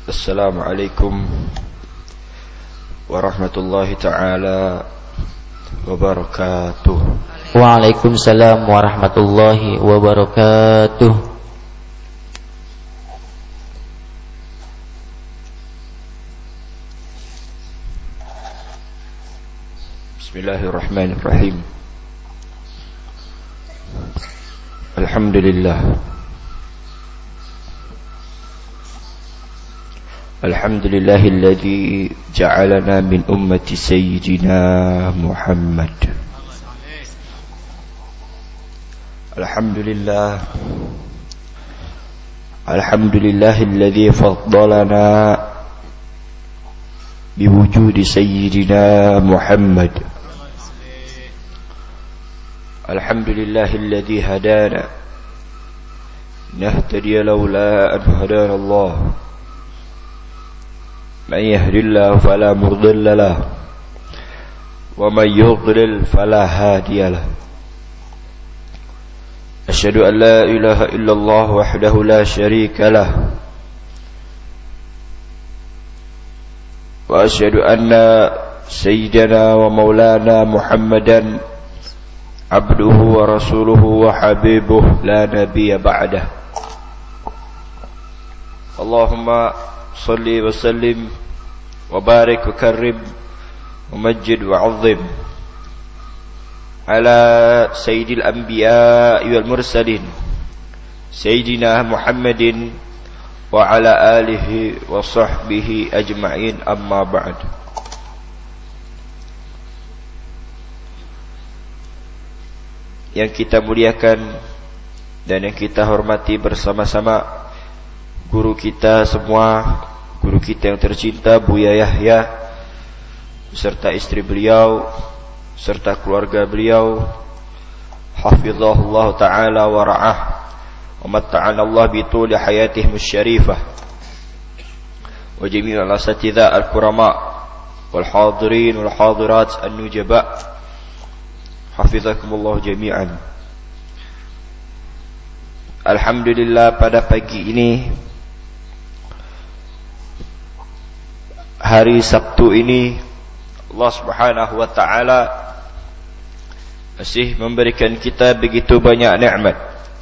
Assalamualaikum warahmatullahi ta'ala wabarakatuh. Waalaikumsalam warahmatullahi wabarakatuh. Bismillahirrahmanirrahim. Alhamdulillah. Alhamdulillahilladzi ja'alana min ummati sayyidina Muhammad. Alhamdulillah. Alhamdulillahilladzi faddalana biwujudi sayyidina Muhammad. Alhamdulillahilladzi hadana nahtadiya laula an hadana Allah. من يهد الله فلا مضل له ومن يضلل فلا هادي له أشهد أن لا إله إلا الله وحده لا شريك له وأشهد أن سيدنا ومولانا محمدا عبده ورسوله وحبيبه لا نبي بعده اللهم صل وسلم وبارك وكرم ومجد وعظم على سيد الأنبياء والمرسلين سيدنا محمد وعلى آله وصحبه أجمعين أما بعد. Yang kita muliakan dan yang kita hormati bersama-sama guru kita semua, guru kita yang tercinta Buya Yahya beserta istri beliau serta keluarga beliau, hafizahullah ta'ala wa ra'ah wa matta'ana Allah bituli hayatihim syarifah wa jami'al asatidha al-kurama wal hadirin wal hadirat an-nujaba hafizakumullah jami'an. Alhamdulillah, pada pagi ini, hari Sabtu ini, Allah Subhanahu wa ta'ala masih memberikan kita begitu banyak nikmat,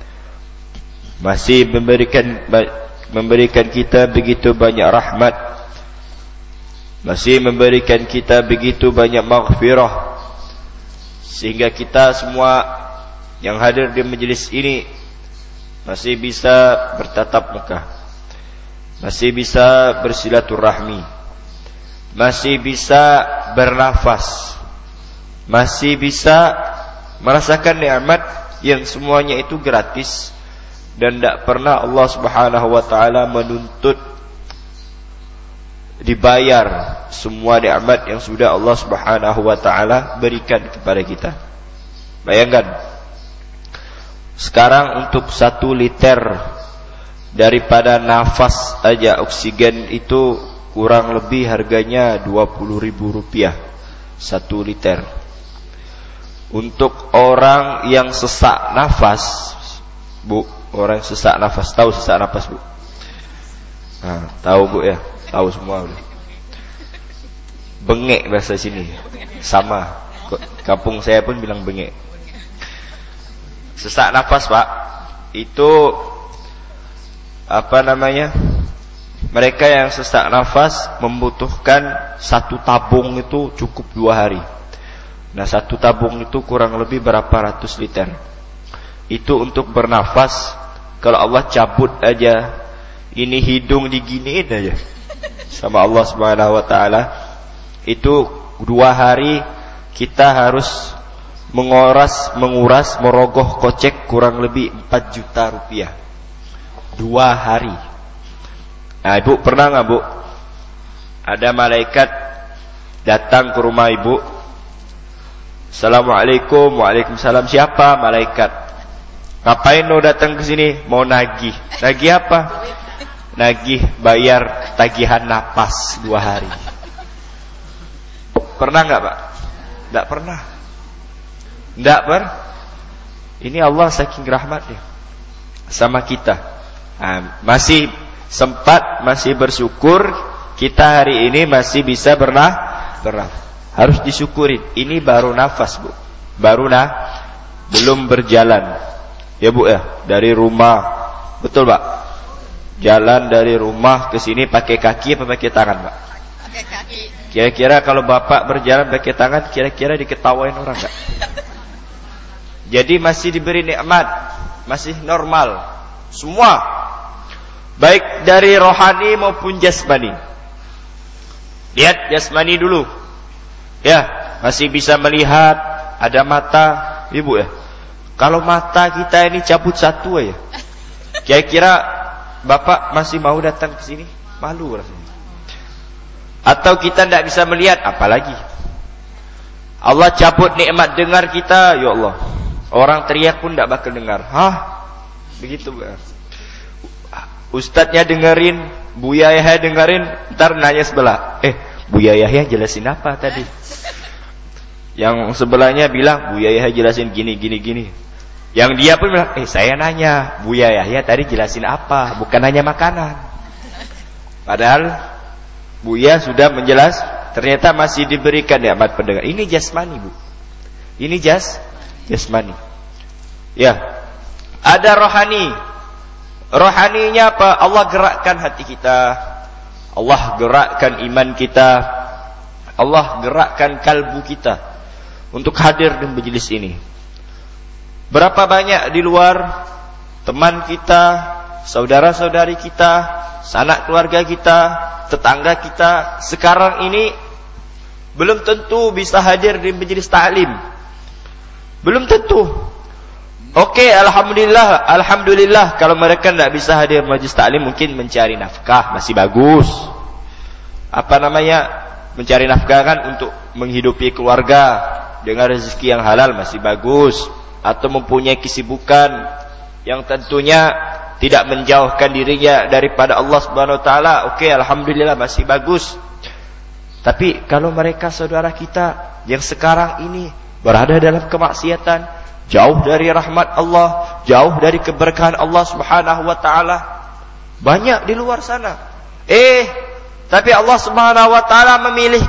masih memberikan kita begitu banyak rahmat, masih memberikan kita begitu banyak maghfirah, sehingga kita semua yang hadir di majlis ini masih bisa bertatap muka, masih bisa bersilaturahmi, masih bisa bernafas, masih bisa merasakan nikmat yang semuanya itu gratis dan tidak pernah Allah Subhanahu wa ta'ala menuntut dibayar semua nikmat yang sudah Allah Subhanahu wa ta'ala berikan kepada kita. Bayangkan, sekarang untuk 1 liter daripada nafas aja oksigen itu kurang lebih harganya Rp20.000 1 liter. Untuk orang yang sesak nafas, Bu, orang sesak nafas, tahu sesak nafas, Bu? Nah, tahu, Bu, ya? Tahu semua, Bu. Bengek bahasa sini. Sama. Kampung saya pun bilang bengek. Sesak nafas, Pak, itu apa namanya? Mereka yang sesak nafas membutuhkan 1 tabung itu cukup 2 hari. Nah, 1 tabung itu kurang lebih berapa ratus liter. Itu untuk bernafas. Kalau Allah cabut aja ini hidung diginiin aja sama Allah Subhanahu wa ta'ala, itu 2 hari kita harus menguras, merogoh kocek kurang lebih 4 juta rupiah 2 hari. Nah, Ibu pernah nggak, Bu, ada malaikat datang ke rumah Ibu, Assalamualaikum. Waalaikumsalam. Siapa? Malaikat. Ngapain lo datang ke sini? Mau nagih. Nagih apa? Nagih bayar tagihan napas 2 hari. Pernah nggak, Pak? Nggak pernah. Nggak pernah. Ini Allah saking rahmatnya sama kita. Nah, masih sempat masih bersyukur kita hari ini masih bisa bernafas. Harus disyukurin. Ini baru nafas, Bu. Belum berjalan. Ya, Bu ya, dari rumah. Betul, Pak? Jalan dari rumah ke sini pakai kaki apa pakai tangan, Pak? Pakai kaki. Kira-kira kalau Bapak berjalan pakai tangan, kira-kira diketawain orang enggak? Jadi masih diberi nikmat, masih normal. Semua, baik dari rohani maupun jasmani. Lihat jasmani dulu. Ya, masih bisa melihat, ada mata, Ibu ya. Kalau mata kita ini cabut satu ya, kira-kira Bapak masih mau datang ke sini? Malu rasanya. Atau kita tidak bisa melihat, apalagi Allah cabut nikmat dengar kita, ya Allah. Orang teriak pun tidak bakal dengar. Begitu. Ustadznya dengerin, Buya Yahya dengerin, ntar nanya sebelah, Buya Yahya jelasin apa tadi? Yang sebelahnya bilang, Buya Yahya jelasin gini. Yang dia pun bilang, saya nanya, Buya Yahya tadi jelasin apa? Bukan hanya makanan. Padahal Buya sudah menjelas, ternyata masih diberikan nikmat pendengar. Ini jasmani, Bu. Ini jasmani. Ya. Ada rohani. Rohaninya apa? Allah gerakkan hati kita. Allah gerakkan iman kita. Allah gerakkan kalbu kita untuk hadir di majelis ini. Berapa banyak di luar teman kita, saudara-saudari kita, sanak keluarga kita, tetangga kita sekarang ini belum tentu bisa hadir di majelis ta'lim. Belum tentu. Oke, alhamdulillah kalau mereka tidak bisa hadir majelis ta'lim, mungkin mencari nafkah masih bagus. Mencari nafkah kan untuk menghidupi keluarga dengan rezeki yang halal masih bagus. Atau mempunyai kesibukan yang tentunya tidak menjauhkan dirinya daripada Allah Subhanahu wa taala, oke, alhamdulillah masih bagus. Tapi kalau mereka saudara kita yang sekarang ini berada dalam kemaksiatan, jauh dari rahmat Allah, jauh dari keberkahan Allah Subhanahu wa taala, banyak di luar sana. Tapi Allah Subhanahu wa taala memilih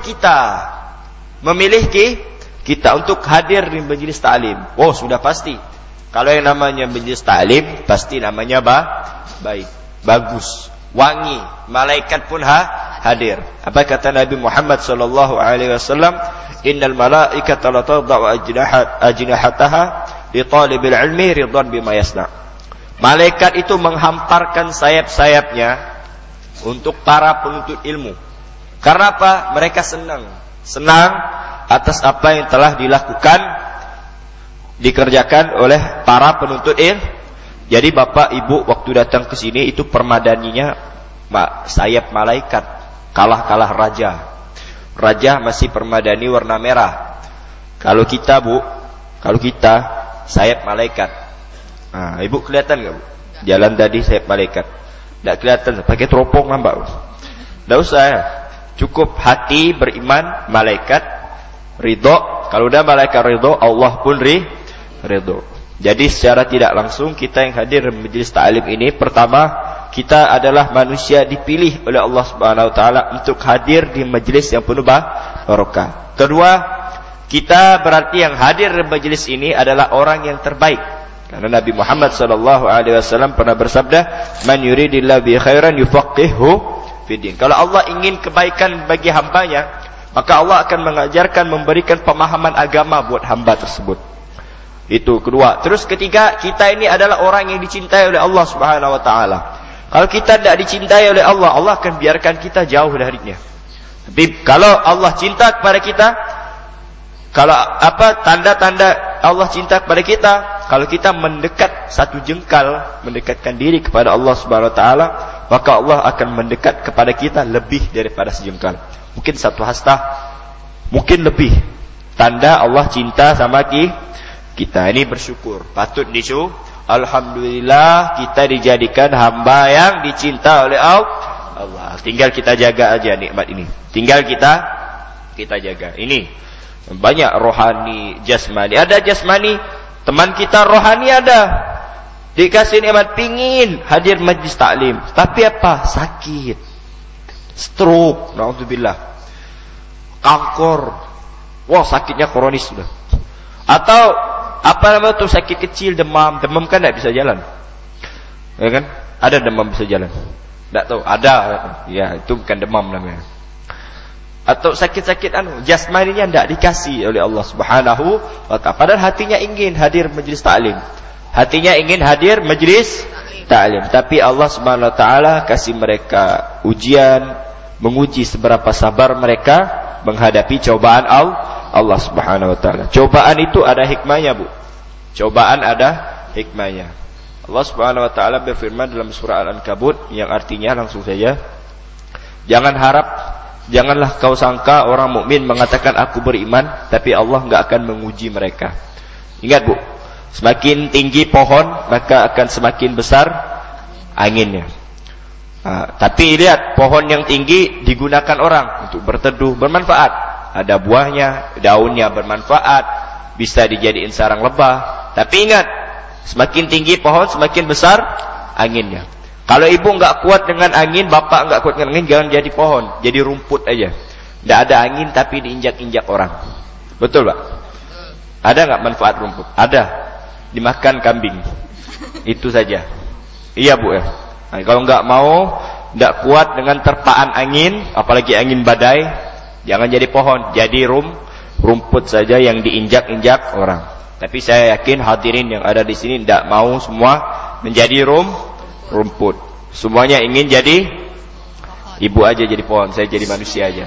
kita untuk hadir di majelis ta'lim. Oh, sudah pasti. Kalau yang namanya majelis ta'lim, pasti namanya baik, bagus, wangi. Malaikat pun hadir. Apa kata Nabi Muhammad sallallahu alaihi wasallam? Innal malaikata la tadau ajnahataha li talibil ilmi ridwan bima yasna. Malaikat itu menghamparkan sayap-sayapnya untuk para penuntut ilmu. Karena apa? Mereka senang atas apa yang telah dikerjakan oleh para penuntut ilmu. Jadi Bapak Ibu waktu datang ke sini itu permadaninya sayap malaikat, kalah raja. Raja masih permadani warna merah. Kalau kita sayap malaikat. Nah, Ibu kelihatan enggak, Bu? Jalan tadi sayap malaikat. Enggak kelihatan, pakai teropong Mbak. Enggak usah ya. Cukup hati beriman, malaikat ridho. Kalau udah malaikat ridho, Allah pun ridho. Jadi secara tidak langsung kita yang hadir di majelis ta'lim ini, pertama, kita adalah manusia dipilih oleh Allah Subhanahu wa taala untuk hadir di majelis yang penuh barokah. Kedua, kita berarti yang hadir di majelis ini adalah orang yang terbaik. Karena Nabi Muhammad sallallahu alaihi wasallam pernah bersabda, "Man yuridillahu bi khairan yufaqihu fiddin." Kalau Allah ingin kebaikan bagi hambanya, maka Allah akan mengajarkan, memberikan pemahaman agama buat hamba tersebut. Itu kedua. Terus ketiga, kita ini adalah orang yang dicintai oleh Allah Subhanahu wa taala. Kalau kita tidak dicintai oleh Allah, Allah akan biarkan kita jauh darinya. Tapi kalau Allah cinta kepada kita, kalau tanda-tanda Allah cinta kepada kita, kalau kita mendekat satu jengkal, mendekatkan diri kepada Allah Subhanahu wa taala, maka Allah akan mendekat kepada kita lebih daripada sejengkal. Mungkin satu hastah, mungkin lebih. Tanda Allah cinta sama kita. Ini bersyukur, patut disyukur. Alhamdulillah kita dijadikan hamba yang dicinta oleh Allah. Tinggal kita jaga aja nikmat ini. Tinggal kita jaga. Ini banyak rohani, jasmani. Ada jasmani, teman kita rohani ada. Dikasih nikmat, pingin hadir majlis taklim, tapi apa? Sakit, stroke, naudzubillah, kanker, wah sakitnya kronis sudah. Atau apa namanya tuh sakit kecil, demam kan tidak bisa jalan, ya kan? Ada demam bisa jalan? Tidak tahu, ada, ya itu bukan demam namanya. Atau sakit-sakit jasmaninya tidak dikasih oleh Allah Subhanahu wa ta'ala. Padahal hatinya ingin hadir majlis taklim, hatinya ingin hadir majlis taklim, tapi Allah Subhanahu wa ta'ala kasih mereka ujian, menguji seberapa sabar mereka menghadapi cobaan Allah Subhanahu wa ta'ala. Cobaan itu ada hikmahnya, Bu. Cobaan ada hikmahnya. Allah Subhanahu wa ta'ala berfirman dalam surah Al-Ankabut yang artinya langsung saja, janganlah kau sangka orang mukmin mengatakan aku beriman tapi Allah enggak akan menguji mereka. Ingat, Bu, semakin tinggi pohon maka akan semakin besar anginnya. Tapi lihat, pohon yang tinggi digunakan orang untuk berteduh, bermanfaat. Ada buahnya, daunnya bermanfaat, bisa dijadiin sarang lebah. Tapi ingat, semakin tinggi pohon semakin besar anginnya. Kalau ibu enggak kuat dengan angin, bapak enggak kuat dengan angin, jangan jadi pohon, jadi rumput aja. Tidak ada angin tapi diinjak-injak orang. Betul, Pak? Ada enggak manfaat rumput? Ada. Dimakan kambing. Itu saja. Iya, Bu ya. Nah, kalau enggak mau, enggak kuat dengan terpaan angin, apalagi angin badai, jangan jadi pohon, jadi rumput saja yang diinjak-injak orang. Tapi saya yakin hadirin yang ada di sini tidak mau semua menjadi rumput. Semuanya ingin jadi ibu aja jadi pohon, saya jadi manusia aja.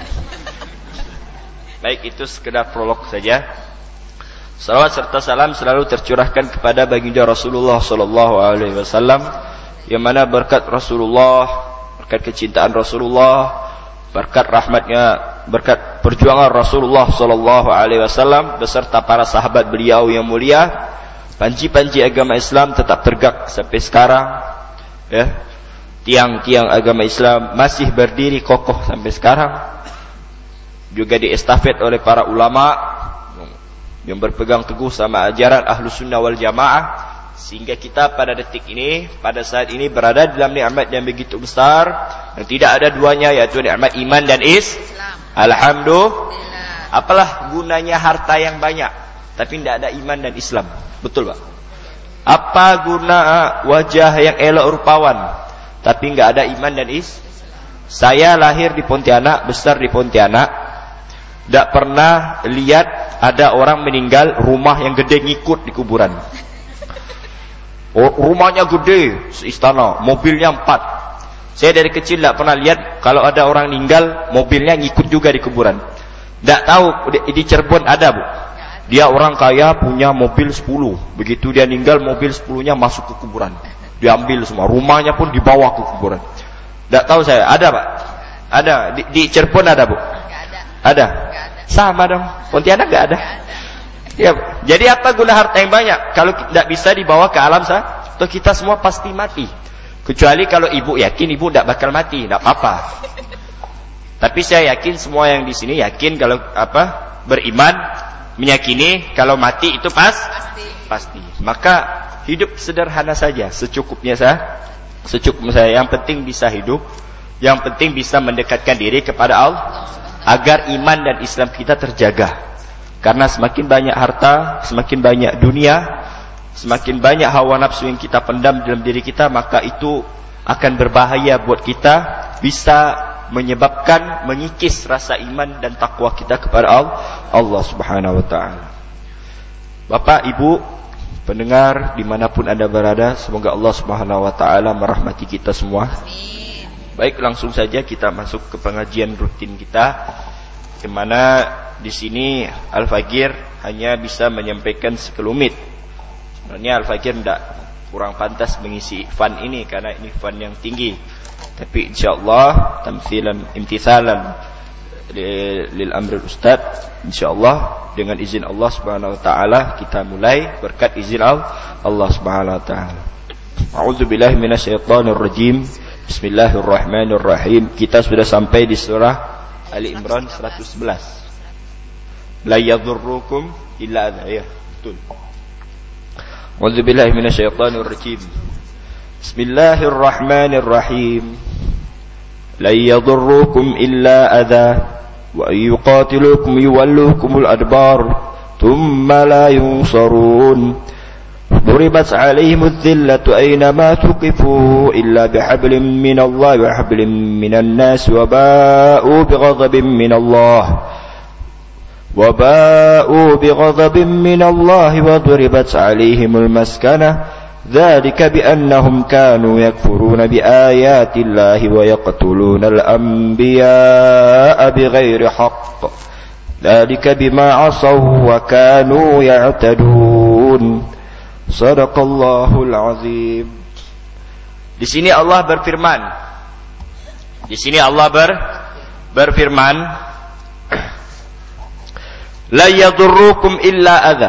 Baik, itu sekedar prolog saja. Salawat serta salam selalu tercurahkan kepada baginda Rasulullah sallallahu alaihi wasallam, yang mana berkat Rasulullah, berkat kecintaan Rasulullah, berkat rahmatnya, berkat perjuangan Rasulullah sallallahu alaihi wasallam beserta para sahabat beliau yang mulia, panji-panji agama Islam tetap tegak sampai sekarang. Ya, tiang-tiang agama Islam masih berdiri kokoh sampai sekarang. Juga diestafet oleh para ulama yang berpegang teguh sama ajaran Ahlus Sunnah wal Jamaah, sehingga kita pada detik ini, pada saat ini berada dalam nikmat yang begitu besar dan tidak ada duanya, yaitu nikmat iman dan Islam. Alhamdulillah. Apalah gunanya harta yang banyak tapi tidak ada iman dan Islam? Betul, Pak? Apa guna wajah yang elok rupawan tapi enggak ada iman dan Saya lahir di Pontianak, besar di Pontianak, tidak pernah lihat ada orang meninggal rumah yang gede ngikut di kuburan. Rumahnya gede, seistana, mobilnya 4. Saya dari kecil tidak pernah lihat kalau ada orang meninggal mobilnya ngikut juga di kuburan. Tidak tahu di Cirebon ada, Bu. Dia orang kaya punya mobil 10. Begitu dia meninggal mobil 10-nya masuk ke kuburan, diambil semua, rumahnya pun dibawa ke kuburan. Tidak tahu saya, ada, Pak? Ada di Cirebon ada, Bu? Ada. Sama dong, Pontianak enggak ada. Ya, jadi apa guna harta yang banyak kalau tidak bisa dibawa ke alam sana? Toh kita semua pasti mati. Kecuali kalau ibu yakin ibu tidak bakal mati, tidak apa-apa. Tapi saya yakin semua yang di sini yakin kalau beriman, meyakini kalau mati itu pasti. Maka hidup sederhana saja, secukupnya saya. Yang penting bisa hidup, yang penting bisa mendekatkan diri kepada Allah, agar iman dan Islam kita terjaga. Karena semakin banyak harta, semakin banyak dunia, semakin banyak hawa nafsu yang kita pendam dalam diri kita, maka itu akan berbahaya buat kita, bisa menyebabkan mengikis rasa iman dan takwa kita kepada Allah Subhanahu wa ta'ala. Bapak, Ibu, pendengar dimanapun Anda berada, semoga Allah Subhanahu wa ta'ala merahmati kita semua. Baik, langsung saja kita masuk ke pengajian rutin kita, di mana di sini Al-Fagir hanya bisa menyampaikan sekelumit. Sebenarnya Al-Fagir kurang pantas mengisi fun ini karena ini fun yang tinggi. Tapi insyaallah imtithalan lil amrul ustad, insyaallah dengan izin Allah Subhanahu wa taala kita mulai berkat izin Allah Subhanahu wa taala. A'udzubillahi minasyaitonir rajim. Bismillahirrahmanirrahim. Kita sudah sampai di surah Ali Imran 111. La yadhurrukum illa adha. Ya, betul. A'udzu billahi minasyaitonir rajim. Bismillahirrahmanirrahim. La yadurrukum illa adza wa yuqatilukum yuwallukumul adbar thumma la yunsarun. ضربت عليهم الذلة أينما ثقفوا إلا بحبل من الله وحبل من الناس وباءوا بغضب من الله وضربت عليهم المسكنة ذلك بأنهم كانوا يكفرون بآيات الله ويقتلون الأنبياء بغير حق ذلك بما عصوا وكانوا يعتدون. Sadaqallahul azim. Di sini Allah berfirman. Berfirman, la yadurrukum illa adza.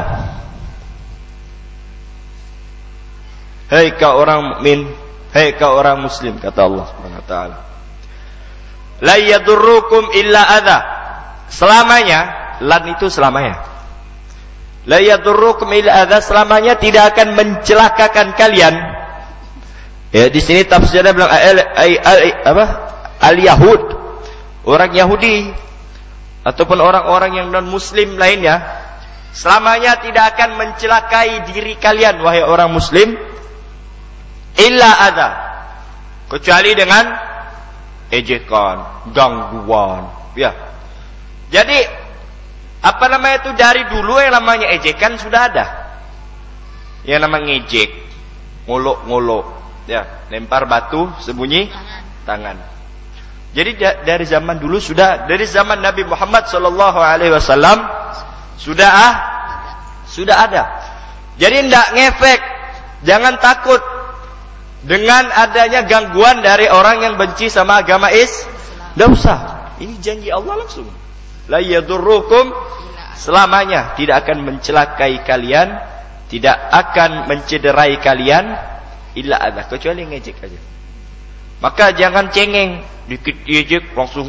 Hai kau orang mukmin, hai kau orang muslim, kata Allah Subhanahu wa taala. La yadurrukum illa adza. Selamanya, lan itu selamanya. La yadurrukum illa adza, selamanya tidak akan mencelakakan kalian. Ya, di sini tafsirnya bilang al-yahud, orang Yahudi ataupun orang-orang yang non muslim lainnya, selamanya tidak akan mencelakai diri kalian wahai orang muslim illa adza, kecuali dengan ejekan, gangguan, ya. Jadi apa namanya itu, dari dulu yang namanya ejekan sudah ada. Yang namanya ngejek, ngolok-ngolok, ya, lempar batu sembunyi tangan. Jadi dari zaman dulu sudah, dari zaman Nabi Muhammad sallallahu alaihi wasallam sudah ada. Jadi tidak ngefek, jangan takut dengan adanya gangguan dari orang yang benci sama agama tidak usah. Ini janji Allah langsung. La yadurrukum, selamanya tidak akan mencelakai kalian, tidak akan mencederai kalian illa adza, kecuali ngejek aja. Maka jangan cengeng, dikit diejek langsung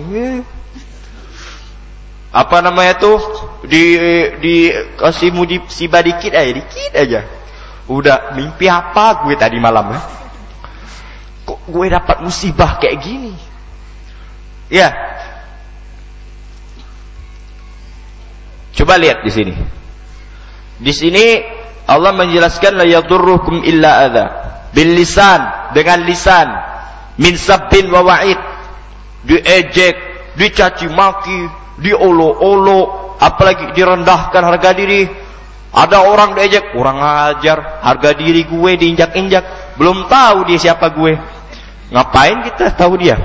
apa namanya tuh, di kasih musibah dikit aja. Udah mimpi apa gue tadi malam ya? Kok gue dapat musibah kayak gini? Ya. Coba lihat di sini. Di sini Allah menjelaskan la yadurrukum illa adza bil lisan, dengan lisan, min sabbin wa wa'id, diejek, dicaci maki, diolo-olo, apalagi direndahkan harga diri. Ada orang diejek, kurang ajar, harga diri gue diinjak-injak, belum tahu dia siapa gue. Ngapain kita tahu dia?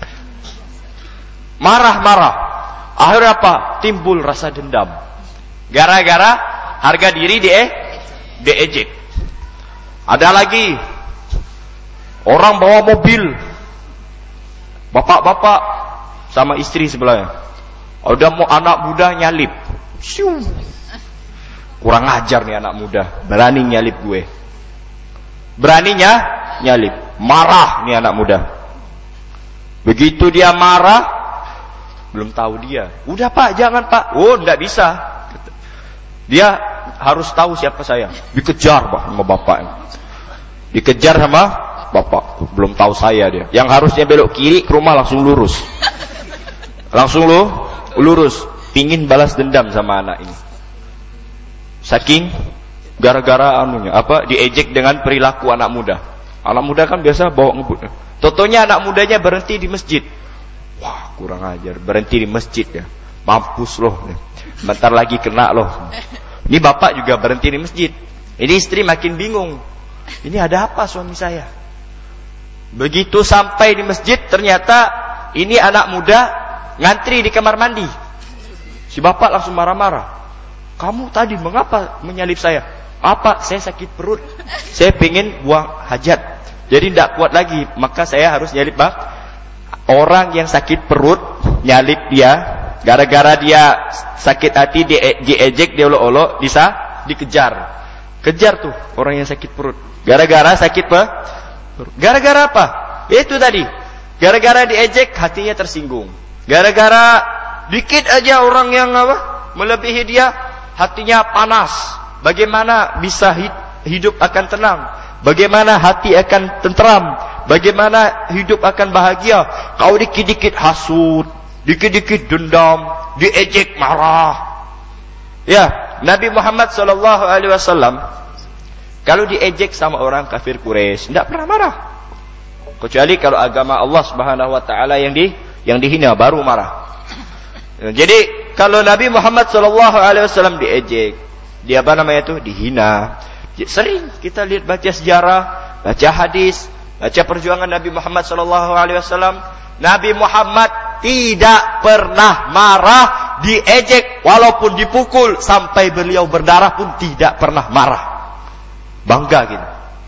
Marah-marah. Akhirnya apa? Timbul rasa dendam. Gara-gara harga diri diejek. Ada lagi orang bawa mobil, bapak-bapak sama istri sebelahnya. Udah mau anak muda nyalip. Kurang ajar nih anak muda, berani nyalip gue. Beraninya nyalip. Marah nih anak muda. Begitu dia marah, belum tahu dia. Udah pak, jangan pak. Oh, enggak bisa. Dia harus tahu siapa saya. Dikejar sama bapak. Dikejar sama bapak. Belum tahu saya dia. Yang harusnya belok kiri ke rumah langsung lurus. Langsung lurus. Pingin balas dendam sama anak ini. Saking gara-gara diejek dengan perilaku anak muda. Anak muda kan biasa bawa ngebut. Totonya anak mudanya berhenti di masjid. Wah, kurang ajar, berhenti di masjid ya. Mampus loh. Bentar lagi kena loh. Ini bapak juga berhenti di masjid. Ini istri makin bingung. Ini ada apa suami saya? Begitu sampai di masjid, ternyata ini anak muda ngantri di kamar mandi. Si bapak langsung marah-marah. Kamu tadi mengapa menyalip saya? Apa? Saya sakit perut. Saya pengen buang hajat. Jadi tidak kuat lagi. Maka saya harus nyalip orang yang sakit perut, nyalip dia, gara-gara dia sakit hati, diejek, diolok-olok, dikejar. Kejar tuh orang yang sakit perut. Gara-gara sakit perut. Gara-gara apa? Itu tadi. Gara-gara diejek, hatinya tersinggung. Gara-gara dikit aja orang yang melebihi dia, hatinya panas. Bagaimana bisa hidup akan tenang, bagaimana hati akan tentram, bagaimana hidup akan bahagia. Kau dikit-dikit hasud, dikit-dikit dendam, diejek marah. Ya, Nabi Muhammad SAW kalau diejek sama orang kafir Quraisy tidak pernah marah. Kecuali kalau agama Allah Subhanahu wa taala yang dihina baru marah. Jadi kalau Nabi Muhammad SAW diejek, dia dihina. Sering kita lihat baca sejarah, baca hadis, baca perjuangan Nabi Muhammad SAW. Nabi Muhammad tidak pernah marah, diejek walaupun dipukul, sampai beliau berdarah pun tidak pernah marah. Bangga gitu.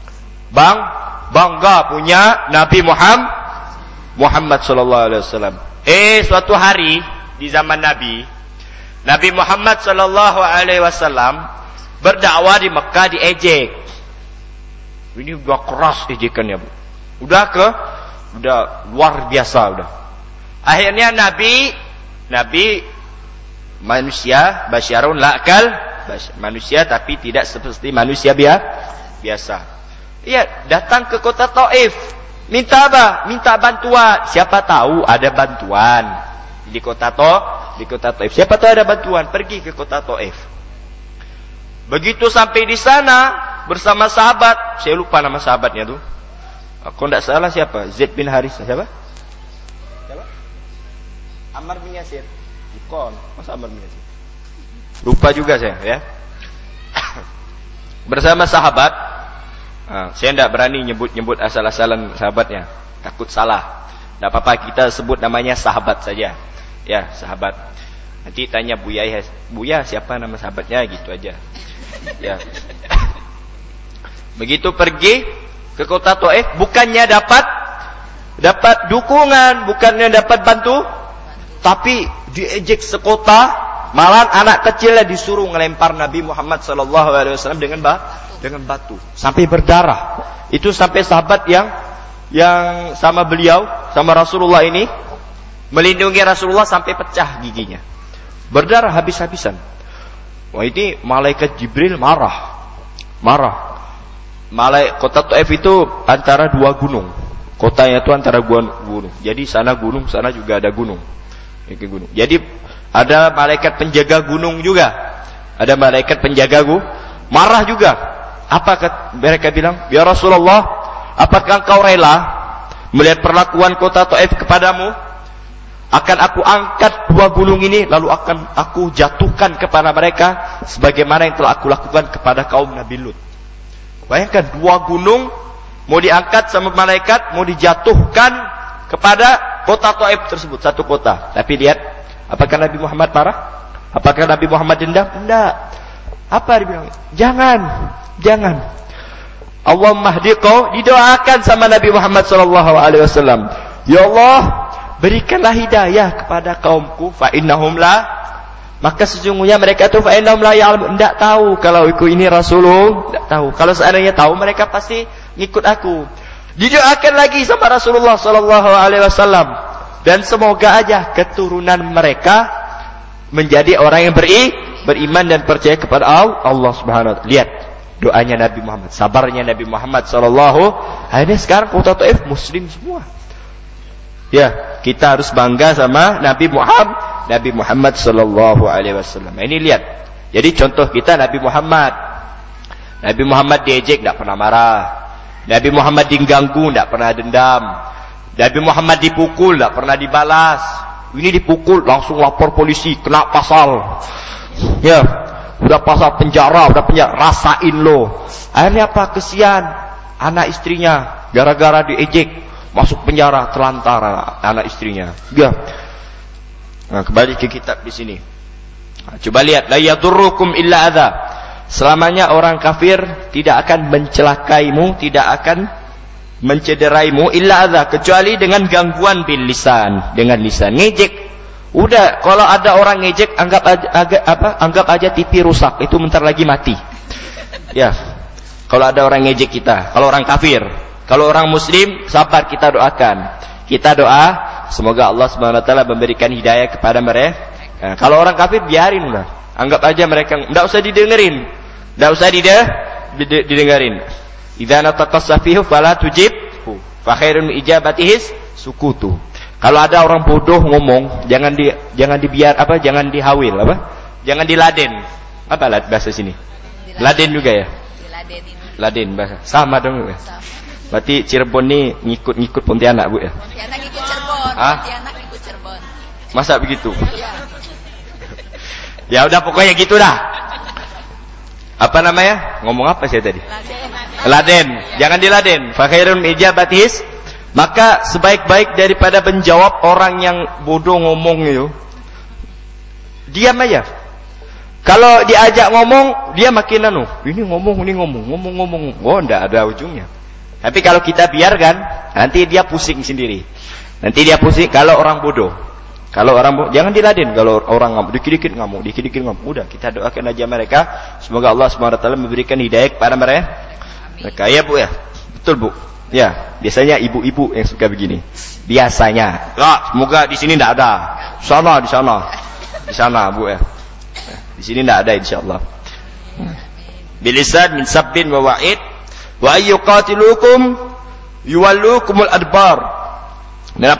Bangga punya Nabi Muhammad SAW. Suatu hari di zaman Nabi Muhammad SAW berdakwah di Mekah, diejek. Ini udah keras ejekannya, Bu. Udah luar biasa udah. Akhirnya Nabi manusia, basyarun la'kal, manusia tapi tidak seperti manusia biasa. Iya, datang ke kota Taif. Minta apa? Minta bantuan. Siapa tahu ada bantuan di kota Taif. Siapa tahu ada bantuan, pergi ke kota Taif. Begitu sampai di sana bersama sahabat, saya lupa nama sahabatnya tuh. Aku tidak salah siapa? Zaid bin Harithah. Siapa? Ammar bin Yasir. Bukan, masa Ammar bin Yasir? Lupa juga saya, ya. Bersama sahabat. Saya tidak berani nyebut asal-asalan sahabatnya, takut salah. Tidak apa-apa, kita sebut namanya sahabat saja. Ya, sahabat. Nanti tanya Buya siapa nama sahabatnya, gitu aja. Ya. Begitu pergi ke kota Taif, bukannya dapat dukungan, bukannya dapat bantu, tapi diejek sekota. Malah anak kecilnya disuruh ngelempar Nabi Muhammad SAW dengan batu sampai berdarah. Itu sampai sahabat yang sama beliau, sama Rasulullah ini melindungi Rasulullah sampai pecah giginya, berdarah habis-habisan. Wah, ini malaikat Jibril marah. Kota Taif itu antara dua gunung. Kotanya itu antara gunung. Jadi sana gunung, sana juga ada gunung. Jadi ada malaikat penjaga gunung juga. Ada malaikat penjaga marah juga. Apa mereka bilang? Ya Rasulullah, apakah engkau rela melihat perlakuan kota Taif kepadamu? Akan aku angkat dua gunung ini, lalu akan aku jatuhkan kepada mereka sebagaimana yang telah aku lakukan kepada kaum Nabi Lut. Bayangkan, dua gunung mau diangkat sama malaikat, mau dijatuhkan kepada kota Taif tersebut, satu kota. Tapi lihat, apakah Nabi Muhammad marah? Apakah Nabi Muhammad dendam? Tidak. Apa dia bilang? Jangan. Allahumma hdiqau, didoakan sama Nabi Muhammad SAW. Ya Allah, berikanlah hidayah kepada kaumku, fa innahum la, maka sesungguhnya mereka itu fa innahum la ya'lamun, tidak tahu kalau aku ini Rasulullah, tidak tahu. Kalau seandainya tahu, mereka pasti ngikut aku. Didoakan lagi sama Rasulullah SAW, dan semoga aja keturunan mereka menjadi orang yang beriman dan percaya kepada Allah Subhanahu wa taala. Lihat doanya Nabi Muhammad, sabarnya Nabi Muhammad akhirnya sekarang kota Taif muslim semua. Ya, kita harus bangga sama Nabi Muhammad sallallahu alaihi wasallam. Ini lihat. Jadi contoh kita Nabi Muhammad diejek tidak pernah marah. Nabi Muhammad diganggu tidak pernah dendam. Nabi Muhammad dipukul tidak pernah dibalas. Ini dipukul langsung lapor polisi, kena pasal. Ya, udah pasal penjara, rasain lo. Akhirnya apa? Kesian anak istrinya gara-gara diejek masuk penjara, telantar anak istrinya. Ya. Nah, kembali ke kitab di sini. Nah, coba lihat, la yadurrukum illa adza. Selamanya orang kafir tidak akan mencelakaimu, tidak akan mencederaimu illa adza, kecuali dengan gangguan bil lisan, dengan lisan. Ngejek, udah, kalau ada orang ngejek anggap aja TV rusak, itu bentar lagi mati. Ya. Kalau ada orang ngejek kita, kalau orang kafir. Kalau orang muslim, sabar, kita doakan. Kita doa, semoga Allah SWT memberikan hidayah kepada mereka. Nah, kalau orang kafir, biarin lah. Anggap aja mereka, tidak usah didengerin. Tidak usah didengarin. Idza nataqa safihu fala tujibhu, fa khairun ijabatihi sukutu. Kalau ada orang bodoh ngomong, jangan dihawil apa? Jangan diladen. Apa bahasa sini? Laden juga ya? Laden bahasa. Sama dong ya. Berarti Cirebon nih ngikut Pontianak, Bu ya? Pontianak ngikut Cirebon. Hah? Pontianak ngikut Cirebon. Masa begitu? Iya. Ya udah pokoknya gitu dah. Apa namanya? Ngomong apa sih tadi? Laden. Jangan diladen. Fa khairun ijabatis. Maka sebaik-baik daripada menjawab orang yang bodoh ngomong itu, diam aja. Kalau diajak ngomong, dia makin ini ngomong. Oh, enggak ada ujungnya. Tapi kalau kita biarkan, nanti dia pusing sendiri. Kalau orang bodoh. Jangan diladen. Kalau orang ngamuk, dikit-dikit ngamuk. Udah, kita doakan aja mereka. Semoga Allah SWT memberikan hidayah kepada mereka. Ya, Bu ya. Betul, Bu. Ya, biasanya ibu-ibu yang suka begini. Biasanya. Semoga di sini enggak ada. Di sana, Bu ya. Di sini enggak ada insyaallah. Bilisan min sabbin wa wa'id wa ayyuqatilukum yuwallukumul adbar. Dan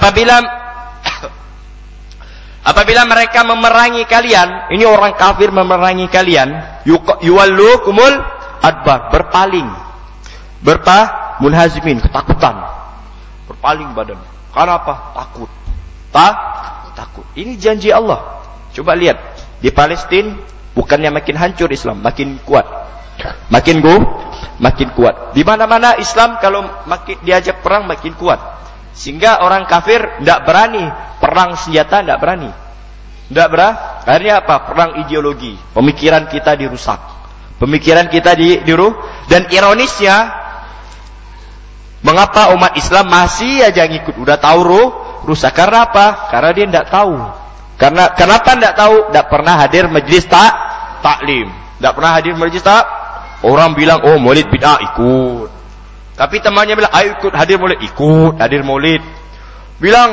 apabila mereka memerangi kalian, ini orang kafir memerangi kalian, yuwallukumul adbar, berpaling. Munhazimin, ketakutan. Berpaling badan. Karena apa? Takut. Ini janji Allah. Coba lihat, di Palestina bukannya makin hancur Islam, makin kuat. Makin kuat. Di mana-mana Islam kalau makin diajak perang makin kuat. Sehingga orang kafir tidak berani perang senjata, tidak berani. Akhirnya apa? Perang ideologi. Pemikiran kita dirusak. Dan ironisnya, mengapa umat Islam masih aja ngikut? Udah tahu rusak. Karena apa? Karena dia tidak tahu. Kenapa tidak tahu? Tidak pernah hadir majelis taklim. Tidak pernah hadir majelis Orang bilang, oh maulid bid'ah, ikut. Tapi temannya bilang, ayo ikut hadir maulid. Bilang,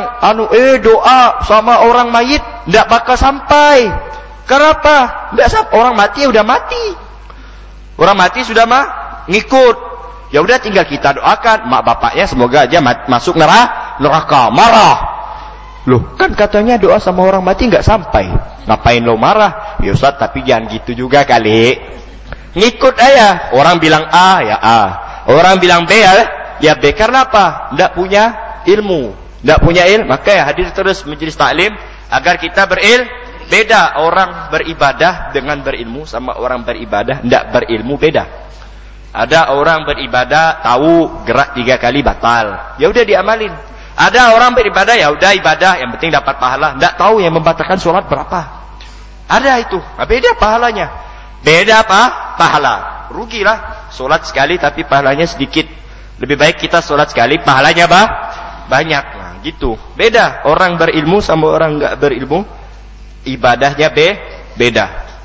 doa sama orang mayit tidak bakal sampai. Kenapa? Orang mati udah mati. Orang mati sudah ngikut. Ya udah tinggal kita doakan mak bapaknya semoga aja masuk neraka. Marah. Loh, kan katanya doa sama orang mati enggak sampai. Ngapain lo marah? Ya Ustaz, tapi jangan gitu juga kali. Ngikut aja. Orang bilang A, ya A. Orang bilang B, ya B. Karena apa? Enggak punya ilmu. Maka ya hadir terus majelis taklim agar kita beda orang beribadah dengan berilmu sama orang beribadah enggak berilmu beda. Ada orang beribadah tahu gerak 3 kali batal, ya udah diamalin. Ada orang beribadah ya udah ibadah, yang penting dapat pahala, enggak tahu yang membatalkan sholat berapa. Ada itu, beda pahalanya. Beda apa? Pahala. Rugilah sholat sekali tapi pahalanya sedikit. Lebih baik kita sholat sekali pahalanya banyak. Nah, gitu. Beda orang berilmu sama orang enggak berilmu, ibadahnya beda.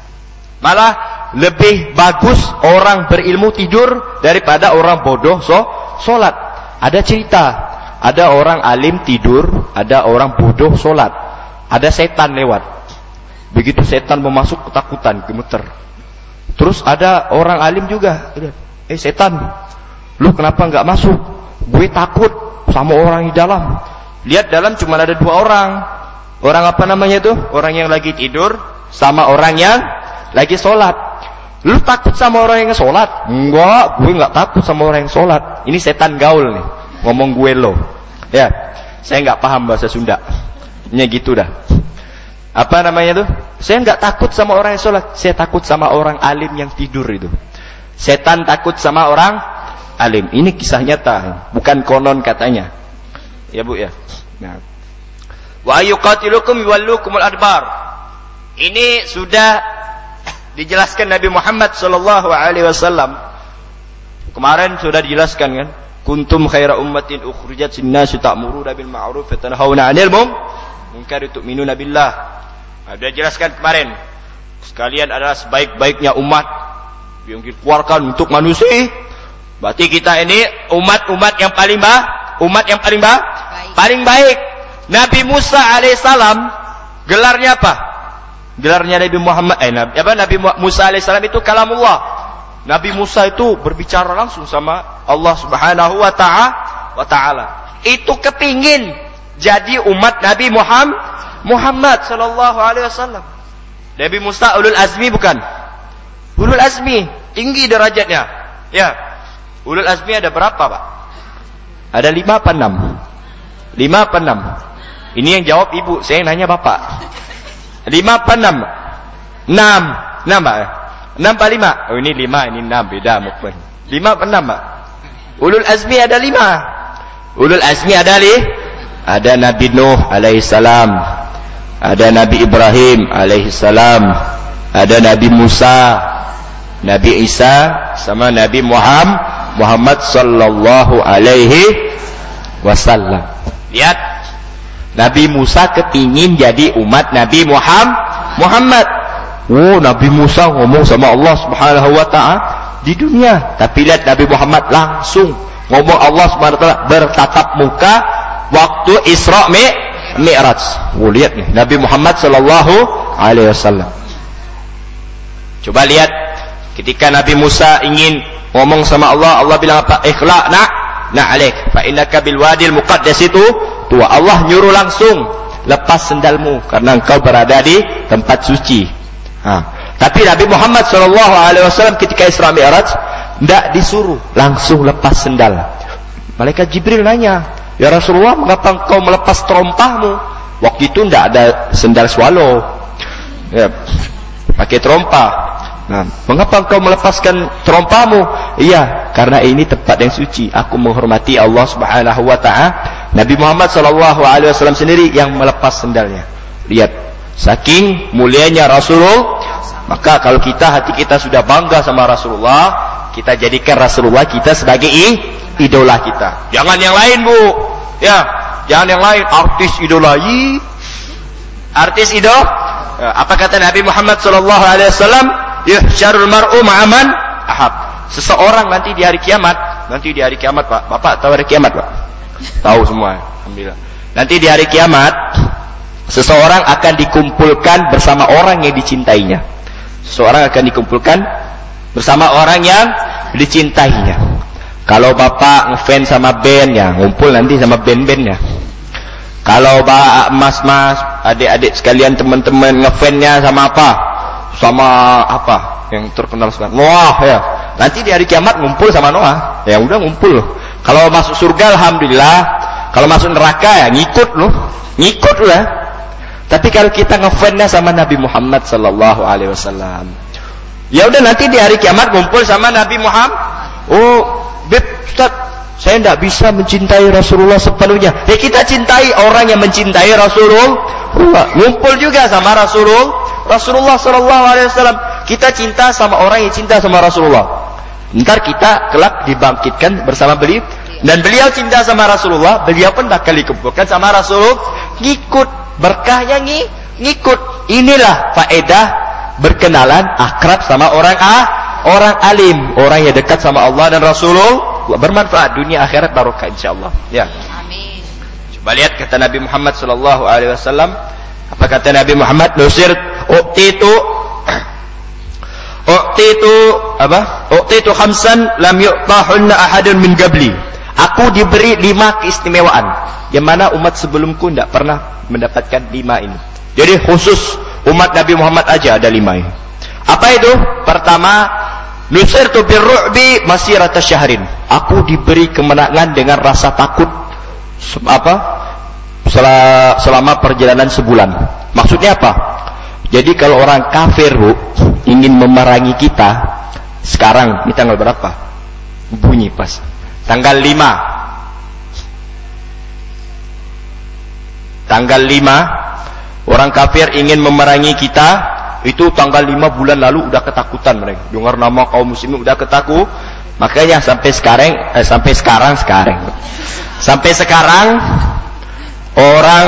Malah lebih bagus orang berilmu tidur daripada orang bodoh sholat. Ada cerita, ada orang alim tidur, ada orang bodoh sholat. Ada setan lewat. Begitu setan mau masuk ketakutan, gemeter. Terus ada orang alim juga, setan, lu kenapa nggak masuk? Gue takut sama orang di dalam. Lihat dalam cuma ada 2 orang. Orang apa namanya tuh? Orang yang lagi tidur sama orang yang lagi sholat. Lu takut sama orang yang sholat? Enggak, gue nggak takut sama orang yang sholat. Ini setan gaul nih, ngomong gue lo. Ya, saya nggak paham bahasa Sunda. Nya gitu dah. Apa namanya tuh? Saya nggak takut sama orang yang sholat. Saya takut sama orang alim yang tidur itu. Setan takut sama orang alim. Ini kisah nyata, bukan konon katanya. Ya Bu ya. Nah. Wa yuqatilukum yuwallukumul adbar. Ini sudah dijelaskan Nabi Muhammad sallallahu alaihi wasallam. Kemarin sudah dijelaskan kan? Kuntum khaira ummatin ukhrijat lin-nasi ta'muruna bil ma'ruf wa tanhauna 'anil munkar wa tu'minuna billah. Ada jelaskan kemarin. Sekalian adalah sebaik-baiknya umat yang dikeluarkan untuk manusia. Berarti kita ini umat yang paling paling baik. Nabi Musa alaihissalam gelarnya apa? Gelarnya Nabi Muhammad Nabi Musa alaihissalam itu kalamullah. Nabi Musa itu berbicara langsung sama Allah Subhanahu wa Ta'ala. Itu kepingin jadi umat Nabi Muhammad sallallahu alaihi wasallam. Nabi Musa ulul azmi bukan? Ulul azmi, tinggi derajatnya. Ya. Ulul azmi ada berapa, Pak? Ada 5 apa 6? 5 apa 6? Ini yang jawab ibu, saya nanya bapak. 5 apa 6? 6, Pak. 6 apa 5? Oh ini 5, ini 6, beda mukmin. 5 apa 6, Pak? Ulul azmi ada 5. Ulul azmi ada Nabi Nuh alaihissalam, ada Nabi Ibrahim alaihissalam, ada Nabi Musa, Nabi Isa, sama Nabi Muhammad sallallahu alaihi wasallam. Lihat, Nabi Musa kepingin jadi umat Nabi Muhammad. Oh, Nabi Musa ngomong sama Allah Subhanahu wa Ta'ala di dunia, tapi lihat Nabi Muhammad langsung ngomong Allah Subhanahu wa Ta'ala bertatap muka waktu Isra Mi'raj. Oh, lihat nih Nabi Muhammad sallallahu alaihi wasallam. Coba lihat ketika Nabi Musa ingin ngomong sama Allah, Allah bilang apa? Ikhla'na na'alaik fa innaka bil wadil muqaddas itu tua. Allah nyuruh langsung lepas sendalmu karena engkau berada di tempat suci. Tapi Nabi Muhammad sallallahu alaihi wasallam ketika Isra Mi'raj tidak disuruh, langsung lepas sendal. Malaikat Jibril nanya, "Ya Rasulullah, mengapa engkau melepas terompahmu?" Waktu itu tidak ada sendal swallow. Ya, pakai terompa. Nah, mengapa engkau melepaskan terompahmu? Iya, karena ini tempat yang suci. Aku menghormati Allah Subhanahu wa Ta'ala. Nabi Muhammad sallallahu alaihi wasallam sendiri yang melepas sendalnya. Lihat, saking mulianya Rasulullah. Maka kalau hati kita sudah bangga sama Rasulullah, kita jadikan Rasulullah kita sebagai idola kita. Jangan yang lain, Bu. Ya, jangan yang lain. Artis idola. Artis idola. Apa kata Nabi Muhammad sallallahu alaihi wasallam? Yuhsyarul mar'u ma'aman ahab. Seseorang nanti di hari kiamat, Pak. Bapak tahu hari kiamat, Pak? Tahu semua. Alhamdulillah. Nanti di hari kiamat, seseorang akan dikumpulkan bersama orang yang dicintainya. Seseorang akan dikumpulkan bersama orang yang dicintainya. Kalau bapak ngefans sama band ya, ngumpul nanti sama band-bandnya. Kalau mas-mas, adik-adik sekalian, teman-teman ngefansnya sama apa? Sama apa yang terkenal sekarang? Noah ya. Nanti di hari kiamat ngumpul sama Noah. Ya udah ngumpul loh. Kalau masuk surga alhamdulillah, kalau masuk neraka ya ngikut loh ya. Tapi kalau kita ngefansnya sama Nabi Muhammad sallallahu alaihi wasallam, ya udah nanti di hari kiamat ngumpul sama Nabi Muhammad. Oh, Beb, Ustaz, saya tidak bisa mencintai Rasulullah sepenuhnya. Ya kita cintai orang yang mencintai Rasulullah. Ngumpul juga sama Rasulullah sallallahu alaihi wasallam. Kita cinta sama orang yang cinta sama Rasulullah. Ntar kita kelak dibangkitkan bersama beliau, dan beliau cinta sama Rasulullah, beliau pun bakal dikumpulkan sama Rasulullah. Ngikut berkahnya ngikut. Inilah faedah berkenalan akrab sama orang alim, orang yang dekat sama Allah dan Rasulullah, bermanfaat dunia akhirat barokah insyaallah. Ya. Amin. Coba lihat kata Nabi Muhammad sallallahu alaihi wasallam. Apa kata Nabi Muhammad? Nusir U'titu khamsan lam yu'tahunna ahadun min qabli. Aku diberi 5 keistimewaan yang mana umat sebelumku tidak pernah mendapatkan 5 ini. Jadi khusus umat Nabi Muhammad aja ada 5 ini. Apa itu? Pertama, nusirtu birru'bi masirata syahrin. Aku diberi kemenangan dengan rasa takut selama perjalanan sebulan. Maksudnya apa? Jadi kalau orang kafir, Bu, ingin memerangi kita, sekarang ini tanggal berapa? Bunyi pas tanggal 5. Orang kafir ingin memerangi kita, itu tanggal 5 bulan lalu udah ketakutan mereka. Dengar nama kaum muslimin udah ketakut. Makanya sampai sekarang orang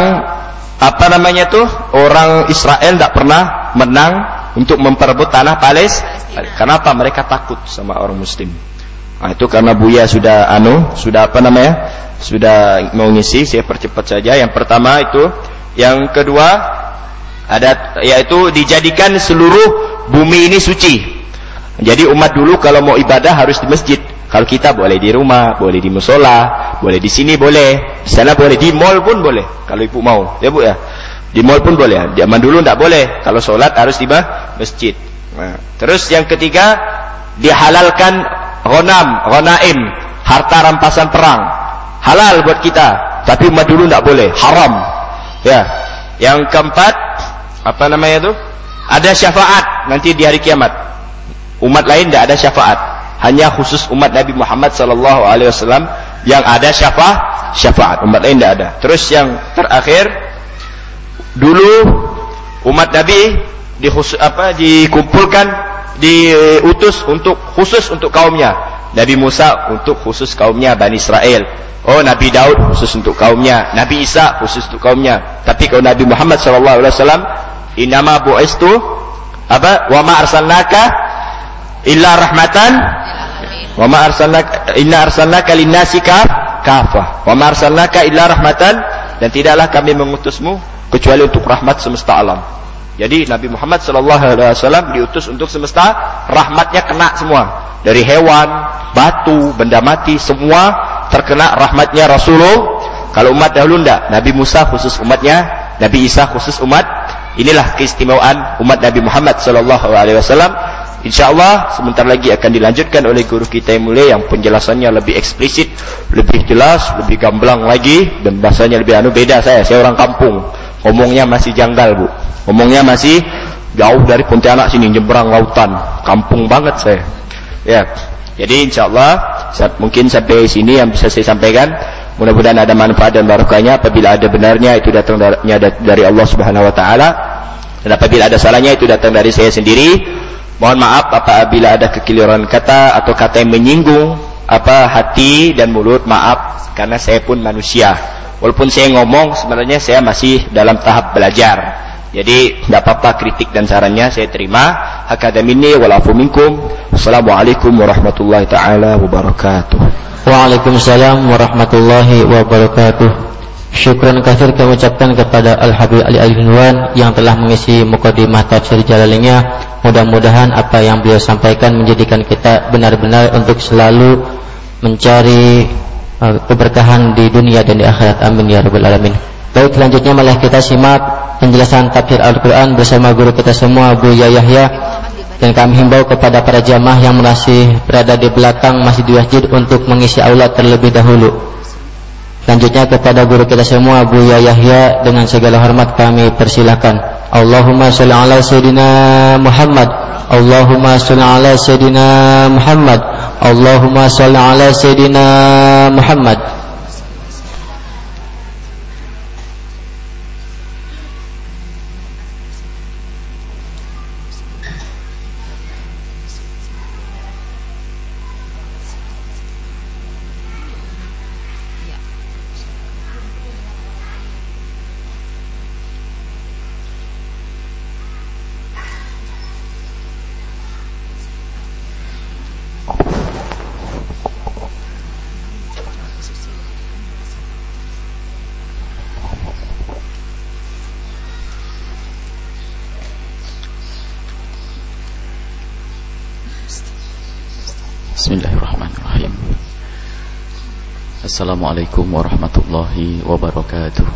orang Israel tidak pernah menang untuk memperebut tanah Palestina. Kenapa? Mereka takut sama orang muslim. Nah, itu karena Buya sudah mau ngisi, saya percepat saja. Yang pertama itu, yang kedua yaitu dijadikan seluruh bumi ini suci. Jadi umat dulu kalau mau ibadah harus di masjid. Kalau kita boleh di rumah, boleh di musola, boleh di sini boleh, di sana boleh, di mall pun boleh. Kalau ibu mau, ya bu ya. Di mall pun boleh. Zaman dulu tidak boleh. Kalau sholat harus di masjid. Nah, terus yang ketiga, dihalalkan ghanaim, harta rampasan perang. Halal buat kita. Tapi umat dulu tidak boleh, haram. Ya. Yang keempat, apa namanya itu? Ada syafaat nanti di hari kiamat. Umat lain tidak ada syafaat. Hanya khusus umat Nabi Muhammad SAW yang ada syafaat. Umat lain tidak ada. Terus yang terakhir, dulu umat Nabi dikumpulkan, diutus khusus untuk kaumnya. Nabi Musa untuk khusus kaumnya Bani Israel. Oh, Nabi Daud khusus untuk kaumnya. Nabi Isa khusus untuk kaumnya. Tapi kalau Nabi Muhammad SAW, innama bu'istu wa ma arsalnaka illa rahmatan wa ma arsalnaka inna arsalnaka linnasi kafah wa ma arsalnaka illa rahmatan, dan tidaklah kami mengutusmu kecuali untuk rahmat semesta alam. Jadi Nabi Muhammad SAW diutus untuk semesta, rahmatnya kena semua. Dari hewan, batu, benda mati, semua terkena rahmatnya Rasulullah. Kalau umat dahulu enggak. Nabi Musa khusus umatnya, Nabi Isa khusus umat. Inilah keistimewaan umat Nabi Muhammad SAW. InsyaAllah sebentar lagi akan dilanjutkan oleh guru kita yang mulia, yang penjelasannya lebih eksplisit, lebih jelas, lebih gamblang lagi, dan bahasanya lebih beda. Saya orang kampung, ngomongnya masih janggal bu, ngomongnya masih jauh dari Pontianak sini, nyebrang lautan, kampung banget saya. Ya, jadi insyaallah mungkin sampai sini yang bisa saya sampaikan. Mudah-mudahan ada manfaat dan barokahnya. Apabila ada benarnya itu datang dari Allah Subhanahu wa taala, dan apabila ada salahnya itu datang dari saya sendiri. Mohon maaf apabila ada kekeliruan kata atau kata yang menyinggung hati dan mulut, maaf, karena saya pun manusia. Walaupun saya ngomong, sebenarnya saya masih dalam tahap belajar. Jadi tidak apa-apa kritik dan sarannya saya terima. Hakadha minni wal afu minkum. Wassalamualaikum warahmatullahi taala wabarakatuh. Waalaikumsalam warahmatullahi wabarakatuh. Syukran katsir kami ucapkan kepada Al-Habib Ali Al-Hinwan yang telah mengisi mukadimah tafsir Jalalainnya. Mudah-mudahan apa yang beliau sampaikan menjadikan kita benar-benar untuk selalu mencari keberkahan di dunia dan di akhirat. Amin ya rabbal alamin. Baik, selanjutnya malah kita simak penjelasan tafsir Al-Quran bersama guru kita semua, Buya Yahya. Dan kami himbau kepada para jamaah yang masih berada di belakang masjid masjid untuk mengisi aula terlebih dahulu. Selanjutnya kepada guru kita semua, Buya Yahya, dengan segala hormat kami persilakan. Allahumma sholli ala Sayyidina Muhammad. Allahumma sholli ala Sayyidina Muhammad. Allahumma sholli ala Sayyidina Muhammad. Bismillahirrahmanirrahim. Assalamualaikum warahmatullahi wabarakatuh.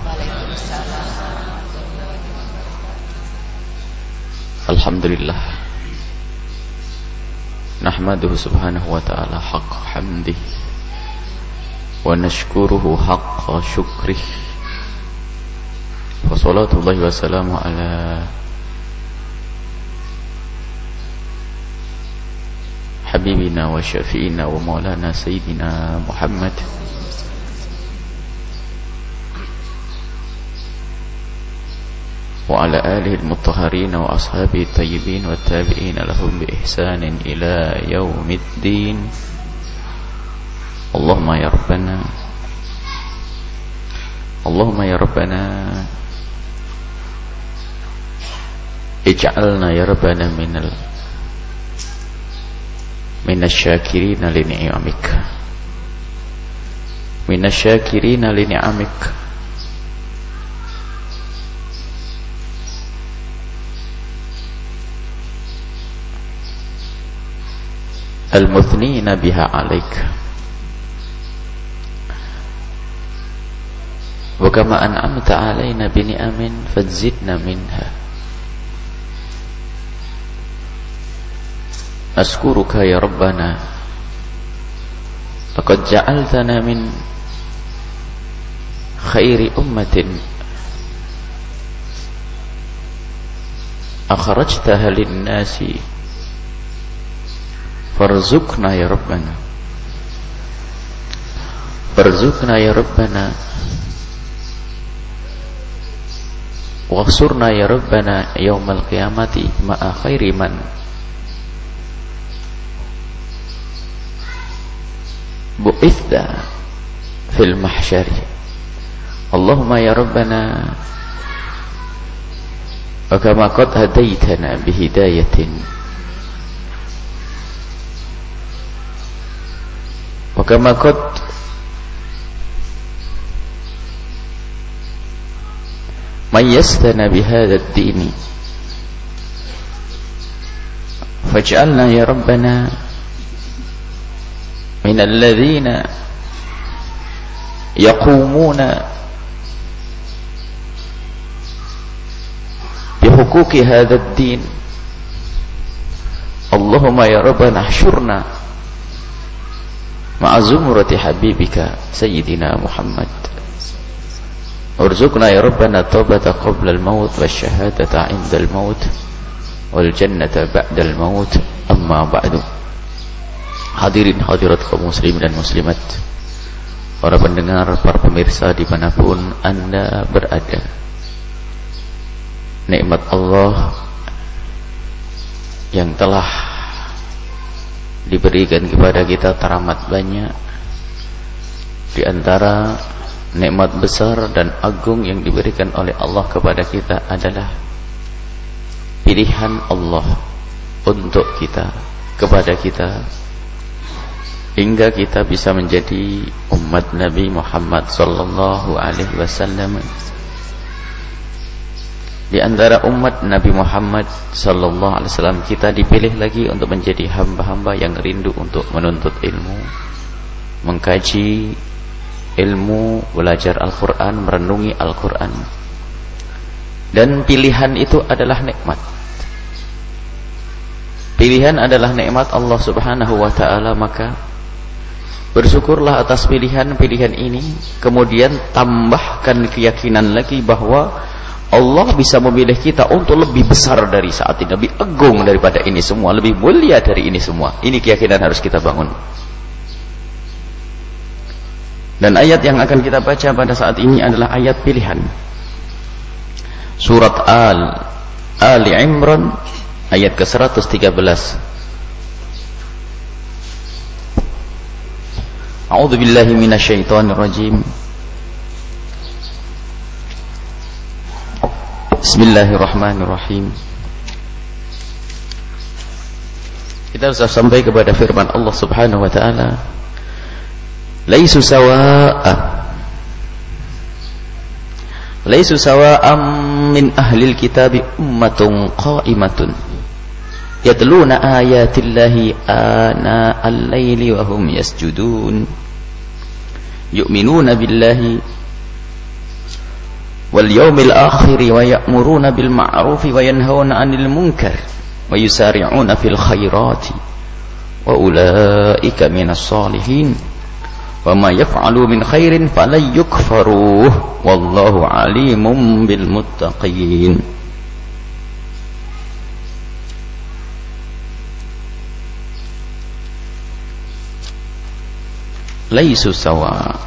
Alhamdulillah, nahmaduhu subhanahu wa ta'ala haqqa hamdih wa nashkuruhu haqqa syukrih, wa salatullahi wa salamu ala habibina wa syafi'ina wa maulana sayyidina Muhammad wa ala alihi al-mutahharin wa ashabihi tayyibin wa tabi'in lahum bi ihsanin ila yaumiddin. Allahumma ya rabbana, Allahumma ya rabbana ij'alna ya rabbana minasyakirina li ni'amik, minasyakirina li ni'amik. al-muthnina biha 'alaik. Wa kama an'amta 'alaina bi ni'amin fazidna minha. Askuruka ya Rabbana, laqad ja'altana min khairi ummatin akhrajtaha lin-nasi farzuqna ya Rabbana, farzuqna ya Rabbana, wahsurna ya Rabbana yaumal qiyamati ma'a khairi man bu'itha fil mahsyari. Allahumma ya Rabbana, wa kama qad hadaitana bihidayatin, wa kama qad mayyaztana bihadha ad-dini faj'alna ya Rabbana min alladhina yaqumuna bihuquqi hadha ad-din. Allahumma ya Rabbana ahsyurna ma'a zumrati habibika sayyidina Muhammad. Urzuqna ya Rabbana taubata qabla al-maut wasyahadata 'inda al-maut wal jannata ba'da al-maut. Amma ba'du. Hadirin hadirat kaum muslimin dan muslimat, para pendengar, para pemirsa dimanapun Anda berada, nikmat Allah yang telah diberikan kepada kita teramat banyak. Di antara nikmat besar dan agung yang diberikan oleh Allah kepada kita adalah pilihan Allah untuk kita, kepada kita, hingga kita bisa menjadi umat Nabi Muhammad sallallahu alaihi wasallam. Di antara umat Nabi Muhammad sallallahu alaihi wasallam, kita dipilih lagi untuk menjadi hamba-hamba yang rindu untuk menuntut ilmu, mengkaji ilmu, belajar Al-Quran, merenungi Al-Quran. Dan pilihan itu adalah nikmat. Pilihan adalah nikmat Allah subhanahu wa ta'ala, maka bersyukurlah atas pilihan-pilihan ini. Kemudian tambahkan keyakinan lagi bahwa Allah bisa memilih kita untuk lebih besar dari saat ini, lebih agung daripada ini semua, lebih mulia dari ini semua. Ini keyakinan harus kita bangun. Dan ayat yang akan kita baca pada saat ini adalah ayat pilihan. Surat Ali Imran ayat ke-113. A'udzu billahi minasyaitonir rajim. Bismillahirrahmanirrahim. Kita sudah sampai kepada firman Allah Subhanahu wa taala, laisu sawa'an min ahlil kitabi ummatun qa'imatun yatluna ayatillahi ana al-laili wa hum yasjudun yu'minuna billahi wal yawmil akhir wa ya'muruna bil ma'rufi wa yanhauna 'anil munkar wa yusari'una fil khairati wa ulaika minas salihin wa ma yaf'alu min khairin falan yukfaruh wallahu alimun bil muttaqin. Laisu sawa.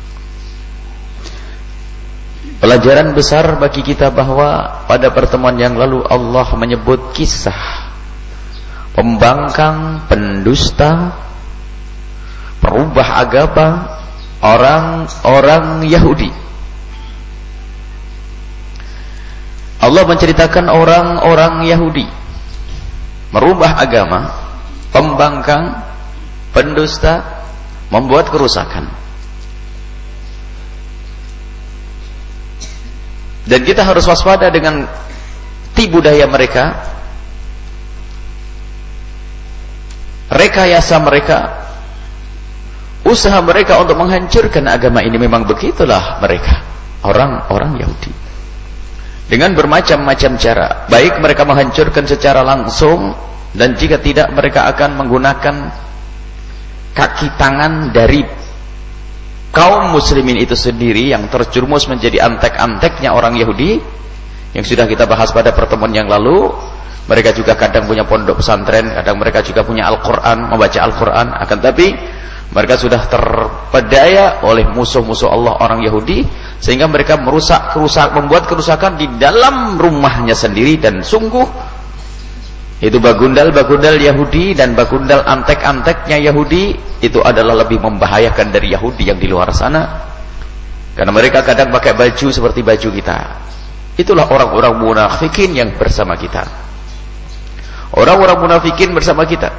Pelajaran besar bagi kita bahwa pada pertemuan yang lalu Allah menyebut kisah pembangkang, pendusta, perubah agama orang-orang Yahudi. Allah menceritakan orang-orang Yahudi merubah agama, pembangkang, pendusta, membuat kerusakan. Dan kita harus waspada dengan tipu daya mereka rekayasa mereka, usaha mereka untuk menghancurkan agama ini. Memang begitulah mereka, orang-orang Yahudi, dengan bermacam-macam cara. Baik mereka menghancurkan secara langsung, dan jika tidak mereka akan menggunakan kaki tangan dari kaum muslimin itu sendiri yang terjerumus menjadi antek-anteknya orang Yahudi, yang sudah kita bahas pada pertemuan yang lalu. Mereka juga kadang punya pondok pesantren, kadang mereka juga punya Al-Quran, membaca Al-Quran. Akan tapi mereka sudah terpedaya oleh musuh-musuh Allah orang Yahudi, sehingga mereka membuat kerusakan di dalam rumahnya sendiri. Dan sungguh itu bagundal-bagundal Yahudi dan bagundal antek-anteknya Yahudi itu adalah lebih membahayakan dari Yahudi yang di luar sana, karena mereka kadang pakai baju seperti baju kita. Itulah orang-orang munafikin yang bersama kita. Orang-orang munafikin bersama kita,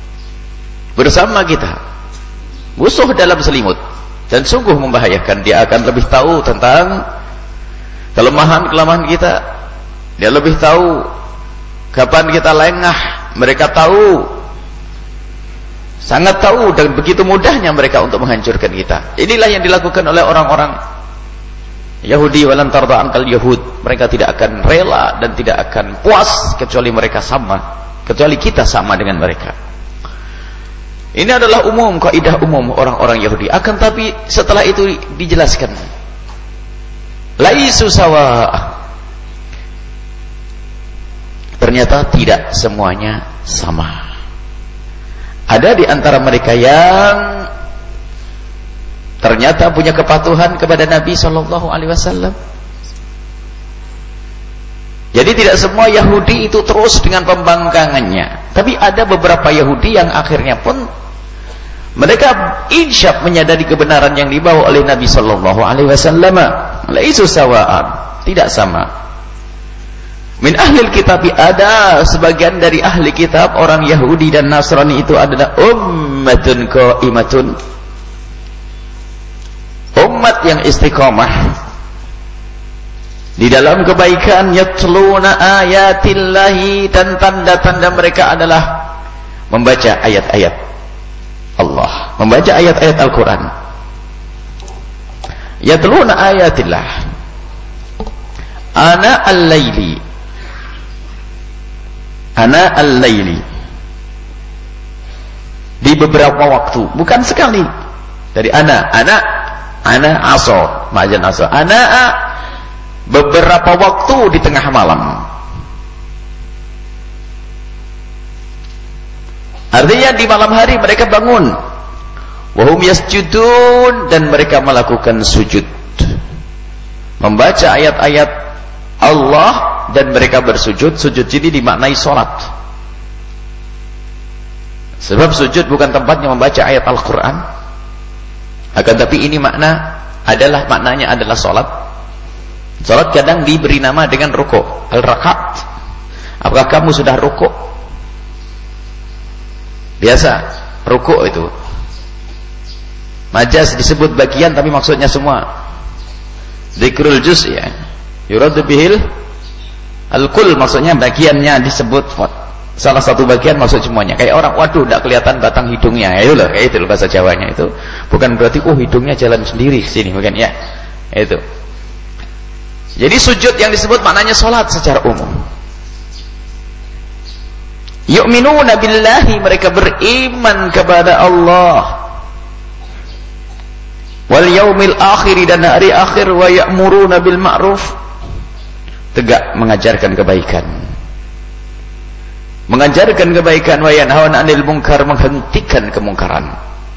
musuh dalam selimut, dan sungguh membahayakan. Dia akan lebih tahu tentang kelemahan-kelemahan kita. Dia lebih tahu kapan kita lengah. Mereka tahu, sangat tahu, dan begitu mudahnya mereka untuk menghancurkan kita. Inilah yang dilakukan oleh orang-orang Yahudi. Walan tarda angkal Yahud. Mereka tidak akan rela dan tidak akan puas kecuali kita sama dengan mereka. Ini adalah umum, kaidah umum orang-orang Yahudi. Akan tapi setelah itu dijelaskan, laisu sawa. Ternyata tidak semuanya sama. Ada di antara mereka yang ternyata punya kepatuhan kepada Nabi SAW. Jadi tidak semua Yahudi itu terus dengan pembangkangannya. Tapi ada beberapa Yahudi yang akhirnya pun mereka insyaf menyadari kebenaran yang dibawa oleh Nabi SAW. Laisu sawa'an, tidak sama. Min ahlil kitab, ada sebagian dari ahli kitab, orang Yahudi dan Nasrani itu adalah ummatun qaimatun, umat yang istiqamah di dalam kebaikan. Yatluna ayatillahi, dan tanda-tanda mereka adalah membaca ayat-ayat Allah, membaca ayat-ayat Al-Quran. Yatluna ayatillah ana al-laili, di beberapa waktu, bukan sekali. Dari ana asar, majan asar, beberapa waktu di tengah malam. Artinya di malam hari mereka bangun, wahum yasjudun, dan mereka melakukan sujud, membaca ayat-ayat Allah, dan mereka bersujud. Sujud ini dimaknai sholat, sebab sujud bukan tempatnya membaca ayat Al-Quran. Akan tapi ini maknanya adalah sholat. Sholat kadang diberi nama dengan rukuk, al-rakaat. Apakah kamu sudah rukuk? Biasa rukuk itu majaz disebut bagian, tapi maksudnya semua. Dzikrul juz, ya, yuradu bihil al-kul, maksudnya bagiannya disebut. Salah satu bagian maksud semuanya. Kayak orang, waduh, tidak kelihatan batang hidungnya, kayak itu loh bahasa Jawanya. Itu bukan berarti hidungnya jalan sendiri sini, bukan, ya. Itu. Jadi sujud yang disebut maknanya sholat secara umum. Yu'minuna billahi, mereka beriman kepada Allah, wal yaumil akhir, dan hari akhir, wa ya'muruna bil ma'ruf, tegak mengajarkan kebaikan, wa yanhauna 'anil munkar, menghentikan kemungkaran,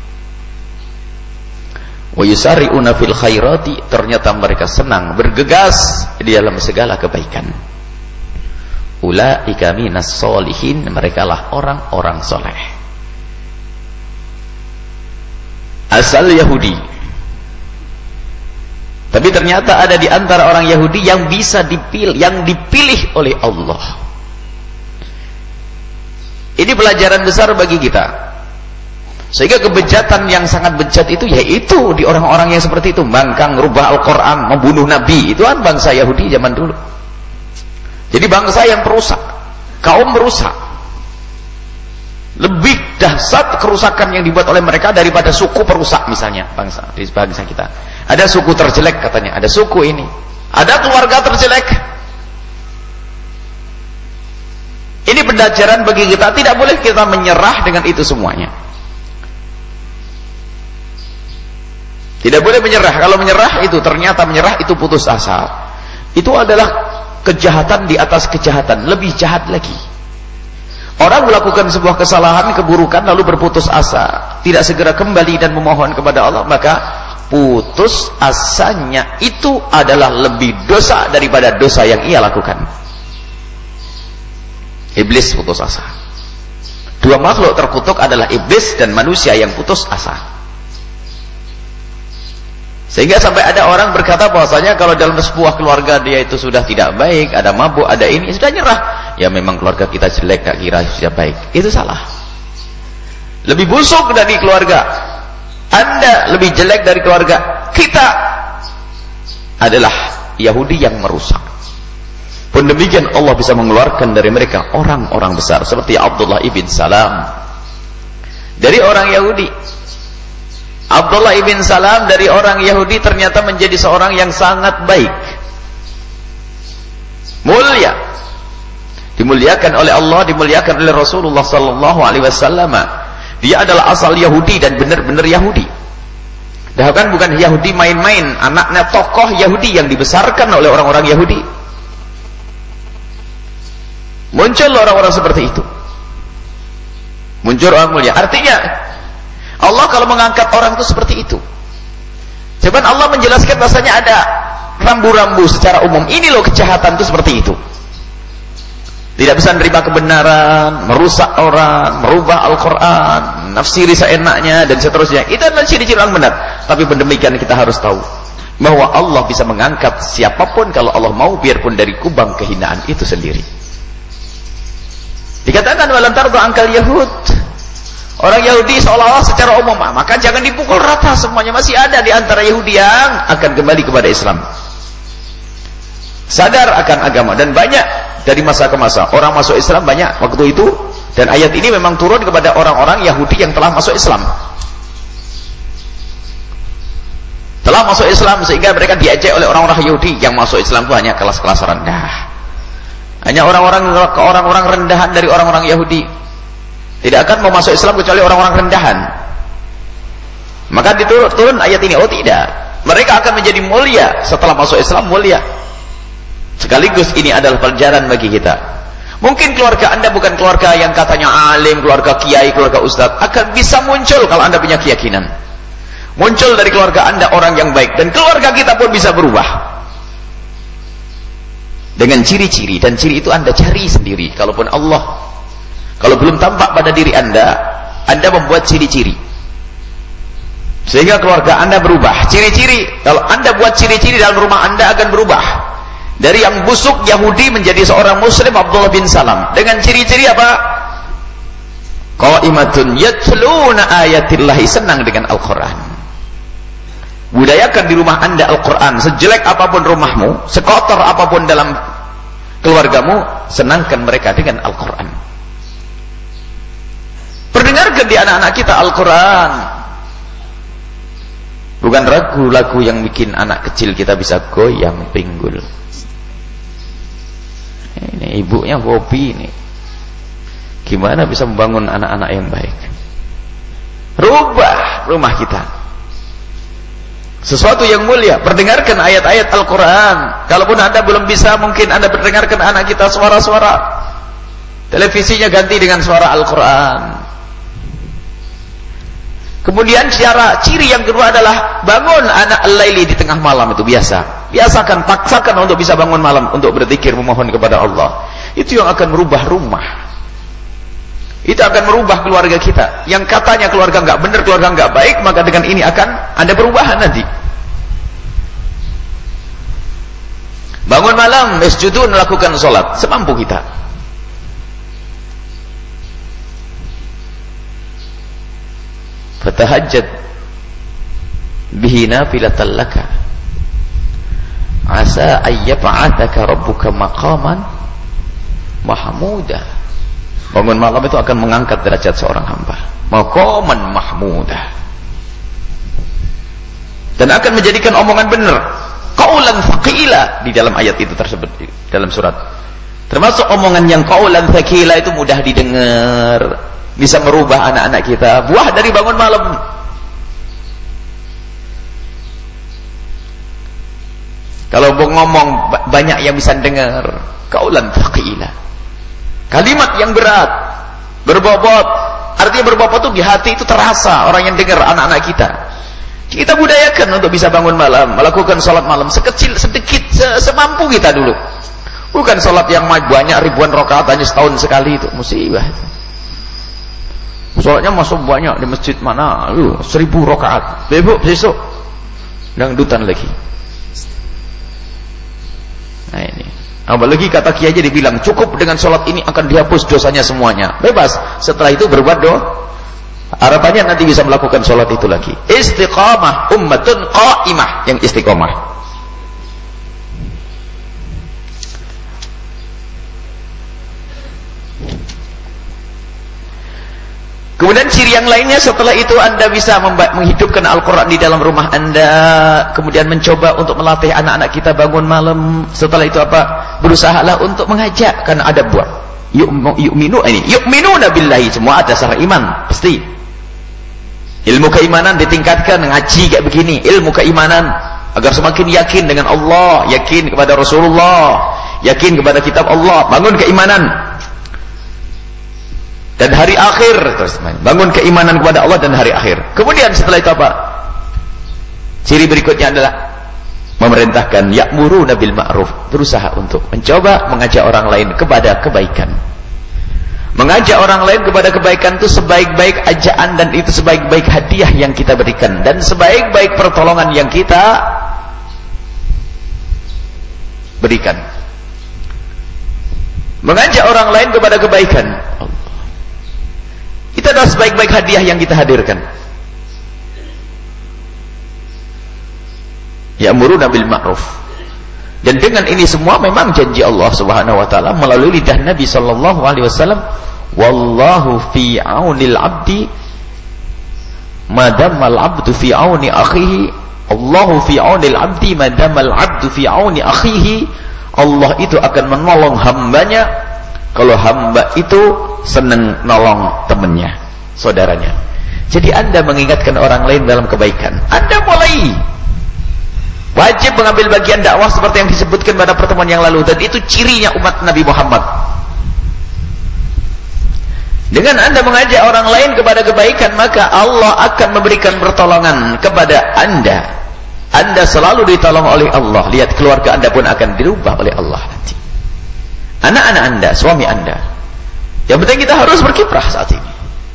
wa yusari'una fil khairati, ternyata mereka senang bergegas di dalam segala kebaikan. Ulaika minas sholihin, mereka lah orang-orang soleh. Asal Yahudi. Tapi ternyata ada di antara orang Yahudi yang bisa dipilih, yang dipilih oleh Allah. Ini pelajaran besar bagi kita. Sehingga kebejatan yang sangat bejat itu, yaitu di orang-orang yang seperti itu, bangkang, rubah Al-Quran, membunuh Nabi. Itu kan bangsa Yahudi zaman dulu. Jadi bangsa yang perusak, kaum merusak. Lebih dahsyat kerusakan yang dibuat oleh mereka daripada suku perusak misalnya di bangsa kita. Ada suku terjelek katanya, ada suku ini, ada keluarga terjelek. Ini pelajaran bagi kita, tidak boleh kita menyerah dengan itu semuanya. Tidak boleh menyerah. Kalau menyerah itu ternyata menyerah itu putus asa. Itu adalah kejahatan di atas kejahatan, lebih jahat lagi. Orang melakukan sebuah kesalahan, keburukan, lalu berputus asa, tidak segera kembali dan memohon kepada Allah, maka putus asanya itu adalah lebih dosa daripada dosa yang ia lakukan. Iblis putus asa. Dua makhluk terkutuk adalah iblis dan manusia yang putus asa. Sehingga sampai ada orang berkata bahwasanya kalau dalam sebuah keluarga dia itu sudah tidak baik, ada mabuk, ada ini, sudah nyerah. Ya memang keluarga kita jelek, gak kira sudah baik. Itu salah. Lebih busuk dari keluarga Anda, lebih jelek dari keluarga kita adalah Yahudi yang merusak. Pun demikian Allah bisa mengeluarkan dari mereka orang-orang besar seperti Abdullah ibn Salam dari orang Yahudi. Abdullah ibn Salam dari orang Yahudi ternyata menjadi seorang yang sangat baik, mulia, dimuliakan oleh Allah, dimuliakan oleh Rasulullah sallallahu alaihi wasallam. Dia adalah asal Yahudi dan benar-benar Yahudi. Bahkan bukan Yahudi main-main, anaknya tokoh Yahudi yang dibesarkan oleh orang-orang Yahudi. Muncul orang-orang seperti itu. Muncul orang mulia. Artinya Allah kalau mengangkat orang itu seperti itu. Cuman Allah menjelaskan bahasanya ada rambu-rambu secara umum. Ini loh kejahatan itu seperti itu. Tidak bisa menerima kebenaran, merusak orang, merubah Al-Quran, nafsiri seenaknya dan seterusnya. Itu adalah ciri-ciri orang benar. Tapi demikian kita harus tahu bahwa Allah bisa mengangkat siapapun kalau Allah mau, biarpun dari kubang kehinaan itu sendiri. Dikatakan walan tarda angkal Yahud. Orang Yahudi seolah-olah secara umum, maka jangan dipukul rata semuanya. Masih ada di antara Yahudi yang akan kembali kepada Islam, sadar akan agama. Dan banyak dari masa ke masa orang masuk Islam banyak waktu itu. Dan ayat ini memang turun kepada orang-orang Yahudi yang telah masuk Islam, telah masuk Islam, sehingga mereka diajak oleh orang-orang Yahudi. Yang masuk Islam itu hanya kelas-kelas rendah, hanya orang-orang rendahan dari orang-orang Yahudi. Tidak akan mau masuk Islam kecuali orang-orang rendahan. Maka diturun ayat ini. Oh tidak, mereka akan menjadi mulia setelah masuk Islam, mulia. Sekaligus ini adalah pelajaran bagi kita. Mungkin keluarga Anda bukan keluarga yang katanya alim, keluarga kiai, keluarga ustaz. Akan bisa muncul kalau Anda punya keyakinan. Muncul dari keluarga Anda orang yang baik. Dan keluarga kita pun bisa berubah dengan ciri-ciri. Dan ciri itu Anda cari sendiri. Kalaupun Allah, kalau belum tampak pada diri Anda membuat ciri-ciri sehingga keluarga Anda berubah. Ciri-ciri, kalau Anda buat ciri-ciri dalam rumah Anda akan berubah. Dari yang busuk Yahudi menjadi seorang Muslim Abdullah bin Salam. Dengan ciri-ciri apa? Qaimatun yatluna ayatillahi, senang dengan Al-Quran. Budayakan di rumah Anda Al-Quran. Sejelek apapun rumahmu, sekotor apapun dalam keluargamu, senangkan mereka dengan Al-Quran. Perdengarkan di anak-anak kita Al-Quran. Bukan lagu-lagu yang bikin anak kecil kita bisa goyang pinggul. Ini ibunya hobi ini. Gimana bisa membangun anak-anak yang baik? Rubah rumah kita. Sesuatu yang mulia. Perdengarkan ayat-ayat Al-Quran. Kalaupun Anda belum bisa, mungkin Anda perdengarkan anak kita suara-suara. Televisinya ganti dengan suara Al-Quran. Kemudian ciri yang kedua adalah bangun anak al-laili di tengah malam. Itu biasa. Biasakan, paksakan untuk bisa bangun malam untuk berzikir, memohon kepada Allah. Itu yang akan merubah rumah. Itu akan merubah keluarga kita. Yang katanya keluarga enggak benar, keluarga enggak baik, maka dengan ini akan ada perubahan nanti. Bangun malam, masjidun, melakukan sholat semampu kita. Fatahajjad bihi nafilatan laka asa ayyab'athaka rabbuka maqaman mahmuda. Bangun malam itu akan mengangkat derajat seorang hamba. Maqaman mahmudah. Dan akan menjadikan omongan benar. Qaulan thaqila di dalam ayat itu tersebut dalam surat. Termasuk omongan yang qaulan thaqila itu mudah didengar, bisa merubah anak-anak kita. Buah dari bangun malam. Kalau ngomong banyak yang bisa dengar, qaulan thaqila. Kalimat yang berat, berbobot. Artinya berbobot itu di hati itu terasa orang yang dengar, anak-anak kita. Kita budayakan untuk bisa bangun malam, melakukan sholat malam sekecil, sedikit, semampu kita dulu. Bukan sholat yang banyak ribuan rakaat hanya setahun sekali, itu musibah. Sholatnya masuk banyak di masjid mana? 1000 rakaat. Besok dangdutan lagi. Nah ini, apalagi kata kiai aja dibilang cukup dengan sholat ini akan dihapus dosanya semuanya. Bebas. Setelah itu berbuat doa. Harapannya nanti bisa melakukan sholat itu lagi. Istiqamah, ummatun qa'imah, yang istiqamah. Kemudian ciri yang lainnya setelah itu Anda bisa menghidupkan Al-Quran di dalam rumah Anda. Kemudian mencoba untuk melatih anak-anak kita bangun malam. Setelah itu apa? Berusahalah untuk mengajak, karena ada buat yu'minuna billahi, semua ada dasar iman pasti. Ilmu keimanan ditingkatkan, ngaji kayak begini, ilmu keimanan agar semakin yakin dengan Allah, yakin kepada Rasulullah, yakin kepada kitab Allah, bangun keimanan dan hari akhir, terus bangun keimanan kepada Allah dan hari akhir. Kemudian setelah itu apa? Ciri berikutnya adalah memerintahkan ya'muruna bil ma'ruf, berusaha untuk mencoba mengajak orang lain kepada kebaikan. Mengajak orang lain kepada kebaikan itu sebaik-baik ajaan, dan itu sebaik-baik hadiah yang kita berikan, dan sebaik-baik pertolongan yang kita berikan. Mengajak orang lain kepada kebaikan, itu adalah sebaik-baik hadiah yang kita hadirkan. Ya'muruna bil ma'ruf. Dan dengan ini semua memang janji Allah Subhanahu wa taala melalui lidah Nabi sallallahu alaihi wasallam, wallahu fi aunil abdi madamal abdu fi auni akhihi. Allahu fi aunil abdi madamal abdu fi auni akhihi. Allah itu akan menolong hambanya kalau hamba itu senang nolong temannya, saudaranya. Jadi Anda mengingatkan orang lain dalam kebaikan, Anda mulai wajib mengambil bagian dakwah seperti yang disebutkan pada pertemuan yang lalu, dan itu cirinya umat Nabi Muhammad. Dengan Anda mengajak orang lain kepada kebaikan, maka Allah akan memberikan pertolongan kepada Anda. Anda selalu ditolong oleh Allah. Lihat, keluarga Anda pun akan dirubah oleh Allah nanti. Anak-anak Anda, suami Anda. Yang penting kita harus berkiprah saat ini.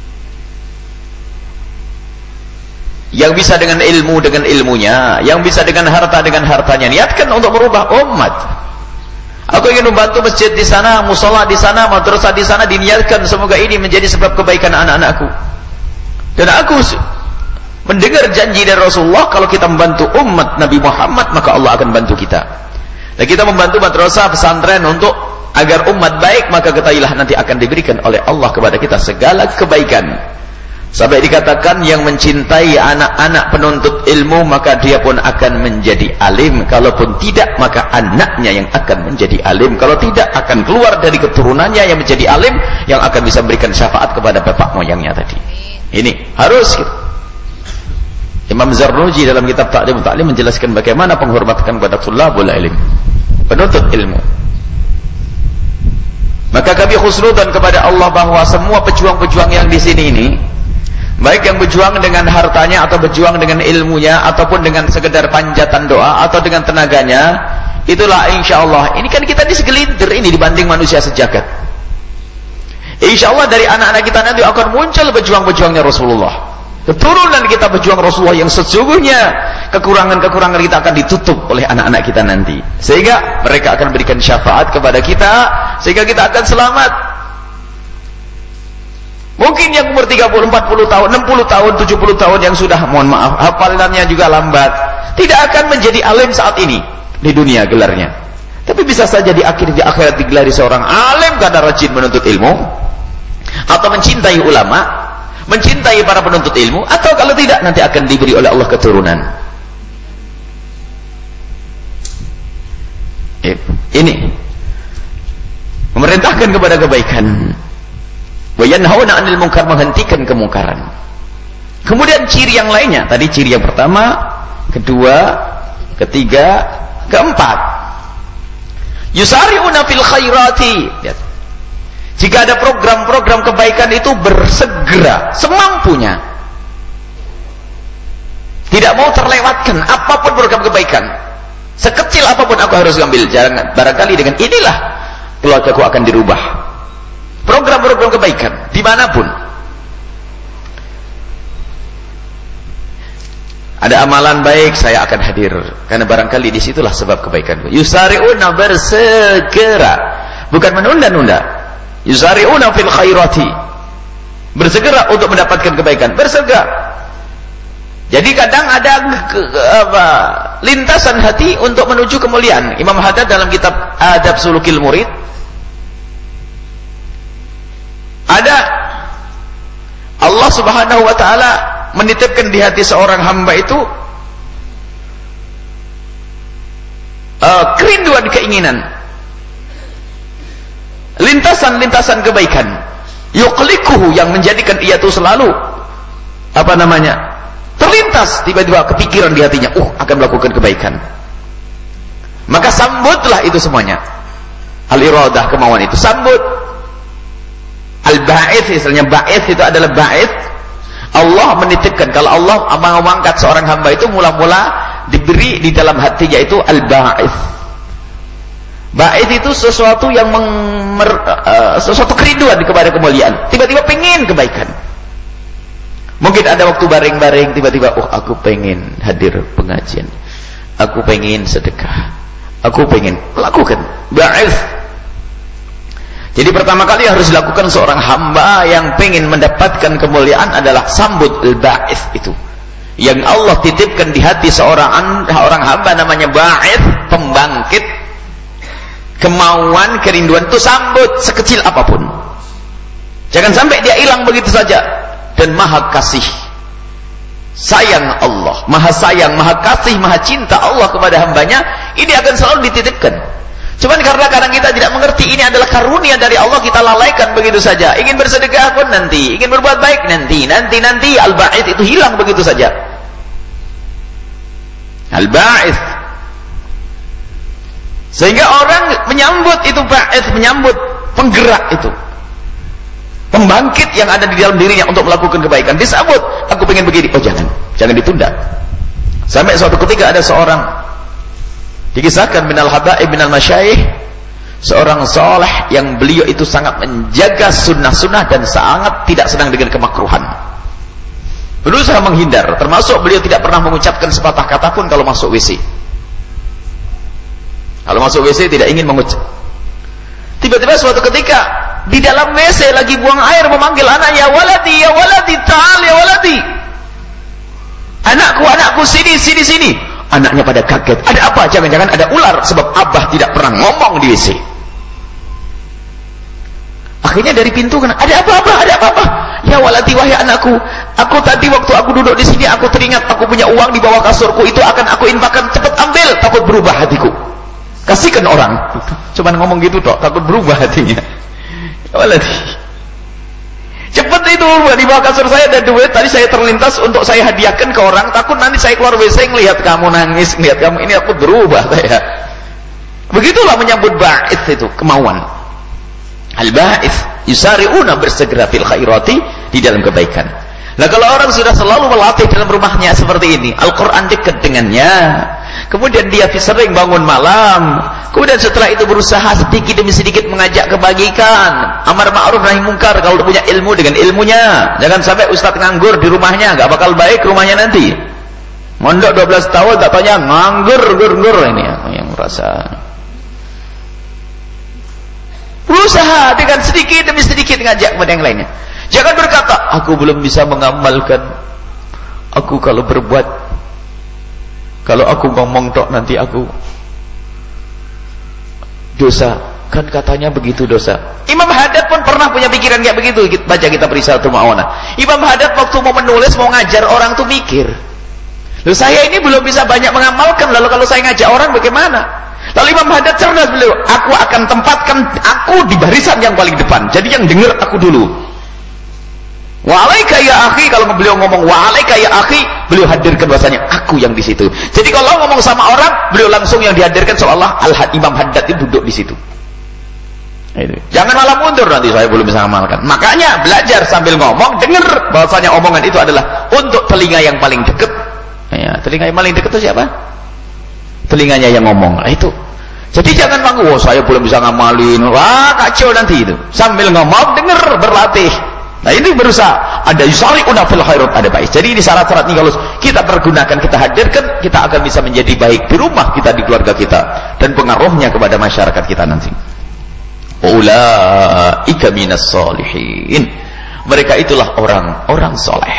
Yang bisa dengan ilmu dengan ilmunya, yang bisa dengan harta dengan hartanya. Niatkan untuk merubah umat. Aku ingin membantu masjid di sana, musola di sana, madrasah di sana, diniatkan semoga ini menjadi sebab kebaikan anak-anakku. Dan aku mendengar janji dari Rasulullah, kalau kita membantu umat Nabi Muhammad, maka Allah akan bantu kita. Dan kita membantu madrasah, pesantren untuk agar umat baik, maka ketahuilah nanti akan diberikan oleh Allah kepada kita segala kebaikan. Sampai dikatakan yang mencintai anak-anak penuntut ilmu, maka dia pun akan menjadi alim. Kalaupun tidak, maka anaknya yang akan menjadi alim. Kalau tidak, akan keluar dari keturunannya yang menjadi alim, yang akan bisa memberikan syafaat kepada bapak moyangnya tadi. Ini harus gitu. Imam Zarnuji dalam kitab Ta'lim menjelaskan bagaimana penghormatan kepada tulabul ilm, penuntut ilmu. Maka kami khusnudan kepada Allah bahwa semua pejuang-pejuang yang di sini ini, baik yang berjuang dengan hartanya, atau berjuang dengan ilmunya, ataupun dengan sekedar panjatan doa, atau dengan tenaganya, itulah insyaAllah, ini kan kita disegelintir ini dibanding manusia sejagat. InsyaAllah dari anak-anak kita nanti akan muncul pejuang-pejuangnya Rasulullah. Keturunan kita pejuang Rasulullah yang sesungguhnya kekurangan-kekurangan kita akan ditutup oleh anak-anak kita nanti. Sehingga mereka akan berikan syafaat kepada kita, sehingga kita akan selamat. Mungkin yang umur 30, 40 tahun, 60 tahun, 70 tahun yang sudah, mohon maaf, hafalannya juga lambat, tidak akan menjadi alim saat ini di dunia gelarnya. Tapi bisa saja di akhirat digelari seorang alim karena rajin menuntut ilmu. atau mencintai ulama, mencintai para penuntut ilmu, atau kalau tidak nanti akan diberi oleh Allah keturunan. Ini memerintahkan kepada kebaikan, wa yanhauna 'anil munkar, menghentikan kemungkaran. Kemudian ciri yang lainnya, tadi ciri yang pertama, kedua, ketiga, keempat, yusari'una fil khairati. Lihat. Jika ada program-program kebaikan itu bersegera semampunya, tidak mau terlewatkan apapun program kebaikan, sekecil apapun aku harus ambil. Jangan, barangkali dengan inilah keluargaku akan dirubah. Program-program kebaikan dimanapun ada amalan baik, saya akan hadir, karena barangkali disitulah sebab kebaikan. Yusari'una, bersegera, bukan menunda-nunda. Yusari'una fil khairati, bersegera untuk mendapatkan kebaikan, bersegera. Jadi kadang ada lintasan hati untuk menuju kemuliaan. Imam Haddad dalam kitab Adab Sulukil Murid, ada Allah Subhanahu wa ta'ala menitipkan di hati seorang hamba itu kerinduan, keinginan, lintasan-lintasan kebaikan, yuqlikuhu, yang menjadikan ia itu selalu terlintas tiba-tiba kepikiran di hatinya, akan melakukan kebaikan. Maka sambutlah itu semuanya. Al-iradah, kemauan itu sambut. Al-ba'ith, misalnya ba'ith itu adalah ba'ith, Allah menitipkan, kalau Allah mau mengangkat seorang hamba itu mula-mula diberi di dalam hatinya itu al-ba'ith. Ba'ith itu sesuatu yang sesuatu kerinduan kepada kemuliaan, tiba-tiba pengen kebaikan. Mungkin ada waktu baring-baring, tiba-tiba aku pengen hadir pengajian, aku pengen sedekah, aku pengen lakukan ba'ith. Jadi pertama kali harus dilakukan seorang hamba yang pengen mendapatkan kemuliaan adalah sambut al-ba'ith itu, yang Allah titipkan di hati seorang hamba, namanya ba'ith, pembangkit kemauan, kerinduan itu sambut sekecil apapun. Jangan sampai dia hilang begitu saja. Dan maha kasih sayang Allah, maha sayang, maha kasih, maha cinta Allah kepada hambanya, ini akan selalu dititipkan. Cuman karena kadang kita tidak mengerti ini adalah karunia dari Allah, kita lalaikan begitu saja. Ingin bersedekah pun nanti, ingin berbuat baik nanti, al-ba'ith itu hilang begitu saja. Al-ba'ith, sehingga orang menyambut itu ba'ith, menyambut penggerak itu, pembangkit yang ada di dalam dirinya untuk melakukan kebaikan, disambut. Aku pengen begini, jangan ditunda. Sampai suatu ketika ada seorang, dikisahkan minal habaib minal masyayikh, seorang soleh yang beliau itu sangat menjaga sunnah-sunnah dan sangat tidak senang dengan kemakruhan, berusaha menghindar, termasuk beliau tidak pernah mengucapkan sepatah kata pun kalau masuk WC. Kalau masuk WC tidak ingin mengucap. Tiba-tiba suatu ketika di dalam WC lagi buang air, memanggil anak, ya waladi, ta'al ya waladi, anakku, sini. Anaknya pada kaget, ada apa? Jangan-jangan ada ular, sebab abah tidak pernah ngomong di WC. Akhirnya dari pintu, ada apa? Ya waladi, wahai anakku, aku tadi waktu aku duduk di sini, aku teringat aku punya uang di bawah kasurku, itu akan aku infakkan, cepat ambil, takut berubah hatiku, kasihkan orang. Cuman ngomong gitu tok, takut berubah hatinya. Ya waladi, cepat itu di bawah kasur saya ada duit, tadi saya terlintas untuk saya hadiahkan ke orang, takut nanti saya keluar WC ngelihat kamu nangis, ngelihat kamu ini, aku berubah saya. Begitulah menyambut ba'ith itu, kemauan. Al-ba'ith, yusari'una, bersegera fil khairati, di dalam kebaikan. Nah, kalau orang sudah selalu melatih dalam rumahnya seperti ini, Al-Quran dekat dengannya, kemudian dia sering bangun malam, kemudian setelah itu berusaha sedikit demi sedikit mengajak kebajikan, amar ma'ruf nahi mungkar, kalau punya ilmu dengan ilmunya. Jangan sampai ustadz nganggur di rumahnya, gak bakal baik rumahnya nanti. Mondok 12 tahun tak tanya nganggur ini yang merasa. Berusaha dengan sedikit demi sedikit ngajak kepada yang lainnya. Jangan berkata, aku belum bisa mengamalkan, aku kalau berbuat, kalau aku ngomong tok nanti aku dosa. kan katanya begitu dosa. Imam Haddad pun pernah punya pikiran kayak begitu. Baca kitab Risalatul Ma'unah. Imam Haddad waktu mau menulis, mau ngajar orang tuh mikir, loh saya ini belum bisa banyak mengamalkan, lalu kalau saya ngajak orang bagaimana? Lalu Imam Haddad cerdas beliau, aku akan tempatkan aku di barisan yang paling depan, jadi yang dengar aku dulu. Wa'alaika ya akhi, kalau beliau ngomong wa'alaika ya akhi, beliau hadirkan bahasanya aku yang di situ. Jadi kalau ngomong sama orang, beliau langsung yang dihadirkan, seolah Imam Haddad itu duduk di situ. Jangan malah mundur, nanti saya belum bisa mengamalkan. Makanya belajar sambil ngomong, dengar bahwasanya omongan itu adalah untuk telinga yang paling dekat. Ya, telinga yang paling dekat itu siapa? Telinganya yang ngomong. Nah, itu. Jadi jangan bangga, saya belum bisa ngamalin. Wah, kacau nanti itu. Sambil ngomong, dengar, berlatih. Nah, ini berusaha. Ada yusari'una fil khairat, ada baik. Jadi ini syarat-syarat ini kalau kita pergunakan, kita hadirkan, kita akan bisa menjadi baik di rumah kita, di keluarga kita, dan pengaruhnya kepada masyarakat kita nanti. Ulaika minas sholihin, mereka itulah orang-orang soleh.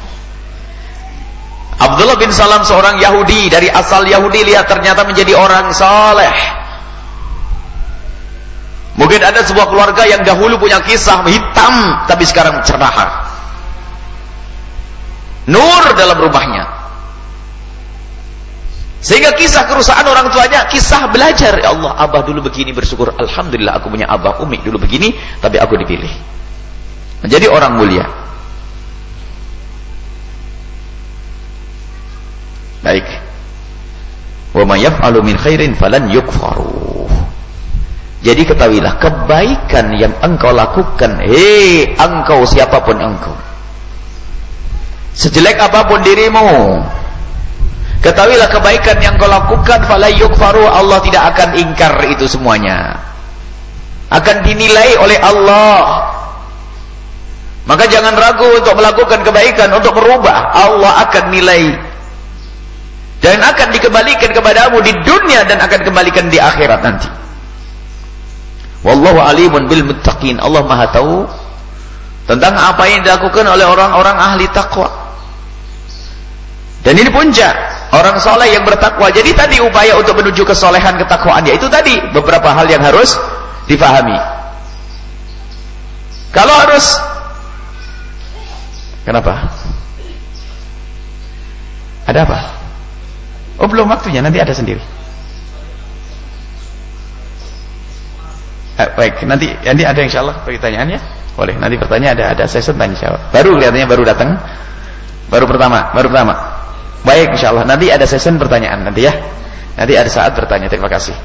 Abdullah bin Salam seorang Yahudi, dari asal Yahudi, lihat ternyata menjadi orang soleh. Mungkin ada sebuah keluarga yang dahulu punya kisah hitam, tapi sekarang cerah, nur dalam rumahnya. Sehingga kisah kerusakan orang tuanya, kisah belajar. Ya Allah, abah dulu begini, bersyukur. Alhamdulillah aku punya abah, umi dulu begini, tapi aku dipilih menjadi orang mulia. Baik. Wa may yaf'alu min khairin falan yukfaru. Jadi ketahuilah, kebaikan yang engkau lakukan, engkau siapapun engkau, sejelek apapun dirimu, ketahuilah kebaikan yang kau lakukan fala yukfaru, Allah tidak akan ingkar itu semuanya. Akan dinilai oleh Allah. Maka jangan ragu untuk melakukan kebaikan, untuk berubah. Allah akan nilai. Dan akan dikembalikan kepadamu di dunia dan akan kembalikan di akhirat nanti. Wallahu alimun bil muttaqin. Allah Maha tahu tentang apa yang dilakukan oleh orang-orang ahli takwa. Dan ini puncak orang soleh yang bertakwa. Jadi tadi upaya untuk menuju kesolehan, ketakwaan, yaitu tadi beberapa hal yang harus difahami. Kalau harus, kenapa? Ada apa? Oh, belum waktunya, nanti ada sendiri. Baik, nanti ada insyaallah pertanyaannya. Boleh, nanti pertanyaan ada sesi tanya jawab. Baru kelihatannya baru datang. Baru pertama. Baik, insyaallah nanti ada sesi pertanyaan nanti ya. Nanti ada saat bertanya. Terima kasih.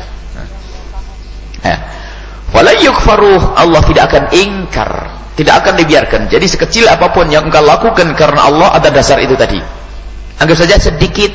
Wala yukfaru, Allah tidak akan ingkar, tidak akan dibiarkan. Jadi sekecil apapun yang engkau lakukan karena Allah, ada dasar itu tadi. Anggap saja sedikit.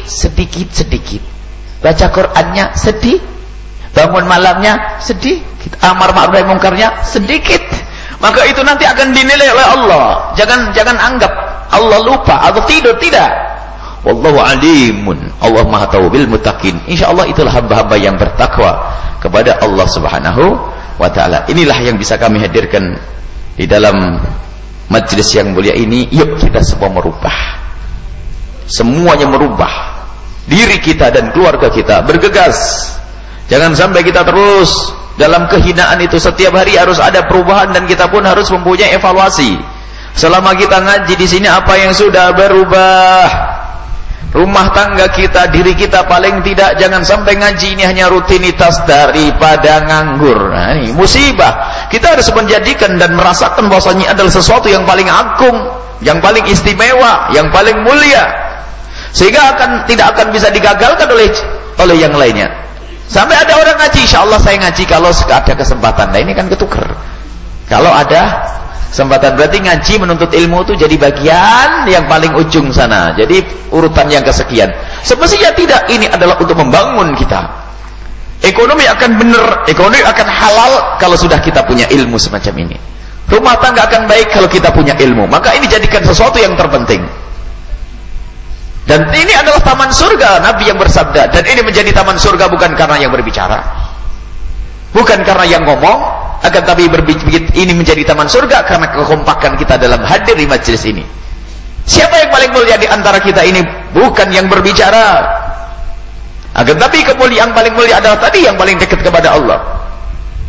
Baca Qur'annya sedih, bangun malamnya sedikit, amar ma'ruf nahi mungkarnya sedikit. Maka itu nanti akan dinilai oleh Allah. Jangan anggap Allah lupa atau tidur, tidak. Wallahu alimun, Allah Maha tahu bil muttaqin. Insyaallah itulah hamba-hamba yang bertakwa kepada Allah Subhanahu wa taala. Inilah yang bisa kami hadirkan di dalam majlis yang mulia ini. Yuk kita semua merubah. Semuanya merubah. Diri kita dan keluarga kita bergegas. Jangan sampai kita terus dalam kehinaan itu. Setiap hari harus ada perubahan dan kita pun harus mempunyai evaluasi. Selama kita ngaji di sini apa yang sudah berubah? Rumah tangga kita, diri kita paling tidak jangan sampai ngaji ini hanya rutinitas daripada nganggur. Nah, ini musibah. Kita harus menjadikan dan merasakan bahwasanya adalah sesuatu yang paling agung, yang paling istimewa, yang paling mulia. Sehingga tidak akan bisa digagalkan oleh yang lainnya. Sampai ada orang ngaji, insyaallah saya ngaji kalau ada kesempatan. Nah, ini kan ketuker. Kalau ada kesempatan, berarti ngaji menuntut ilmu itu jadi bagian yang paling ujung sana. Jadi urutan yang kesekian. Semestinya tidak, ini adalah untuk membangun kita. Ekonomi akan benar, ekonomi akan halal kalau sudah kita punya ilmu semacam ini. Rumah tangga akan baik kalau kita punya ilmu. Maka ini jadikan sesuatu yang terpenting. Dan ini adalah taman surga, Nabi yang bersabda. Dan ini menjadi taman surga bukan karena yang berbicara, bukan karena yang ngomong, akan tapi ini menjadi taman surga karena kekompakan kita dalam hadir di majelis ini. Siapa yang paling mulia di antara kita ini? Bukan yang berbicara, akan tapi kemuliaan paling mulia adalah tadi yang paling dekat kepada Allah.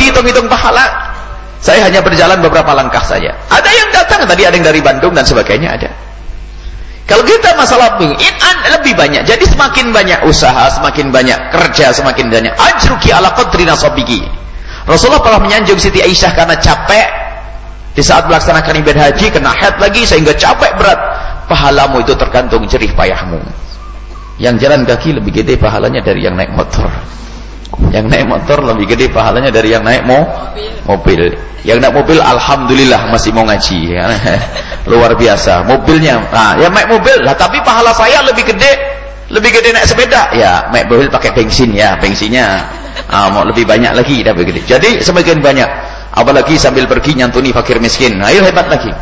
dihitung-hitung pahala, saya hanya berjalan beberapa langkah saja. Ada yang datang, tadi ada yang dari Bandung dan sebagainya ada. Kalau kita masalah lebih banyak, jadi semakin banyak usaha, semakin banyak kerja, semakin banyak ajruki ala qadri nasabiki. Rasulullah pernah menyanjung Siti Aisyah karena capek di saat melaksanakan ibadah haji, kena haid lagi sehingga capek berat. Pahalamu itu tergantung jerih payahmu. Yang jalan kaki lebih gede pahalanya dari yang naik motor. Yang naik motor lebih gede pahalanya dari yang naik mobil. Yang naik mobil alhamdulillah masih mau ngaji ya. Luar biasa mobilnya. Nah, yang naik mobil lah, tapi pahala saya lebih gede naik sepeda. Ya, naik mobil pakai bensin ya, bensinnya mau lebih banyak lagi dah begitu. Jadi semakin banyak, apalagi sambil pergi nyantuni fakir miskin. Nah, ayo hebat lagi.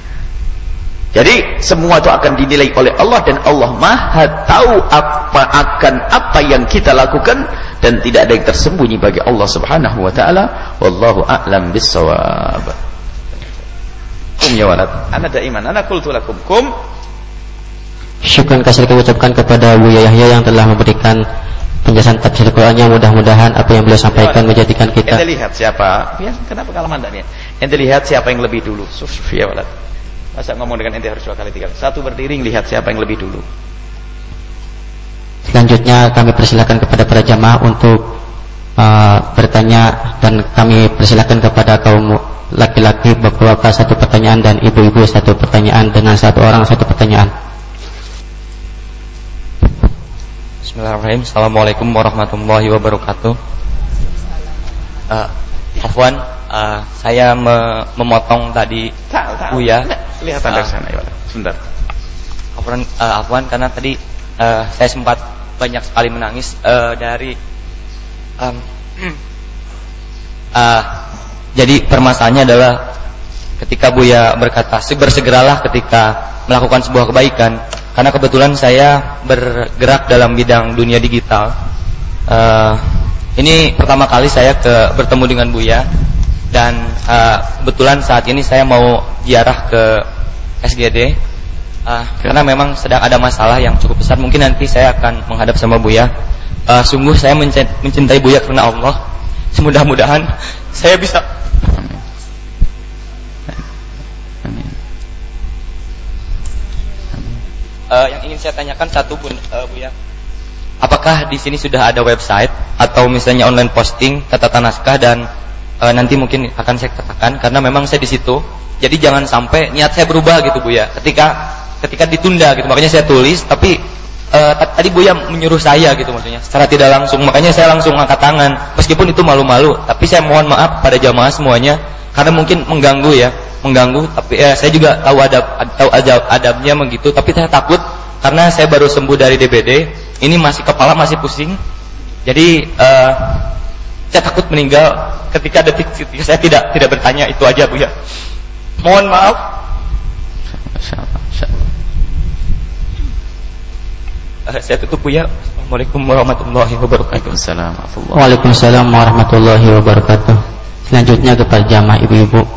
Jadi semua itu akan dinilai oleh Allah, dan Allah Maha tahu apa yang kita lakukan, dan tidak ada yang tersembunyi bagi Allah Subhanahu wa taala. Wallahu a'lam bissawab. Kum ya walad. Ana daiman ana qultu lakum kum. Syukran kasih kami ucapkan kepada Buya Yahya yang telah memberikan penjelasan tafsir Qur'annya. Mudah-mudahan apa yang beliau sampaikan menjadikan kita. Ente lihat siapa? Ya, kenapa kalau Anda lihat? Ente lihat siapa yang lebih dulu. Ya walad. Masa ngomong dengan ente harus 2 kali 3 kali. Satu berdiri lihat siapa yang lebih dulu. Selanjutnya kami persilakan kepada para jamaah untuk bertanya, dan kami persilakan kepada kaum laki-laki bapak-bapak 1 pertanyaan dan ibu-ibu 1 pertanyaan, dengan 1 orang 1 pertanyaan. Bismillahirrahmanirrahim. Assalamualaikum warahmatullahi wabarakatuh. Afwan, saya memotong tadi Buya. Lihat dari sana ya, sebentar. Afwan, karena tadi saya sempat banyak sekali menangis dari jadi permasalahannya adalah ketika Buya berkata bersegeralah ketika melakukan sebuah kebaikan, karena kebetulan saya bergerak dalam bidang dunia digital. Ini pertama kali saya bertemu dengan Buya, dan kebetulan saat ini saya mau ziarah ke SGD. Karena memang sedang ada masalah yang cukup besar. Mungkin nanti saya akan menghadap sama Buya. Sungguh saya mencintai Buya karena Allah. Semudah-mudahan saya bisa. Amin. Yang ingin saya tanyakan satu Buya, apakah di sini sudah ada website atau misalnya online posting catatan naskah, dan nanti mungkin akan saya katakan karena memang saya di situ. Jadi jangan sampai niat saya berubah gitu Buya. Ketika ditunda gitu, makanya saya tulis. Tapi tadi Buya menyuruh saya gitu, maksudnya secara tidak langsung, makanya saya langsung angkat tangan. Meskipun itu malu-malu, tapi saya mohon maaf pada jamaah semuanya, karena mungkin mengganggu. Tapi saya juga tahu adabnya begitu. Tapi saya takut karena saya baru sembuh dari DBD, ini kepala masih pusing. Jadi saya takut meninggal ketika saya tidak bertanya. Itu aja Buya. Mohon maaf. Saya tutup Buya. Assalamualaikum warahmatullahi wabarakatuh. Waalaikumsalam warahmatullahi wabarakatuh. Selanjutnya kepada jamaah ibu-ibu.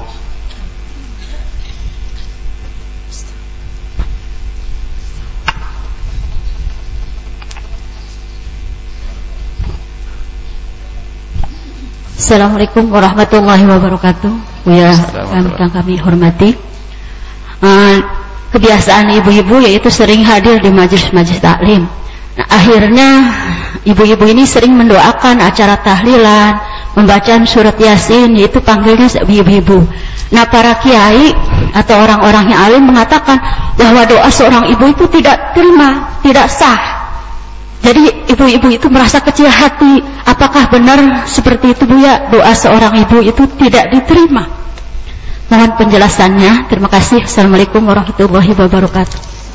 Assalamualaikum warahmatullahi wabarakatuh. Buya yang kami hormati, kebiasaan ibu-ibu yaitu sering hadir di majelis-majelis taklim. Nah, akhirnya ibu-ibu ini sering mendoakan acara tahlilan, membacaan surat Yasin, yaitu panggilnya ibu-ibu. Nah, para kiai atau orang-orang yang alim mengatakan bahwa doa seorang ibu itu tidak terima, tidak sah. Jadi ibu-ibu itu merasa kecil hati. Apakah benar seperti itu Buya? Doa seorang ibu itu tidak diterima. Mohon penjelasannya. Terima kasih. Assalamualaikum warahmatullahi wabarakatuh.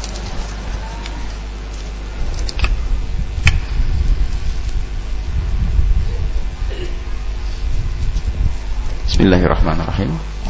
Bismillahirrahmanirrahim.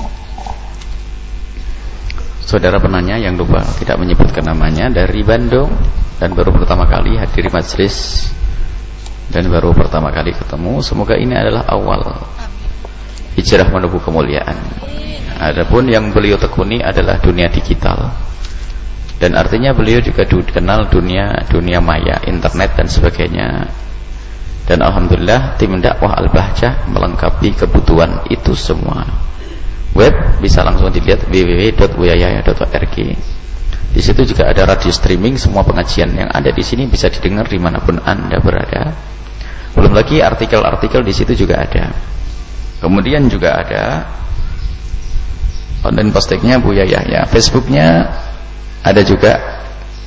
Saudara penanya yang lupa tidak menyebutkan namanya, dari Bandung, dan baru pertama kali hadir majelis dan baru pertama kali ketemu. Semoga ini adalah awal hijrah menuju kemuliaan. Adapun yang beliau tekuni adalah dunia digital, dan artinya beliau juga kenal dunia maya, internet dan sebagainya. Dan alhamdulillah tim dakwah Al-Bahjah melengkapi kebutuhan itu semua. Web bisa langsung dilihat www.buyayahya.org. Di situ juga ada radio streaming, semua pengajian yang ada di sini bisa didengar dimanapun Anda berada. Belum lagi artikel-artikel di situ juga ada. Kemudian juga ada online postingnya Buya Yahya, Facebooknya ada juga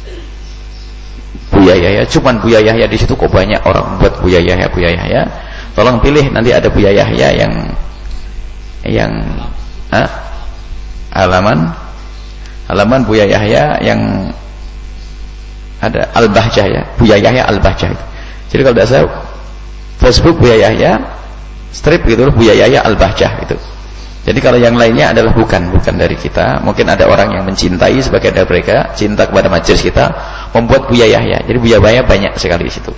Buya Yahya. Cuman Buya Yahya di situ kok banyak orang buat Buya Yahya, Buya Yahya. Tolong pilih, nanti ada Buya Yahya yang halaman Buya Yahya yang ada Al-Bahjah ya, Buya Yahya Al-Bahjah. Jadi kalau tidak salah Facebook Buya Yahya strip gitu, Buya Yahya Al-Bahjah itu. Jadi kalau yang lainnya adalah bukan dari kita. Mungkin ada orang yang mencintai sebagai ada mereka cinta kepada majelis kita membuat Buya Yahya. Jadi Buya Yahya banyak sekali di situ.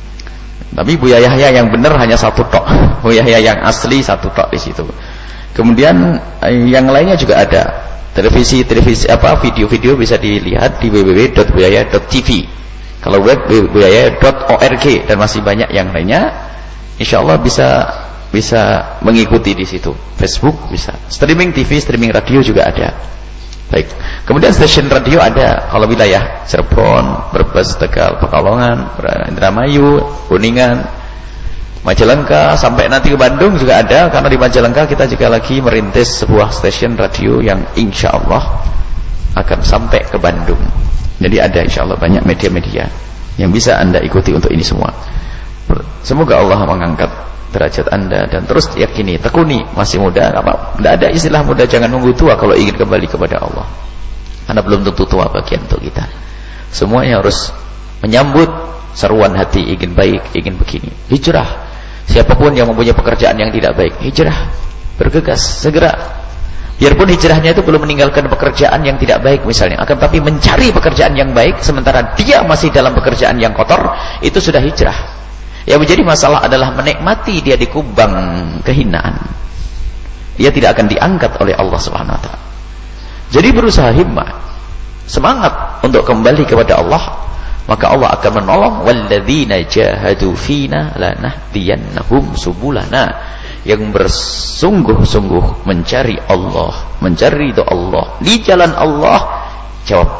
Tapi Buya Yahya yang benar hanya satu tok. Buya Yahya yang asli satu tok di situ. Kemudian yang lainnya juga ada. Televisi video-video bisa dilihat di www.buyayahya.tv. Kalau web buyayahya.org dan masih banyak yang lainnya. Insyaallah bisa mengikuti di situ. Facebook bisa. Streaming TV, streaming radio juga ada. Baik. Kemudian stasiun radio ada kalau wilayah Cirebon, Brebes, Tegal, Pekalongan, Indramayu, Kuningan, Majalengka, sampai nanti ke Bandung juga ada, karena di Majalengka kita juga lagi merintis sebuah stasiun radio yang insya Allah akan sampai ke Bandung. Jadi ada insya Allah banyak media-media yang bisa Anda ikuti untuk ini semua. Semoga Allah mengangkat derajat Anda dan terus yakini, tekuni, masih muda, tidak ada istilah muda, jangan nunggu tua kalau ingin kembali kepada Allah. Karena belum tentu tua bagian untuk kita. Semuanya harus menyambut seruan hati, ingin baik, ingin begini. Hijrah. Siapapun yang mempunyai pekerjaan yang tidak baik, hijrah, bergegas, segera. Biarpun hijrahnya itu belum meninggalkan pekerjaan yang tidak baik misalnya, akan tapi mencari pekerjaan yang baik sementara dia masih dalam pekerjaan yang kotor, itu sudah hijrah. Yang menjadi masalah adalah menikmati dia di kubang kehinaan. Dia tidak akan diangkat oleh Allah Subhanahu wa taala. Jadi berusaha himmah, semangat untuk kembali kepada Allah. Maka Allah akan menolong walladzina jahadu fina lanahdiyannahum subulana, yang bersungguh-sungguh mencari Allah, mencari ridha Allah di jalan Allah. Jawab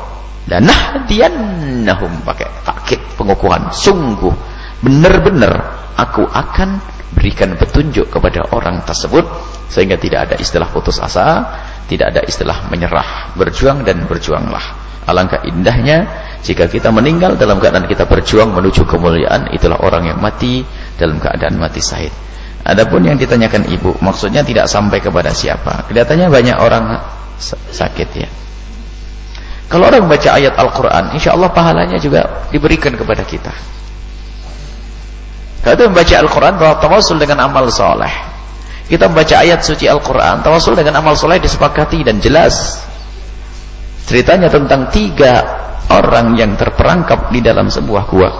lanahdiyannahum pakai takkid pengukuhan, sungguh benar-benar aku akan berikan petunjuk kepada orang tersebut, sehingga tidak ada istilah putus asa, tidak ada istilah menyerah. Berjuang dan berjuanglah. Alangkah indahnya jika kita meninggal dalam keadaan kita berjuang menuju kemuliaan. Itulah orang yang mati dalam keadaan mati syahid. Adapun yang ditanyakan ibu, maksudnya tidak sampai kepada siapa. Kelihatannya banyak orang sakit ya. Kalau orang baca ayat Al-Quran, insya Allah pahalanya juga diberikan kepada kita. Kalau kita membaca Al-Quran, bahwa tawasul dengan amal soleh. Kita membaca ayat suci Al-Quran, tawasul dengan amal soleh disepakati dan jelas. Ceritanya tentang 3 orang yang terperangkap di dalam sebuah gua.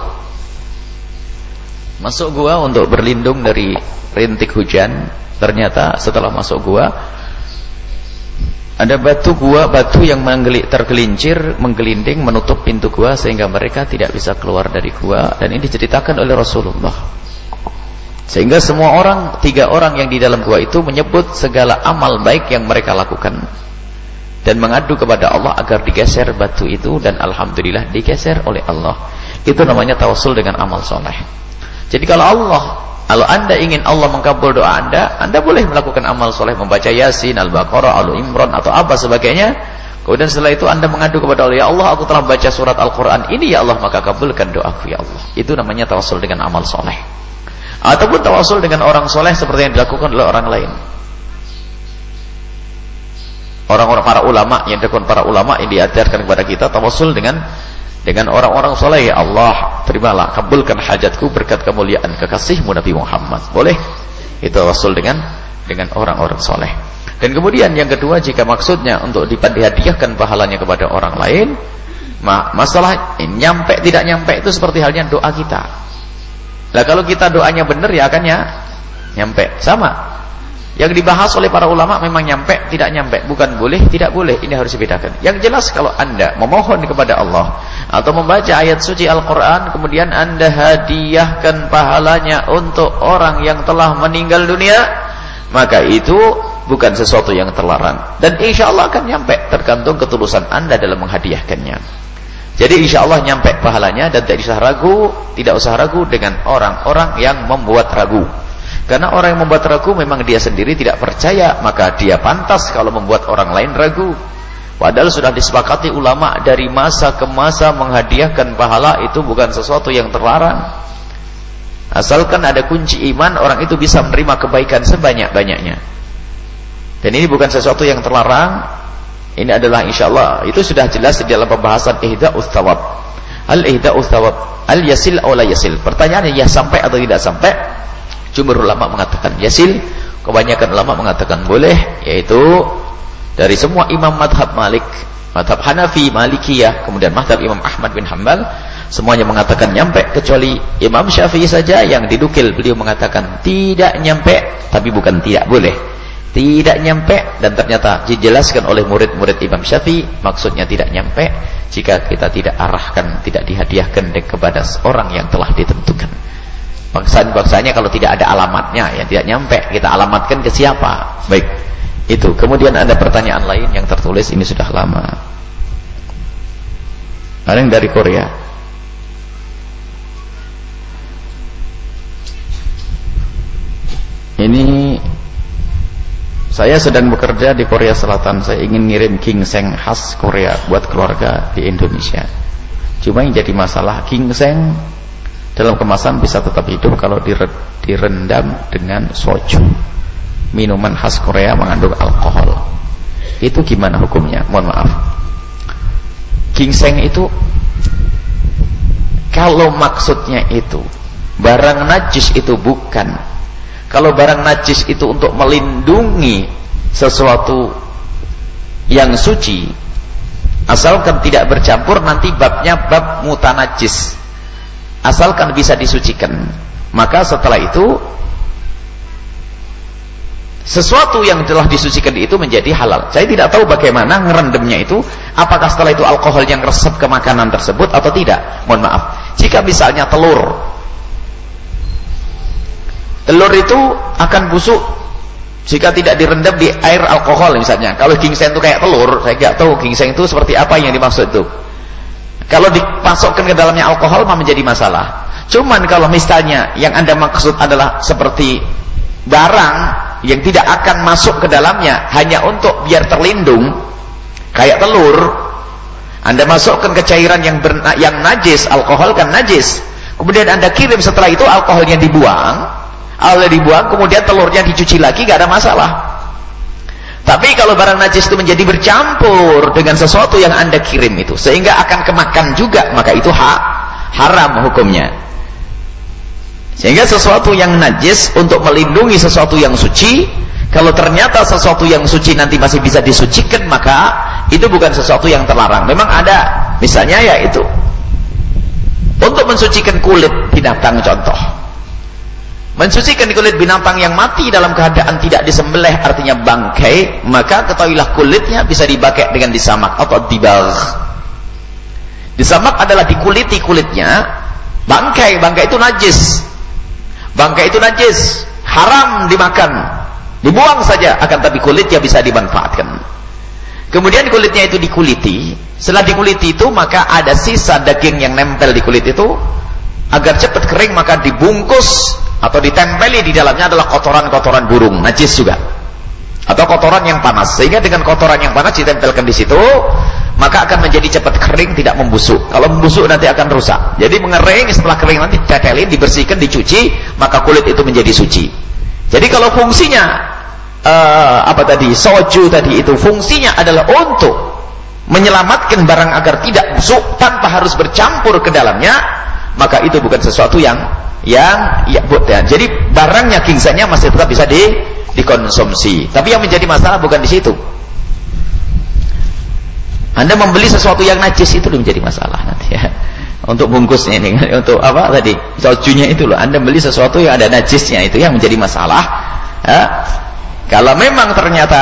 Masuk gua untuk berlindung dari rintik hujan. Ternyata setelah masuk gua, ada batu yang tergelincir, menggelinding, menutup pintu gua sehingga mereka tidak bisa keluar dari gua. Dan ini diceritakan oleh Rasulullah. Sehingga semua orang, 3 orang yang di dalam gua itu menyebut segala amal baik yang mereka lakukan dan mengadu kepada Allah agar digeser batu itu, dan alhamdulillah digeser oleh Allah. Itu namanya tawasul dengan amal soleh. Jadi kalau Anda ingin Allah mengkabul doa Anda boleh melakukan amal soleh, membaca Yasin, Al-Baqarah, Al-Imran atau apa sebagainya. Kemudian setelah itu Anda mengadu kepada Allah, ya Allah, aku telah baca surat Al-Quran ini, ya Allah, maka kabulkan doaku ya Allah. Itu namanya tawasul dengan amal soleh. Ataupun tawasul dengan orang soleh seperti yang dilakukan oleh orang lain. Orang-orang para ulama yang diajarkan kepada kita tawasul dengan orang-orang soleh. Ya Allah, terimalah, kabulkan hajatku berkat kemuliaan kekasihmu Nabi Muhammad. Boleh itu tawasul dengan orang-orang soleh. Dan kemudian yang kedua, jika maksudnya untuk dihadiahkan pahalanya kepada orang lain, masalah nyampe tidak nyampe itu seperti halnya doa kita. Lah kalau kita doanya benar ya akan nyampe. Sama. Yang dibahas oleh para ulama memang nyampe, tidak nyampe, bukan boleh, tidak boleh. Ini harus dibedakan. Yang jelas kalau Anda memohon kepada Allah atau membaca ayat suci Al-Quran, kemudian Anda hadiahkan pahalanya untuk orang yang telah meninggal dunia, maka itu bukan sesuatu yang terlarang. Dan insya Allah akan nyampe, tergantung ketulusan Anda dalam menghadiahkannya. Jadi insya Allah nyampe pahalanya dan tidak usah ragu dengan orang-orang yang membuat ragu. Karena orang yang membuat ragu memang dia sendiri tidak percaya, maka dia pantas kalau membuat orang lain ragu. Padahal sudah disepakati ulama dari masa ke masa menghadiahkan pahala itu bukan sesuatu yang terlarang. Asalkan ada kunci iman, orang itu bisa menerima kebaikan sebanyak-banyaknya. Dan ini bukan sesuatu yang terlarang. Ini adalah insyaallah itu sudah jelas di dalam pembahasan ihda'us thawab. Al-ihda'us thawab, al-yasil aw la yasil. Pertanyaannya ya sampai atau tidak sampai? Jumhur ulama mengatakan yasil, kebanyakan ulama mengatakan boleh, yaitu dari semua imam madhab Malik, madhab Hanafi, Malikiyah, kemudian madhab Imam Ahmad bin Hanbal, semuanya mengatakan nyampe, kecuali Imam Syafi'i saja yang didukil, beliau mengatakan tidak nyampe, tapi bukan tidak boleh, tidak nyampe. Dan ternyata dijelaskan oleh murid-murid Imam Syafi'i, maksudnya tidak nyampe jika kita tidak arahkan, tidak dihadiahkan kepada orang yang telah ditentukan. Bangsanya kalau tidak ada alamatnya, ya tidak nyampe, kita alamatkan ke siapa. Baik, itu. Kemudian ada pertanyaan lain yang tertulis, ini sudah lama. Ada yang dari Korea. Ini, saya sedang bekerja di Korea Selatan, saya ingin ngirim ginseng khas Korea buat keluarga di Indonesia. Cuma yang jadi masalah, ginseng dalam kemasan bisa tetap hidup kalau direndam dengan soju, minuman khas Korea mengandung alkohol. Itu gimana hukumnya? Mohon maaf. Ginseng itu kalau maksudnya itu barang najis, itu bukan. Kalau barang najis itu untuk melindungi sesuatu yang suci, asalkan tidak bercampur, nanti babnya bab mutanajis. Asalkan bisa disucikan, maka setelah itu sesuatu yang telah disucikan itu menjadi halal. Saya tidak tahu bagaimana ngerendamnya itu, apakah setelah itu alkohol yang resep ke makanan tersebut atau tidak. Mohon maaf, jika misalnya telur itu akan busuk jika tidak direndam di air alkohol misalnya. Kalau ginseng itu kayak telur, saya tidak tahu ginseng itu seperti apa yang dimaksud itu. Kalau dipasokkan ke dalamnya alkohol mah menjadi masalah. Cuman kalau misalnya yang Anda maksud adalah seperti barang yang tidak akan masuk ke dalamnya hanya untuk biar terlindung, kayak telur, Anda masukkan ke cairan yang najis, alkohol kan najis, kemudian Anda kirim, setelah itu alkoholnya dibuang, kemudian telurnya dicuci lagi, gak ada masalah. Tapi kalau barang najis itu menjadi bercampur dengan sesuatu yang Anda kirim itu, sehingga akan kemakan juga, maka itu haram hukumnya. Sehingga sesuatu yang najis untuk melindungi sesuatu yang suci, kalau ternyata sesuatu yang suci nanti masih bisa disucikan, maka itu bukan sesuatu yang terlarang. Memang ada, misalnya ya itu untuk mensucikan kulit binatang, contoh mensucikan kulit binatang yang mati dalam keadaan tidak disembelih, artinya bangkai, maka ketahuilah kulitnya bisa dipakai dengan disamak atau dibagh. Disamak adalah dikuliti kulitnya. Bangkai itu najis. Bangkai itu najis, haram dimakan, dibuang saja, akan tapi kulitnya bisa dimanfaatkan. Kemudian kulitnya itu dikuliti. Setelah dikuliti itu, maka ada sisa daging yang nempel di kulit itu. Agar cepat kering, maka dibungkus atau ditempeli di dalamnya adalah kotoran-kotoran burung, najis juga, atau kotoran yang panas. Sehingga dengan kotoran yang panas ditempelkan di situ, maka akan menjadi cepat kering, tidak membusuk. Kalau membusuk nanti akan rusak. Jadi mengering, setelah kering nanti ditetelin, dibersihkan, dicuci, maka kulit itu menjadi suci. Jadi kalau fungsinya soju tadi itu fungsinya adalah untuk menyelamatkan barang agar tidak busuk tanpa harus bercampur ke dalamnya, maka itu bukan sesuatu yang jadi barangnya, ginsengnya masih tetap bisa dikonsumsi. Tapi yang menjadi masalah bukan di situ. Anda membeli sesuatu yang najis itu menjadi masalah nanti ya. Untuk bungkusnya ini, untuk apa tadi? Sojunya itu loh. Anda beli sesuatu yang ada najisnya, itu yang menjadi masalah. Ya. Kalau memang ternyata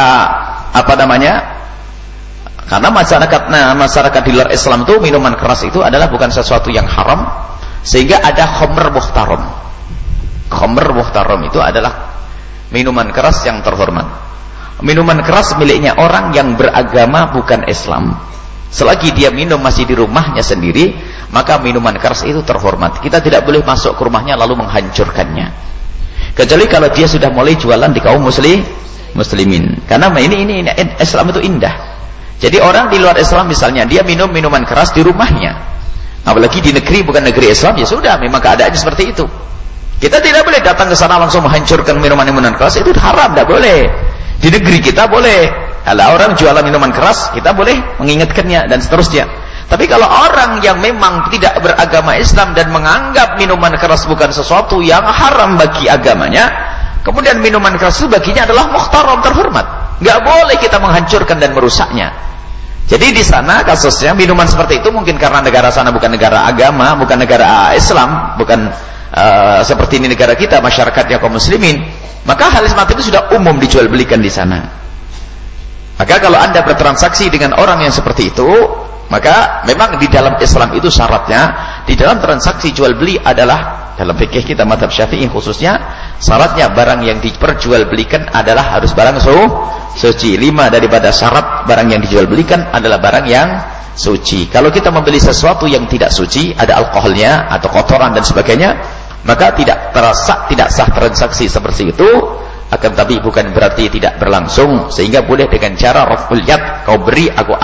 karena masyarakat di luar Islam itu minuman keras itu adalah bukan sesuatu yang haram, sehingga ada khamr muhtaram. Khamr muhtaram itu adalah minuman keras yang terhormat. Minuman keras miliknya orang yang beragama bukan Islam. Selagi dia minum masih di rumahnya sendiri, maka minuman keras itu terhormat. Kita tidak boleh masuk ke rumahnya lalu menghancurkannya. Kecuali kalau dia sudah mulai jualan di kaum muslimin. Karena ini Islam itu indah. Jadi orang di luar Islam misalnya dia minum minuman keras di rumahnya, apalagi di negeri bukan negeri Islam, ya sudah, memang keadaannya seperti itu. Kita tidak boleh datang ke sana langsung menghancurkan minuman keras, itu haram, tidak boleh. Di negeri kita boleh, kalau orang jualan minuman keras kita boleh mengingatkannya dan seterusnya. Tapi kalau orang yang memang tidak beragama Islam dan menganggap minuman keras bukan sesuatu yang haram bagi agamanya, kemudian minuman keras itu baginya adalah muhtaram, terhormat, nggak boleh kita menghancurkan dan merusaknya. Jadi di sana kasusnya minuman seperti itu mungkin karena negara sana bukan negara agama, bukan negara Islam, bukan seperti ini negara kita, masyarakatnya kaum muslimin, maka hal semacam itu sudah umum dijual belikan di sana. Maka kalau Anda bertransaksi dengan orang yang seperti itu, maka memang di dalam Islam itu syaratnya, di dalam transaksi jual beli adalah, dalam fikih kita mazhab Syafi'i khususnya, syaratnya barang yang diperjualbelikan adalah harus barang suci. 5 daripada syarat barang yang dijual belikan adalah barang yang suci. Kalau kita membeli sesuatu yang tidak suci, ada alkoholnya atau kotoran dan sebagainya, maka tidak sah transaksi seperti itu. Akan tapi bukan berarti tidak berlangsung, sehingga boleh dengan cara raf'ul yad, kau beri aku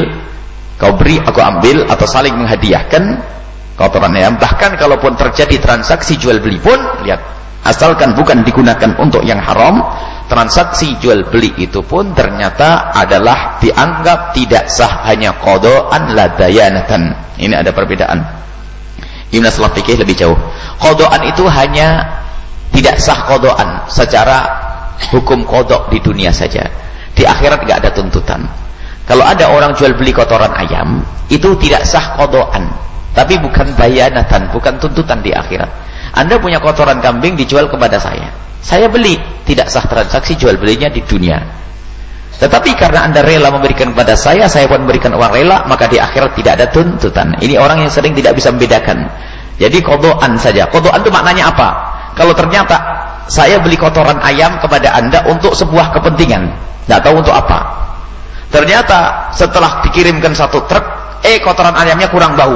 ambil, atau saling menghadiahkan kotorannya. Bahkan kalaupun terjadi transaksi jual beli pun, lihat, asalkan bukan digunakan untuk yang haram, transaksi jual beli itu pun ternyata adalah dianggap tidak sah, hanya qada'an la dayanatan. Ini ada perbedaan. Ibn Aslam fikih lebih jauh. Qada'an itu hanya tidak sah qada'an secara hukum qada' di dunia saja. Di akhirat enggak ada tuntutan. Kalau ada orang jual beli kotoran ayam, itu tidak sah qada'an, tapi bukan bayanatan, bukan tuntutan di akhirat. Anda punya kotoran kambing dijual kepada saya beli, tidak sah transaksi jual belinya di dunia. Tetapi karena Anda rela memberikan kepada saya pun memberikan uang rela, maka di akhirat tidak ada tuntutan. Ini orang yang sering tidak bisa membedakan. Jadi qada'an saja. Qada'an itu maknanya apa? Kalau ternyata saya beli kotoran ayam kepada Anda untuk sebuah kepentingan, tidak tahu untuk apa. Ternyata setelah dikirimkan 1 truk, kotoran ayamnya kurang bau.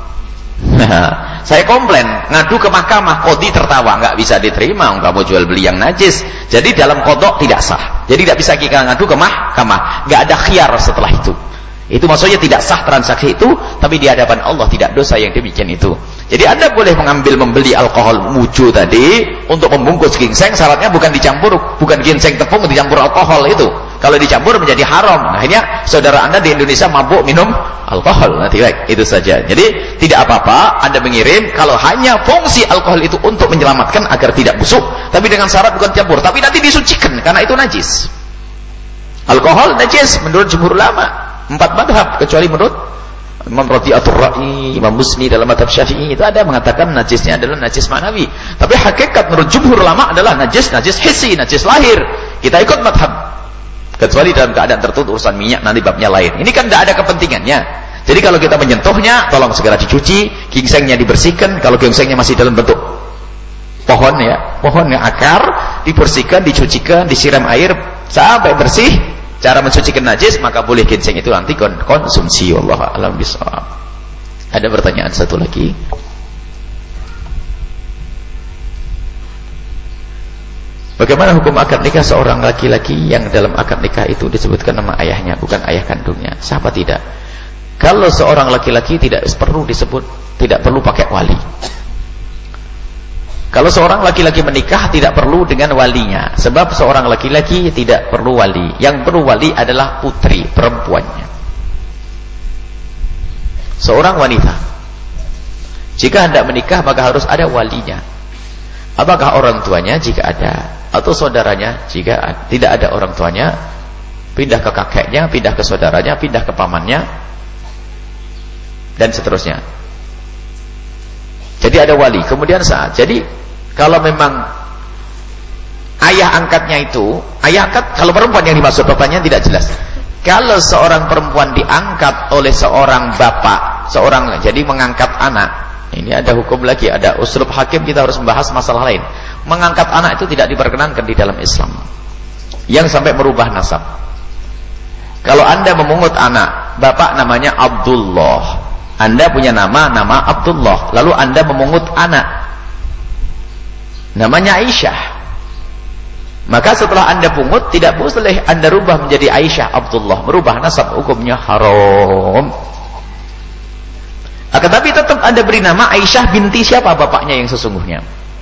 Nah, saya komplain, ngadu ke mahkamah, qadhi tertawa, nggak bisa diterima, kamu jual beli yang najis. Jadi dalam qada' tidak sah. Jadi tidak bisa kita ngadu ke mahkamah, nggak ada khiyar setelah itu. Itu maksudnya tidak sah transaksi itu, tapi di hadapan Allah tidak dosa yang demikian itu. Jadi Anda boleh membeli alkohol muju tadi untuk membungkus ginseng, syaratnya bukan dicampur, bukan ginseng tepung dicampur alkohol itu. Kalau dicampur menjadi haram. Nah, akhirnya saudara Anda di Indonesia mabuk minum alkohol. Nanti itu saja. Jadi tidak apa-apa Anda mengirim kalau hanya fungsi alkohol itu untuk menyelamatkan agar tidak busuk, tapi dengan syarat bukan campur, tapi nanti disucikan karena itu najis. Alkohol najis menurut jumhur ulama 4 madhab, kecuali menurut Imam Radiatul Ra'i, Imam Musni dalam madhab Syafi'i itu ada mengatakan najisnya adalah najis manawi. Tapi hakikat menurut jumhur ulama adalah najis hissi, najis lahir. Kita ikut madhab. Kecuali dalam keadaan tertentu, urusan minyak nanti babnya lain. Ini kan tidak ada kepentingannya. Jadi kalau kita menyentuhnya, tolong segera dicuci, ginsengnya dibersihkan. Kalau ginsengnya masih dalam bentuk pohonnya akar, dibersihkan, dicucikan, disiram air sampai bersih. Cara mensucikan najis, maka boleh ginseng itu nanti konsumsi. Wallahu a'lam bishawab. Ada pertanyaan satu lagi? Bagaimana hukum akad nikah seorang laki-laki yang dalam akad nikah itu disebutkan nama ayahnya, bukan ayah kandungnya? Siapa tidak? Kalau seorang laki-laki tidak perlu pakai wali. Kalau seorang laki-laki menikah tidak perlu dengan walinya, sebab seorang laki-laki tidak perlu wali. Yang perlu wali adalah putri perempuannya. Seorang wanita jika hendak menikah maka harus ada walinya. Apakah orang tuanya jika ada, atau saudaranya jika tidak ada orang tuanya, pindah ke kakeknya, pindah ke saudaranya, pindah ke pamannya, dan seterusnya. Jadi ada wali. Kemudian jadi kalau memang ayah angkatnya itu, ayah angkat kalau perempuan yang dimaksud, bapaknya tidak jelas. Kalau seorang perempuan diangkat oleh seorang bapak, jadi mengangkat anak, ini ada hukum lagi, ada uslub hakim, kita harus membahas masalah lain. Mengangkat anak itu tidak diperkenankan di dalam Islam, yang sampai merubah nasab. Kalau Anda memungut anak, bapak namanya Abdullah, Anda punya nama Abdullah, lalu Anda memungut anak namanya Aisyah, maka setelah Anda pungut, tidak boleh Anda rubah menjadi Aisyah Abdullah, merubah nasab, hukumnya haram. Akan tapi tetap Anda beri nama Aisyah binti siapa bapaknya yang sesungguhnya.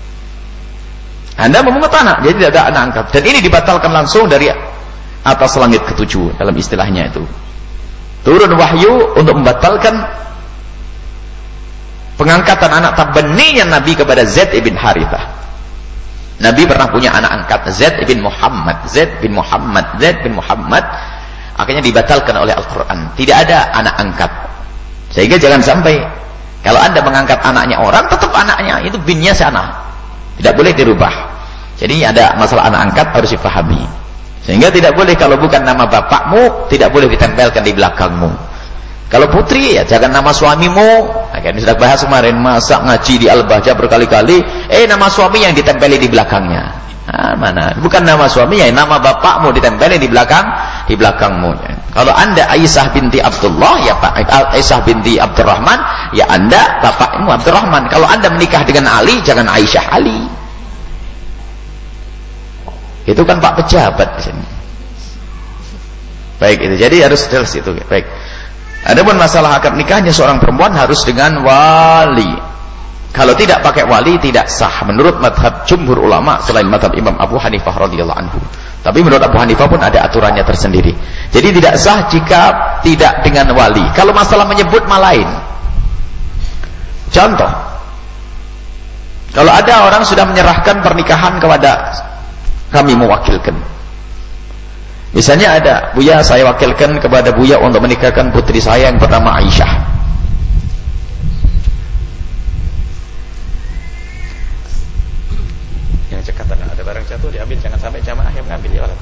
Anda memungut anak, jadi tidak ada anak angkat. Dan ini dibatalkan langsung dari atas langit ketujuh dalam istilahnya itu. Turun wahyu untuk membatalkan pengangkatan anak tabaninya Nabi kepada Zaid ibn Harithah. Nabi pernah punya anak angkat Zaid bin Muhammad. Akhirnya dibatalkan oleh Al-Quran. Tidak ada anak angkat. Sehingga jangan sampai kalau Anda mengangkat anaknya orang, tetap anaknya itu binnya sana, tidak boleh dirubah. Jadi ada masalah anak angkat harus dipahami. Sehingga tidak boleh kalau bukan nama bapakmu, tidak boleh ditempelkan di belakangmu. Kalau putri ya jangan nama suamimu. Nah, kan sudah bahas kemarin, masa ngaji di Al-Bahjah berkali-kali, nama suami yang ditempeli di belakangnya. Nah, mana? Bukan nama suami, ya nama bapakmu ditempeli di belakangmu. Ya. Kalau Anda Aisyah binti Abdullah, ya Pak Aisyah binti Abdurrahman, ya Anda bapakmu Abdurrahman. Kalau Anda menikah dengan Ali, jangan Aisyah Ali. Itu kan Pak pejabat di sini. Baik itu. Jadi harus jelas itu. Baik. Adapun masalah akad nikahnya seorang perempuan harus dengan wali. Kalau tidak pakai wali tidak sah menurut madhab jumhur ulama selain madhab Imam Abu Hanifah radhiyallahu anhu. Tapi menurut Abu Hanifah pun ada aturannya tersendiri. Jadi tidak sah jika tidak dengan wali. Kalau masalah menyebut mah lain. Contoh, kalau ada orang sudah menyerahkan pernikahan kepada kami mewakilkan. Misalnya ada, Buya saya wakilkan kepada Buya untuk menikahkan putri saya yang bernama Aisyah. Yang cekatan ada barang jatuh diambil, jangan sampai jamaah yang mengambil ya.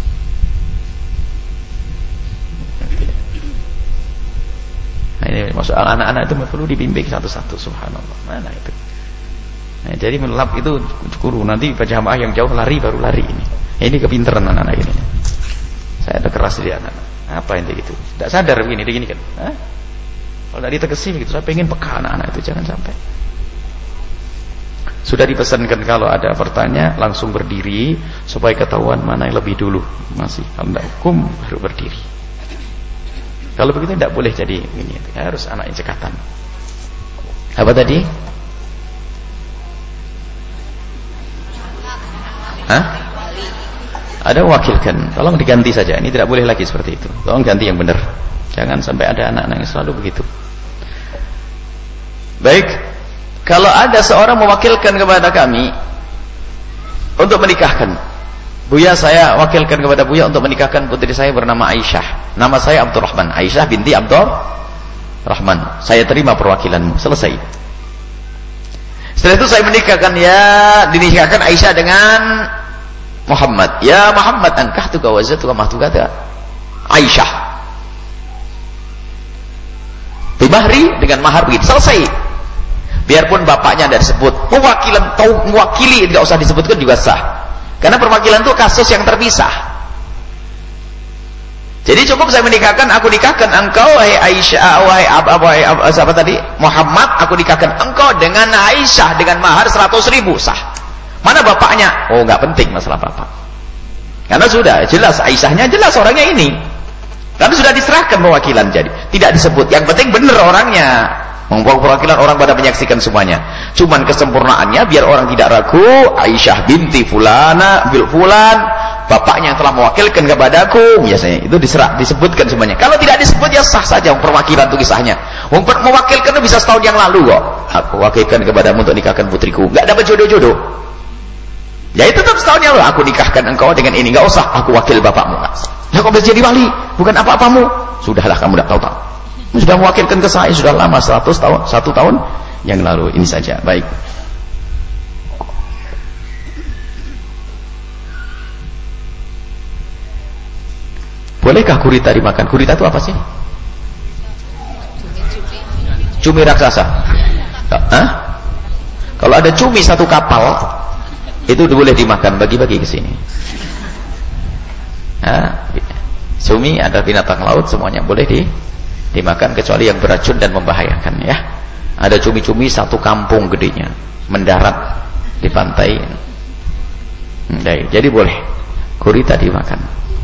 Nah, ini maksud anak-anak itu perlu dibimbing satu-satu, subhanallah. Mana itu? Nah, jadi melap itu guru, nanti jamaah yang jauh lari baru lari ini. Ini kepintaran anak-anak ini. Saya ada keras di anak. Apa yang gitu? Tidak sadar begini kan? Hah? Kalau tidak ditegesin gitu, saya pengen peka anak-anak itu, jangan sampai. Sudah dipesankan kalau ada pertanyaan langsung berdiri supaya ketahuan mana yang lebih dulu. Masih kalau tidak hukum baru berdiri. Kalau begitu tidak boleh jadi ini. Harus anak yang cekatan. Apa tadi? Hah? Ada wakilkan, tolong diganti saja. Ini tidak boleh lagi seperti itu. Tolong ganti yang benar. Jangan sampai ada anak-anak yang selalu begitu. Baik, kalau ada seorang mewakilkan kepada kami untuk menikahkan, Buya saya wakilkan kepada Buya untuk menikahkan putri saya bernama Aisyah. Nama saya Abdurrahman. Aisyah binti Abdurrahman. Saya terima perwakilanmu. Selesai. Setelah itu saya dinikahkan Aisyah dengan Muhammad. Ya Muhammad, ankahtuka wa zatuka mahtukata Aisyah. Bimahri dengan mahar begitu. Selesai. Biarpun bapaknya tidak disebut, mewakili tidak usah disebutkan juga sah. Karena perwakilan itu kasus yang terpisah. Jadi cukup saya menikahkan, aku nikahkan engkau wahai Aisyah, wahai apa tadi? Muhammad, aku nikahkan engkau dengan Aisyah dengan mahar 100.000, sah. Mana bapaknya? Oh, nggak penting masalah bapak. Karena sudah jelas Aisyahnya, jelas orangnya ini. Tapi sudah diserahkan perwakilan, jadi tidak disebut. Yang penting benar orangnya. Membawa perwakilan orang pada menyaksikan semuanya. Cuman kesempurnaannya biar orang tidak ragu, Aisyah binti fulana bil fulan, bapaknya yang telah mewakilkan kepadaku, biasanya itu disebutkan semuanya. Kalau tidak disebut ya sah saja perwakilan itu kisahnya. Mewakilkan itu bisa setahun yang lalu kok. Aku wakilkan kepadamu untuk nikahkan putriku. Enggak dapat jodoh-jodoh. Ya itu tetap setahun yang lalu, aku nikahkan engkau dengan ini, enggak usah aku wakil bapakmu. Lah kok bisa jadi wali? Bukan apa-apamu. Sudahlah kamu tidak tahu. Sudah mewakilkan ke saya sudah lama, 1 tahun yang lalu. Ini saja. Baik. Bolehkah gurita dimakan? Gurita itu apa sih? Cumi raksasa. Hah? Kalau ada cumi satu kapal, itu boleh dimakan, bagi-bagi ke sini. Cumi ada binatang laut, semuanya boleh dimakan kecuali yang beracun dan membahayakan ya. Ada cumi-cumi satu kampung gedenya mendarat di pantai. Jadi boleh gurita dimakan.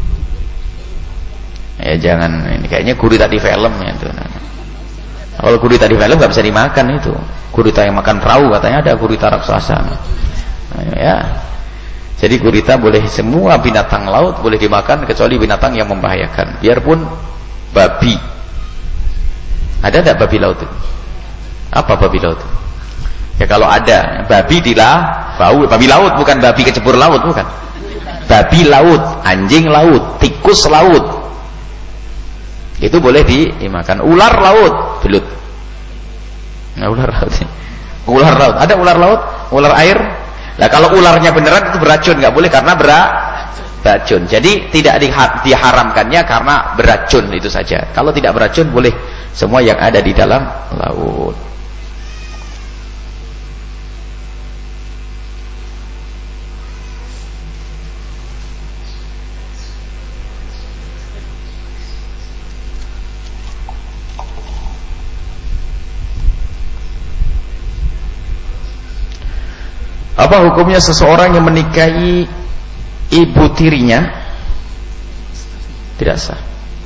Ya jangan, ini kayaknya gurita di film ya itu. Kalau gurita di film nggak bisa dimakan itu. Gurita yang makan perahu katanya ada gurita raksasa. Ya. Jadi gurita boleh, semua binatang laut boleh dimakan kecuali binatang yang membahayakan. Biarpun babi. Ada enggak babi laut itu? Apa babi laut? Ya kalau ada, babi bau, babi laut bukan babi kecebur laut, bukan. Babi laut, anjing laut, tikus laut. Itu boleh dimakan. Ular laut, belut. Nah, ular laut. Ular laut. Ada ular laut? Ular air? Nah, kalau ularnya beneran itu beracun, nggak boleh karena beracun. Jadi tidak diharamkannya karena beracun itu saja. Kalau tidak beracun boleh semua yang ada di dalam laut. Apa hukumnya seseorang yang menikahi ibu tirinya? Tidak sah.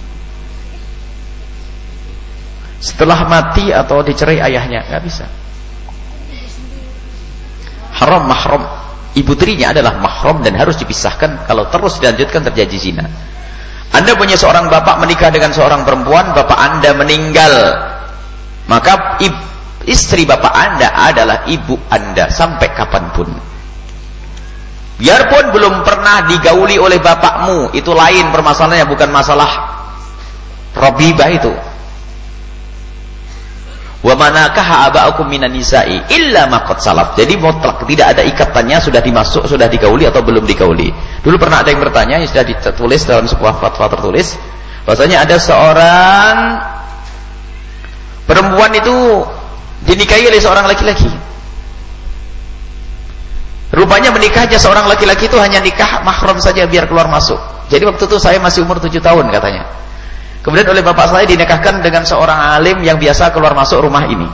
Setelah mati atau dicerai ayahnya, nggak bisa. Haram mahram. Ibu tirinya adalah mahram dan harus dipisahkan. Kalau terus dilanjutkan terjadi zina. Anda punya seorang bapak menikah dengan seorang perempuan, bapak Anda meninggal, maka istri bapak Anda adalah ibu Anda sampai kapanpun. Biarpun belum pernah digauli oleh bapakmu, itu lain permasalahannya, bukan masalah rabibah itu. Wa manakaha aba'akum minan nisa'i illa ma qad salaf. Jadi mutlak, tidak ada ikatannya sudah digauli atau belum digauli. Dulu pernah ada yang bertanya, yang sudah ditulis dalam sebuah fatwa tertulis, bahwasanya ada seorang perempuan itu dinikahi oleh seorang laki-laki. Rupanya menikahnya seorang laki-laki itu hanya nikah mahram saja biar keluar masuk. Jadi waktu itu saya masih umur 7 tahun katanya. Kemudian oleh bapak saya dinikahkan dengan seorang alim yang biasa keluar masuk rumah ini.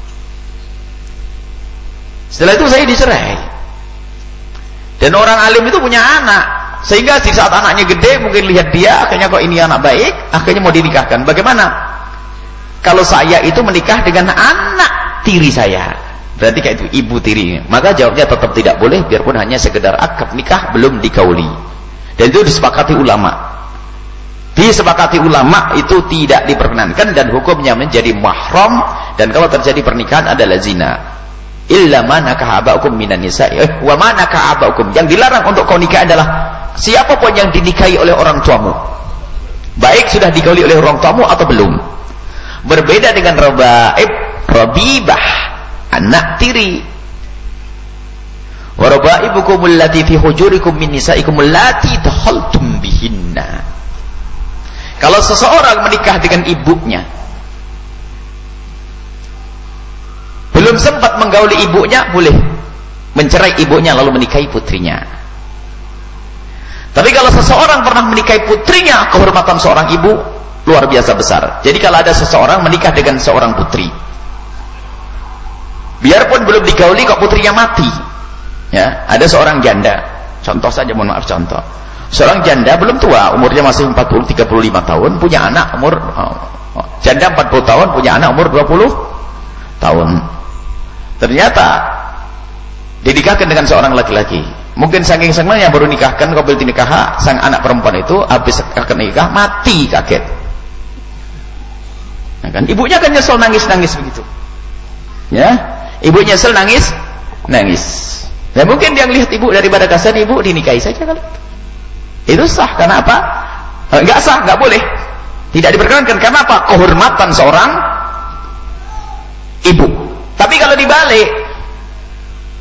Setelah itu saya dicerai. Dan orang alim itu punya anak, sehingga di saat anaknya gede mungkin lihat dia, akhirnya kok ini anak baik, akhirnya mau dinikahkan. Bagaimana kalau saya itu menikah dengan anak tiri saya? Berarti kayak itu ibu tiri. Maka jawabnya tetap tidak boleh, biarpun hanya sekedar akad nikah belum digauli. Dan itu disepakati ulama. Disepakati ulama itu tidak diperkenankan dan hukumnya menjadi mahram, dan kalau terjadi pernikahan adalah zina. Illa ma nakaha aba'ukum minan nisa'i wa ma nakaha aba'ukum. Yang dilarang untuk kau nikah adalah siapapun yang dinikahi oleh orang tuamu. Baik sudah digauli oleh orang tuamu atau belum. Berbeda dengan rabibah, anak tiri. Wa rabaibukum allati fi hujurikum min nisaikum allati dakhaltum bihinna. Kalau seseorang menikah dengan ibunya, belum sempat menggauli ibunya, boleh mencerai ibunya lalu menikahi putrinya. Tapi kalau seseorang pernah menikahi putrinya, kehormatan seorang ibu luar biasa besar. Jadi kalau ada seseorang menikah dengan seorang putri, biarpun belum digauli kok putrinya mati, ya, ada seorang janda, contoh saja, mohon maaf contoh, seorang janda belum tua, umurnya masih 40-35 tahun, punya anak umur janda 40 tahun, punya anak umur 20 tahun. Ternyata dinikahkan dengan seorang laki-laki. Mungkin saking senangnya baru nikahkan, qabil nikah, sang anak perempuan itu habis akan nikah mati kaget. Nah, kan ibunya kan nyesel nangis-nangis begitu. Ya, ibu nyesel nangis. Nah, mungkin dia lihat ibu daripada kasihan ibu, dinikahi saja kalau itu sah. Karena apa? Enggak sah, enggak boleh. Tidak diperkenankan. Karena apa? Kehormatan seorang ibu. Tapi kalau dibalik,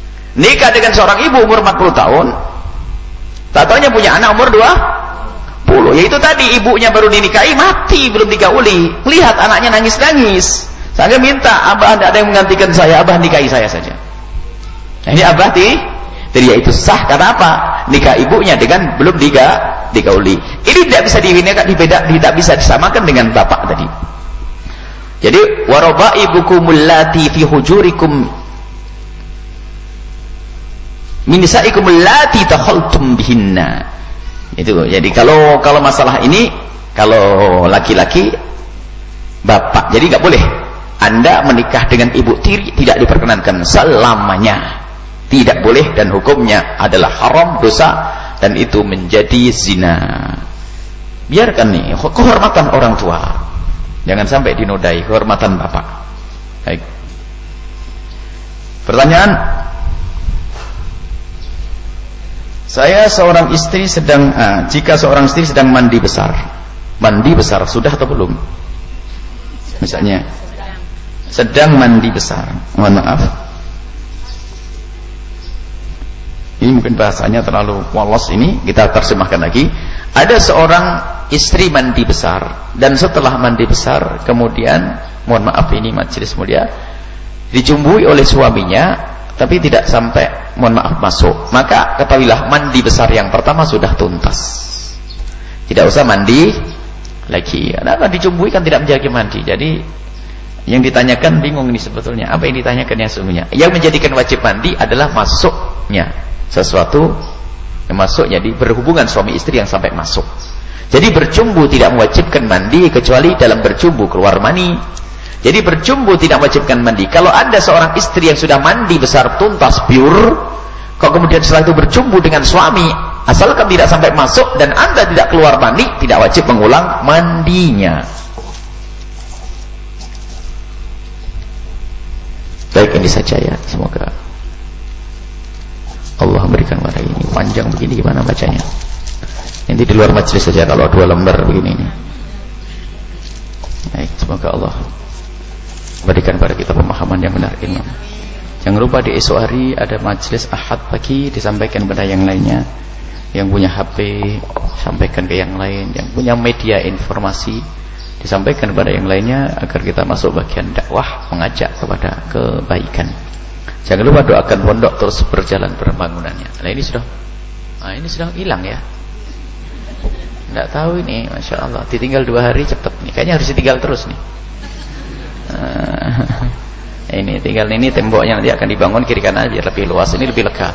nikah dengan seorang ibu umur 40 tahun, tak taunya punya anak umur 20. dahulu. Yaitu tadi ibunya baru dinikahi, mati belum digauli. Lihat anaknya nangis-nangis. Saya minta, abah tidak ada yang menggantikan saya, abah nikahi saya saja. Nah, ini abah jadi itu sah karena apa? Nikah ibunya dengan belum digauli. Ini tidak bisa tidak bisa disamakan dengan bapak tadi. Jadi warabaibukumul lati fi hujurikum min nisaikum allati takhaltum bihinna. Itu. Jadi kalau masalah ini, kalau laki-laki bapak, jadi nggak boleh Anda menikah dengan ibu tiri, tidak diperkenankan selamanya. Tidak boleh, dan hukumnya adalah haram, dosa, dan itu menjadi zina. Biarkan nih kehormatan orang tua. Jangan sampai dinodai kehormatan bapak. Baik. Pertanyaan. Saya seorang istri jika seorang istri sedang mandi besar sudah atau belum? Misalnya sedang mandi besar, mohon maaf, ini mungkin bahasanya terlalu polos, ini kita terjemahkan lagi. Ada seorang istri mandi besar, dan setelah mandi besar kemudian, mohon maaf ini majelis mulia, dicumbui oleh suaminya, tapi tidak sampai, mohon maaf, masuk. Maka ketahuilah mandi besar yang pertama sudah tuntas, tidak usah mandi lagi. Karena dicumbui kan tidak menjadi mandi. Jadi yang ditanyakan bingung ini sebetulnya. Apa yang ditanyakan yang sesungguhnya? Yang menjadikan wajib mandi adalah masuknya sesuatu, yang masuknya berhubungan suami istri yang sampai masuk. Jadi bercumbu tidak mewajibkan mandi kecuali dalam bercumbu keluar mani. Jadi bercumbu tidak mewajibkan mandi. Kalau Anda seorang istri yang sudah mandi besar tuntas pure, kok kemudian setelah itu bercumbu dengan suami, asalkan tidak sampai masuk dan Anda tidak keluar mani, tidak wajib mengulang mandinya. Baik, ini saja ya. Semoga Allah memberikan kepada ini. Panjang begini gimana bacanya? Nanti di luar majelis saja kalau 2 lembar begini ini. Baik, semoga Allah berikan kepada kita pemahaman yang benar ini. Jangan lupa di esok hari ada majelis Ahad pagi, disampaikan kepada yang lainnya. Yang punya HP sampaikan ke yang lain, yang punya media informasi disampaikan kepada yang lainnya, agar kita masuk bagian dakwah, mengajak kepada kebaikan. Jangan lupa doakan pondok terus berjalan pembangunannya. Nah ini sudah hilang ya. Tidak tahu ini, masya Allah. Ditinggal 2 hari cepat nih. Kayaknya harus ditinggal terus nih. Ini tinggal ini temboknya nanti akan dibangun kiri kanan biar lebih luas, ini lebih lega.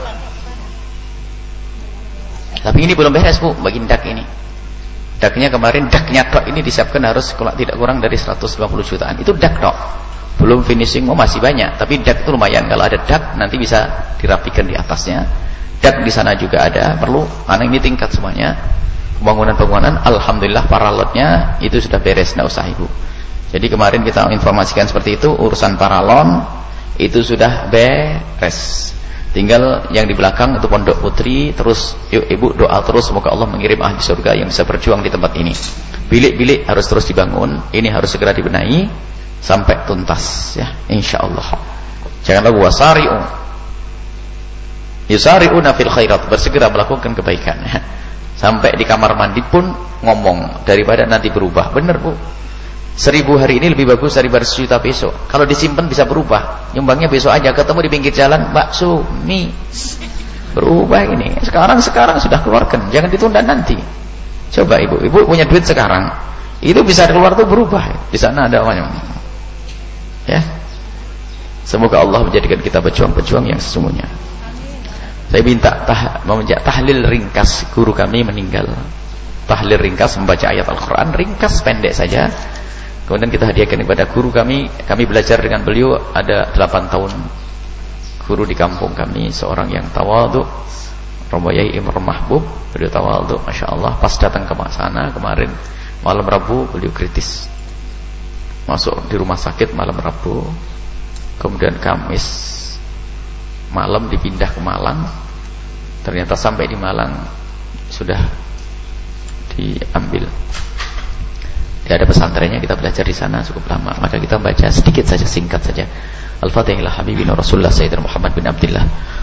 Tapi ini belum beres Bu, bagi dak ini. Daknya kemarin, daknya tok ini disiapkan harus tidak kurang dari 150 jutaan. Itu dak tok. Belum finishing, masih banyak. Tapi dak itu lumayan. Kalau ada dak nanti bisa dirapikan di atasnya. Dak di sana juga ada, perlu. Karena ini tingkat semuanya. Pembangunan, alhamdulillah paralotnya itu sudah beres, tidak usah Ibu. Jadi kemarin kita informasikan seperti itu, urusan paralon itu sudah beres. Tinggal yang di belakang itu pondok putri. Terus yuk Ibu doa terus semoga Allah mengirim ahli surga yang bisa berjuang di tempat ini. Bilik-bilik harus terus dibangun. Ini harus segera dibenahi sampai tuntas ya, insyaallah. Jangan lupa wasari'u yusari'una fil khairat, bersegera melakukan kebaikan. Sampai di kamar mandi pun ngomong daripada nanti berubah. Benar Bu, 1000 hari ini lebih bagus daripada 1 juta besok. Kalau disimpan bisa berubah. Nyumbangnya besok aja, ketemu di pinggir jalan bakso, mie, berubah ini. Sekarang sudah keluarkan, jangan ditunda nanti. Coba Ibu punya duit sekarang, itu bisa keluar tuh berubah. Di sana ada apa-apa. Ya. Semoga Allah menjadikan kita pejuang-pejuang yang sesungguhnya. Saya minta tahlil ringkas, guru kami meninggal. Tahlil ringkas, membaca ayat Al-Quran ringkas pendek saja. Kemudian kita hadiahkan kepada guru kami belajar dengan beliau ada 8 tahun. Guru di kampung kami, seorang yang tawadhu, Romo Yai Imam Mahbub. Beliau tawadhu, Masya Allah. Pas datang ke sana kemarin malam Rabu, beliau kritis. Masuk di rumah sakit malam Rabu. Kemudian Kamis malam dipindah ke Malang. Ternyata sampai di Malang sudah diambil. Tidak ada pesantrennya, kita belajar di sana cukup lama. Maka kita baca sedikit saja, singkat saja. Al-Fatihah ila habibina Rasulullah Sayyidina Muhammad bin Abdillah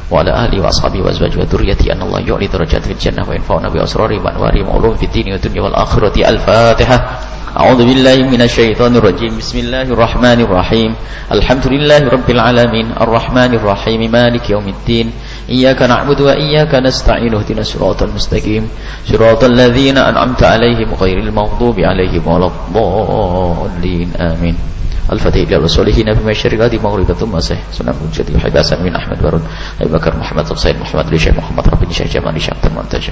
وعلى آله وأصحابه وأزواجه وذريته أن الله يعلي درجات في الجنة وينفعنا بأسرارهم وأنوارهم وعلوم في الدين والدنيا والآخرة. الفاتحة. أعوذ بالله من الشيطان الرجيم. بسم الله الرحمن الرحيم. الحمد لله رب العالمين الرحمن الرحيم مالك يوم الدين إياك نعبد وإياك نستعين اهدنا الصراط المستقيم صراط الذين أنعمت عليهم غير المغضوب عليهم ولا الضالين آمين. الفتح إلى الصالحين بما شرقات مغربة مسيح سنة الجدي حباسا من أحمد برون أبي بكر محمد سيد محمد لشيخ محمد ربي شيخ جمال شيخ تمنتج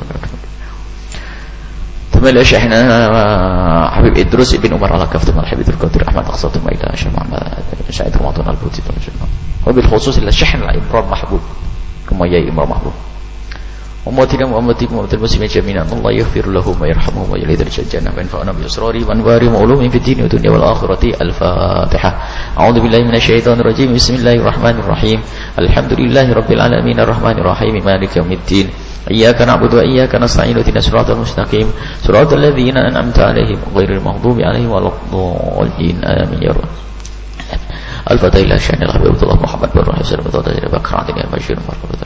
ثم إلى شيخنا حبيب إدروس بن عمر على كفتم الحبيب القدير أحمد أقصد ما إلى شيخ محمد شاهد رمضان البوتي وبالخصوص إلى الشيخ الإمام محبوب كما يا إمام محبوب وموتنا وموتكم وموت المسلمين جميعا الله يغفر لهم ويرحمهم ويجعل درجات الجنة وينفعنا بأسرارهم وأنوارهم وعلومهم في الدين والدنيا والآخرة. الفاتحة. أعوذ بالله من الشيطان الرجيم. بسم الله الرحمن الرحيم. الحمد لله رب العالمين الرحمن الرحيم مالك يوم الدين إياك نعبد وإياك نستعين اهدنا الصراط المستقيم صراط الذين أنعمت عليهم غير المغضوب عليهم ولا الضالين آمين يا رب. الفتح إلى شأن الحبيب الله محمد بن رحمة الله وتعالى بكر عدني البشير مرحبا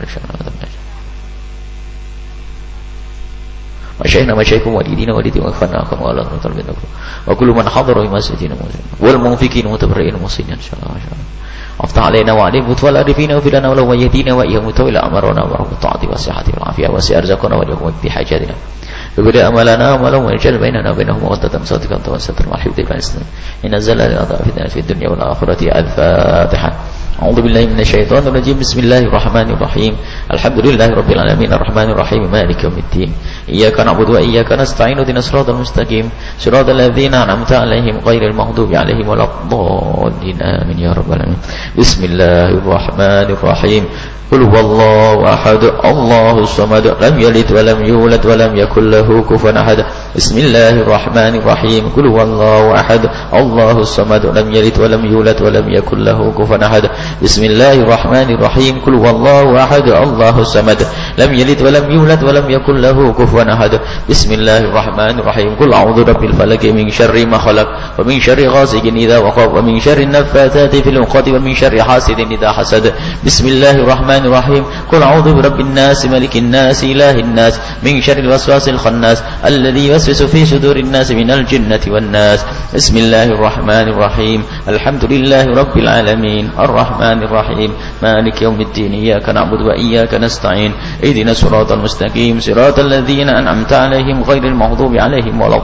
مشايخنا مشايخكم والدينا والدين وإخواننا أخوان وعلى طلبنا وكل من حضر في مسجدنا والمنفقين متبرئين المصلين إن شاء الله افتح علينا وعليهم وتولى العارفين وفي لنا ولو يهدينا وإياهم وتولى أمرنا ورحمة الطاعة والصحة والعافية وسع أرزاقنا وليكم بحاجاتنا وبدأ أملنا ولو يجعل بيننا وبينهم مودة صادقة وستر مع الحفظ والإسلام إن الزلال أضعفتنا في الدنيا والآخرة. الفاتحة. أعوذ بالله من الشيطان الرجيم. بسم الله الرحمن الرحيم. الحمد لله رب العالمين الرحمن الرحيم مالك يوم الدين إياك نعبد وإياك نستعين اهدنا الصراط المستقيم صراط الذين أنعمت عليهم غير المغضوب عليهم ولا الضالين آمين يا رب العالمين. بسم الله الرحمن الرحيم. قل هو الله أحد الله الصمد لم يلد ولم يولد ولم يكن له كفوا أحد. بسم الله الرحمن الرحيم. قل هو الله أحد الله الصمد لم يلد ولم يولد ولم يكن له كفوا أحد. بسم الله الرحمن الرحيم. قل هو الله أحد الله الصمد لم يلد ولم يولد ولم يكن له كفوا أحد. بسم الله الرحمن الرحيم. قل أعوذ برب الفلق من شر ما خلق ومن شر غاسق إذا وقب ومن شر النفاثات في العقد ومن شر حاسد إذا حسد. بسم الله الرحمن الرحيم. قل أعوذ برب الناس ملك الناس إله الناس من شر الوسواس الخناس الذي يوسوس في صدور الناس من الجنة والناس. بسم الله الرحمن الرحيم. الحمد لله رب العالمين الرحمن الرحيم مالك يوم الدين إياك نعبد وإياك نستعين اهدنا الصراط المستقيم صراط الذين أنعمت عليهم غير المغضوب عليهم ولا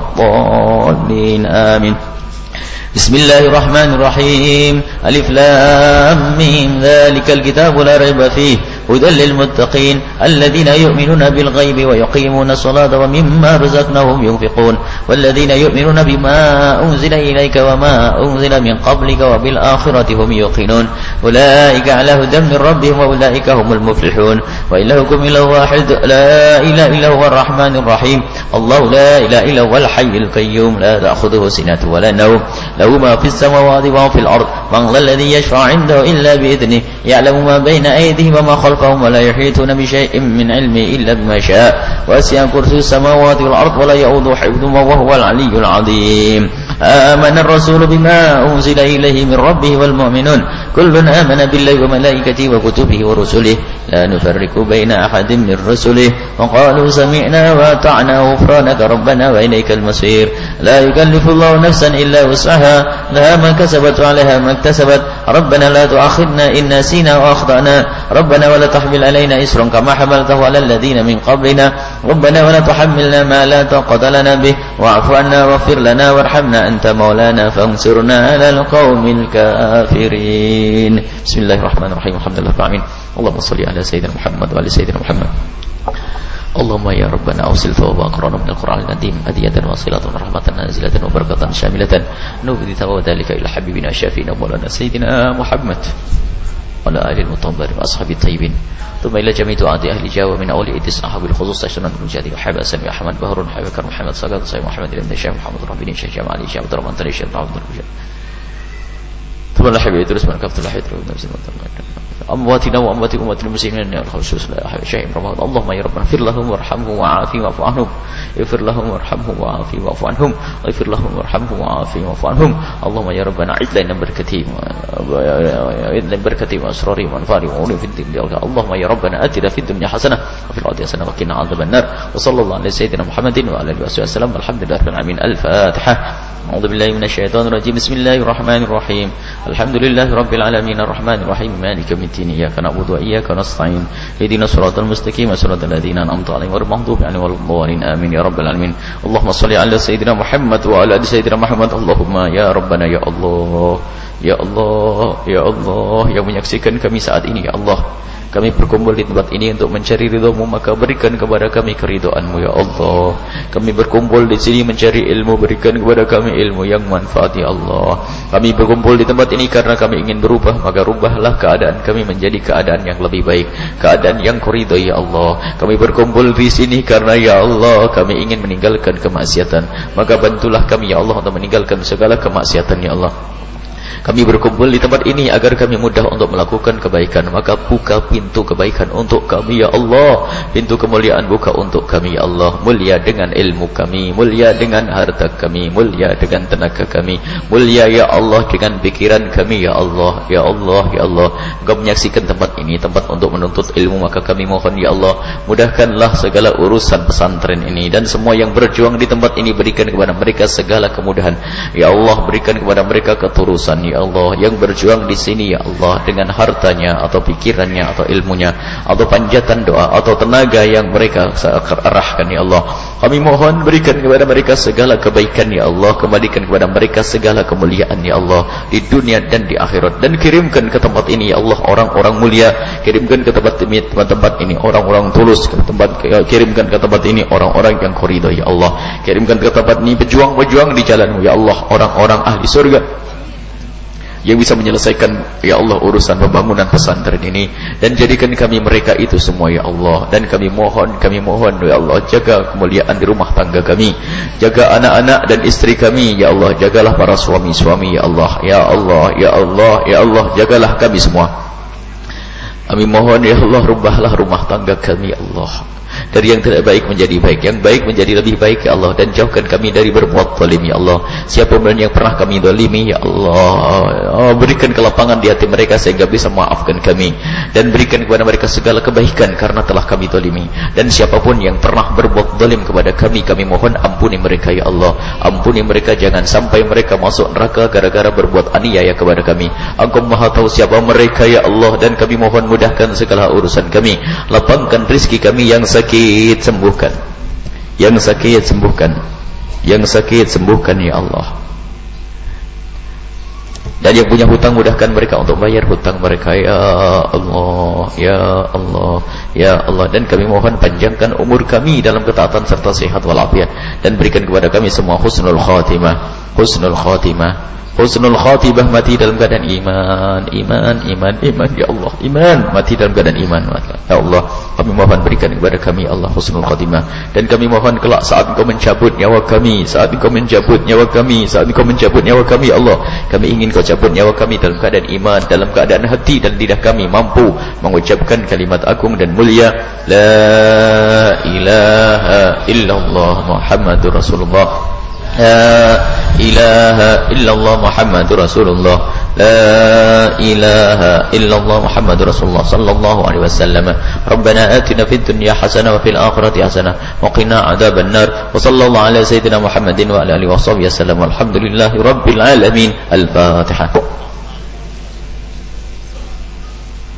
الضالين آمين. بسم الله الرحمن الرحيم. ألف لام ميم ذلك الكتاب لا ريب فيه هدى للمتقين الذين يؤمنون بالغيب ويقيمون الصلاة ومما رزقناهم ينفقون والذين يؤمنون بما أنزل إليك وما أنزل من قبلك وبالآخرة هم يوقنون أولئك على هدى من ربهم وأولئك هم المفلحون. وإلهكم إله واحد لا إله إلا هو الرحمن الرحيم الله لا إله إلا هو الحي القيوم لا تأخذه سنة ولا نوم له ما في السماوات وما في الأرض من ذا الذي يشفع عنده إلا بإذنه يعلم ما بين أيديهم وما خلفهم ولا يحيطون بشيء من علمه إلا بما شاء وسع كرسي السماوات والأرض ولا يؤوده حفظهما وهو العلي العظيم. آمن الرسول بما أنزل إليه من ربه والمؤمنون كل آمن بالله وملائكته وكتبه ورسله لا نفرق بين أحد من رسله وقالوا سمعنا وأطعنا غفرانك ربنا وإليك المصير. لا يكلف الله نفسا إلا وسعها لها ما كسبت وعليها ما اكتسبت ربنا لا تؤاخذنا إن نسينا وأخطأنا ربنا ولا تحمل علينا إسرا كما حملته على الذين من قبلنا ربنا ولا تحملنا ما لا طاقة لنا به واعف عنا واغفر لنا وارحمنا أنت مولانا فانصرنا على القوم الكافرين. بسم الله الرحمن الرحيم. الحمد لله رب العالمين. اللهم صل على سيدنا محمد وعلى سيدنا محمد. اللهم يا ربنا أوصل ثواب أقرانا من القرآن القديم هدية واصلة ورحمة نازلة وبركة شاملة نبذ ثواب ذلك إلى حبيبنا شافينا مولانا سيدنا محمد وعلى آل المطهرين وأصحاب الطيبين ثم إلى جميع دعاة أهل جاوة من أولي إدس أحب الخصوص تشتنا المجادي وحبا سمي أحمد بهر حبا كر محمد صقاد صيب محمد بن الشيخ محمد ربيني شيخ جمالي شيخ عبد الرحمن تريش عبد الرحمن ثم الحبيب يدرس من كفت الحيط أمواتنا وأموات أمة المسلمين يا الخصوص لا شيء رمضان اللهم يا ربنا اغفر لهم وارحمهم وعافهم واعف عنهم اغفر لهم وارحمهم وعافهم واعف عنهم اغفر لهم وارحمهم وعافهم واعف عنهم اللهم يا ربنا عد لنا بركتهم عد لنا بركتهم وأسرارهم وأنفارهم وعلوم في الدنيا اللهم يا ربنا آتنا في الدنيا حسنة وفي الآخرة حسنة وقنا عذاب النار وصلى الله على سيدنا محمد وعلى آله وصحبه وسلم والحمد لله رب العالمين الفاتحة أعوذ بالله من الشيطان الرجيم بسم الله الرحمن الرحيم الحمد لله رب العالمين الرحمن الرحيم مالك يوم الدين إياك نعبد وإياك نستعين اهدنا الصراط المستقيم صراط الذين أنعمت عليهم غير المغضوب عليهم ولا الضالين آمين يا رب العالمين اللهم صل على سيدنا محمد وعلى آل سيدنا محمد اللهم يا ربنا ya Allah ya Allah ya Allah yang menyaksikan kami saat ini ya Allah kami berkumpul di tempat ini untuk mencari ridha-Mu, maka berikan kepada kami keridhaan-Mu ya Allah. Kami berkumpul di sini mencari ilmu, berikan kepada kami ilmu yang manfaat ya Allah. Kami berkumpul di tempat ini karena kami ingin berubah, maka rubahlah keadaan kami menjadi keadaan yang lebih baik, keadaan yang Kau ridhai ya Allah. Kami berkumpul di sini karena ya Allah kami ingin meninggalkan kemaksiatan, maka bantulah kami ya Allah untuk meninggalkan segala kemaksiatan ya Allah. Kami berkumpul di tempat ini agar kami mudah untuk melakukan kebaikan, maka buka pintu kebaikan untuk kami ya Allah. Pintu kemuliaan buka untuk kami ya Allah. Mulia dengan ilmu kami, mulia dengan harta kami, mulia dengan tenaga kami, mulia ya Allah dengan pikiran kami ya Allah. Ya Allah ya Allah, Engkau menyaksikan tempat ini tempat untuk menuntut ilmu, maka kami mohon ya Allah mudahkanlah segala urusan pesantren ini dan semua yang berjuang di tempat ini, berikan kepada mereka segala kemudahan ya Allah. Berikan kepada mereka keturusan ya Allah, yang berjuang di sini ya Allah dengan hartanya atau pikirannya atau ilmunya atau panjatan doa atau tenaga yang mereka arahkan ya Allah. Kami mohon berikan kepada mereka segala kebaikan ya Allah, kembalikan kepada mereka segala kemuliaan ya Allah di dunia dan di akhirat, dan kirimkan ke tempat ini ya Allah orang-orang mulia, kirimkan ke tempat ini orang-orang tulus, kirimkan ke tempat ini orang-orang yang Kau ridha ya Allah. Kirimkan ke tempat ini pejuang-pejuang di jalan-Mu ya Allah, orang-orang ahli surga yang bisa menyelesaikan ya Allah urusan pembangunan pesantren ini, dan jadikan kami mereka itu semua ya Allah. Dan kami mohon ya Allah, jaga kemuliaan di rumah tangga kami, jaga anak-anak dan istri kami ya Allah, jagalah para suami-suami ya Allah. Ya Allah ya Allah ya Allah, jagalah kami semua. Kami mohon ya Allah, rubahlah rumah tangga kami ya Allah, dari yang tidak baik menjadi baik, yang baik menjadi lebih baik ya Allah, dan jauhkan kami dari berbuat zalim ya Allah. Siapapun yang pernah kami zalimi ya Allah, berikan kelapangan di hati mereka sehingga bisa memaafkan kami, dan berikan kepada mereka segala kebaikan karena telah kami zalimi. Dan siapapun yang pernah berbuat zalim kepada kami, kami mohon ampuni mereka ya Allah. Ampuni mereka, jangan sampai mereka masuk neraka gara-gara berbuat aniaya kepada kami. Engkau Maha tahu siapa mereka ya Allah, dan kami mohon mudahkan segala urusan kami, lapangkan rezeki kami, yang sakit sembuhkan, yang sakit sembuhkan, yang sakit sembuhkan ya Allah. Dan yang punya hutang mudahkan mereka untuk bayar hutang mereka ya Allah, ya Allah, ya Allah. Dan kami mohon panjangkan umur kami dalam ketaatan serta sehat walafiat, dan berikan kepada kami semua husnul khatimah, husnul khatimah, husnul khatimah, mati dalam keadaan iman ya Allah, iman, mati dalam keadaan iman ya Allah. Kami mohon berikan kepada kami Allah husnul khatimah, dan kami mohon kelak saat Engkau mencabut nyawa kami, saat Engkau mencabut nyawa kami, saat Engkau mencabut nyawa kami Allah, kami ingin Kau cabut nyawa kami dalam keadaan iman, dalam keadaan hati dan lidah kami mampu mengucapkan kalimat agung dan mulia la ilaha illallah Muhammadur Rasulullah. La ilaha illallah Muhammadur Rasulullah. La ilaha illallah Muhammadur Rasulullah sallallahu alaihi wasallam. Rabbana atina fid dunya hasanah wa fil akhirati hasanah wa qina adzaban nar. Wa sallallahu ala sayyidina Muhammadin wa ala alihi washabihi wasallam. Walhamdulillahi rabbil alamin. Al-Fatihah.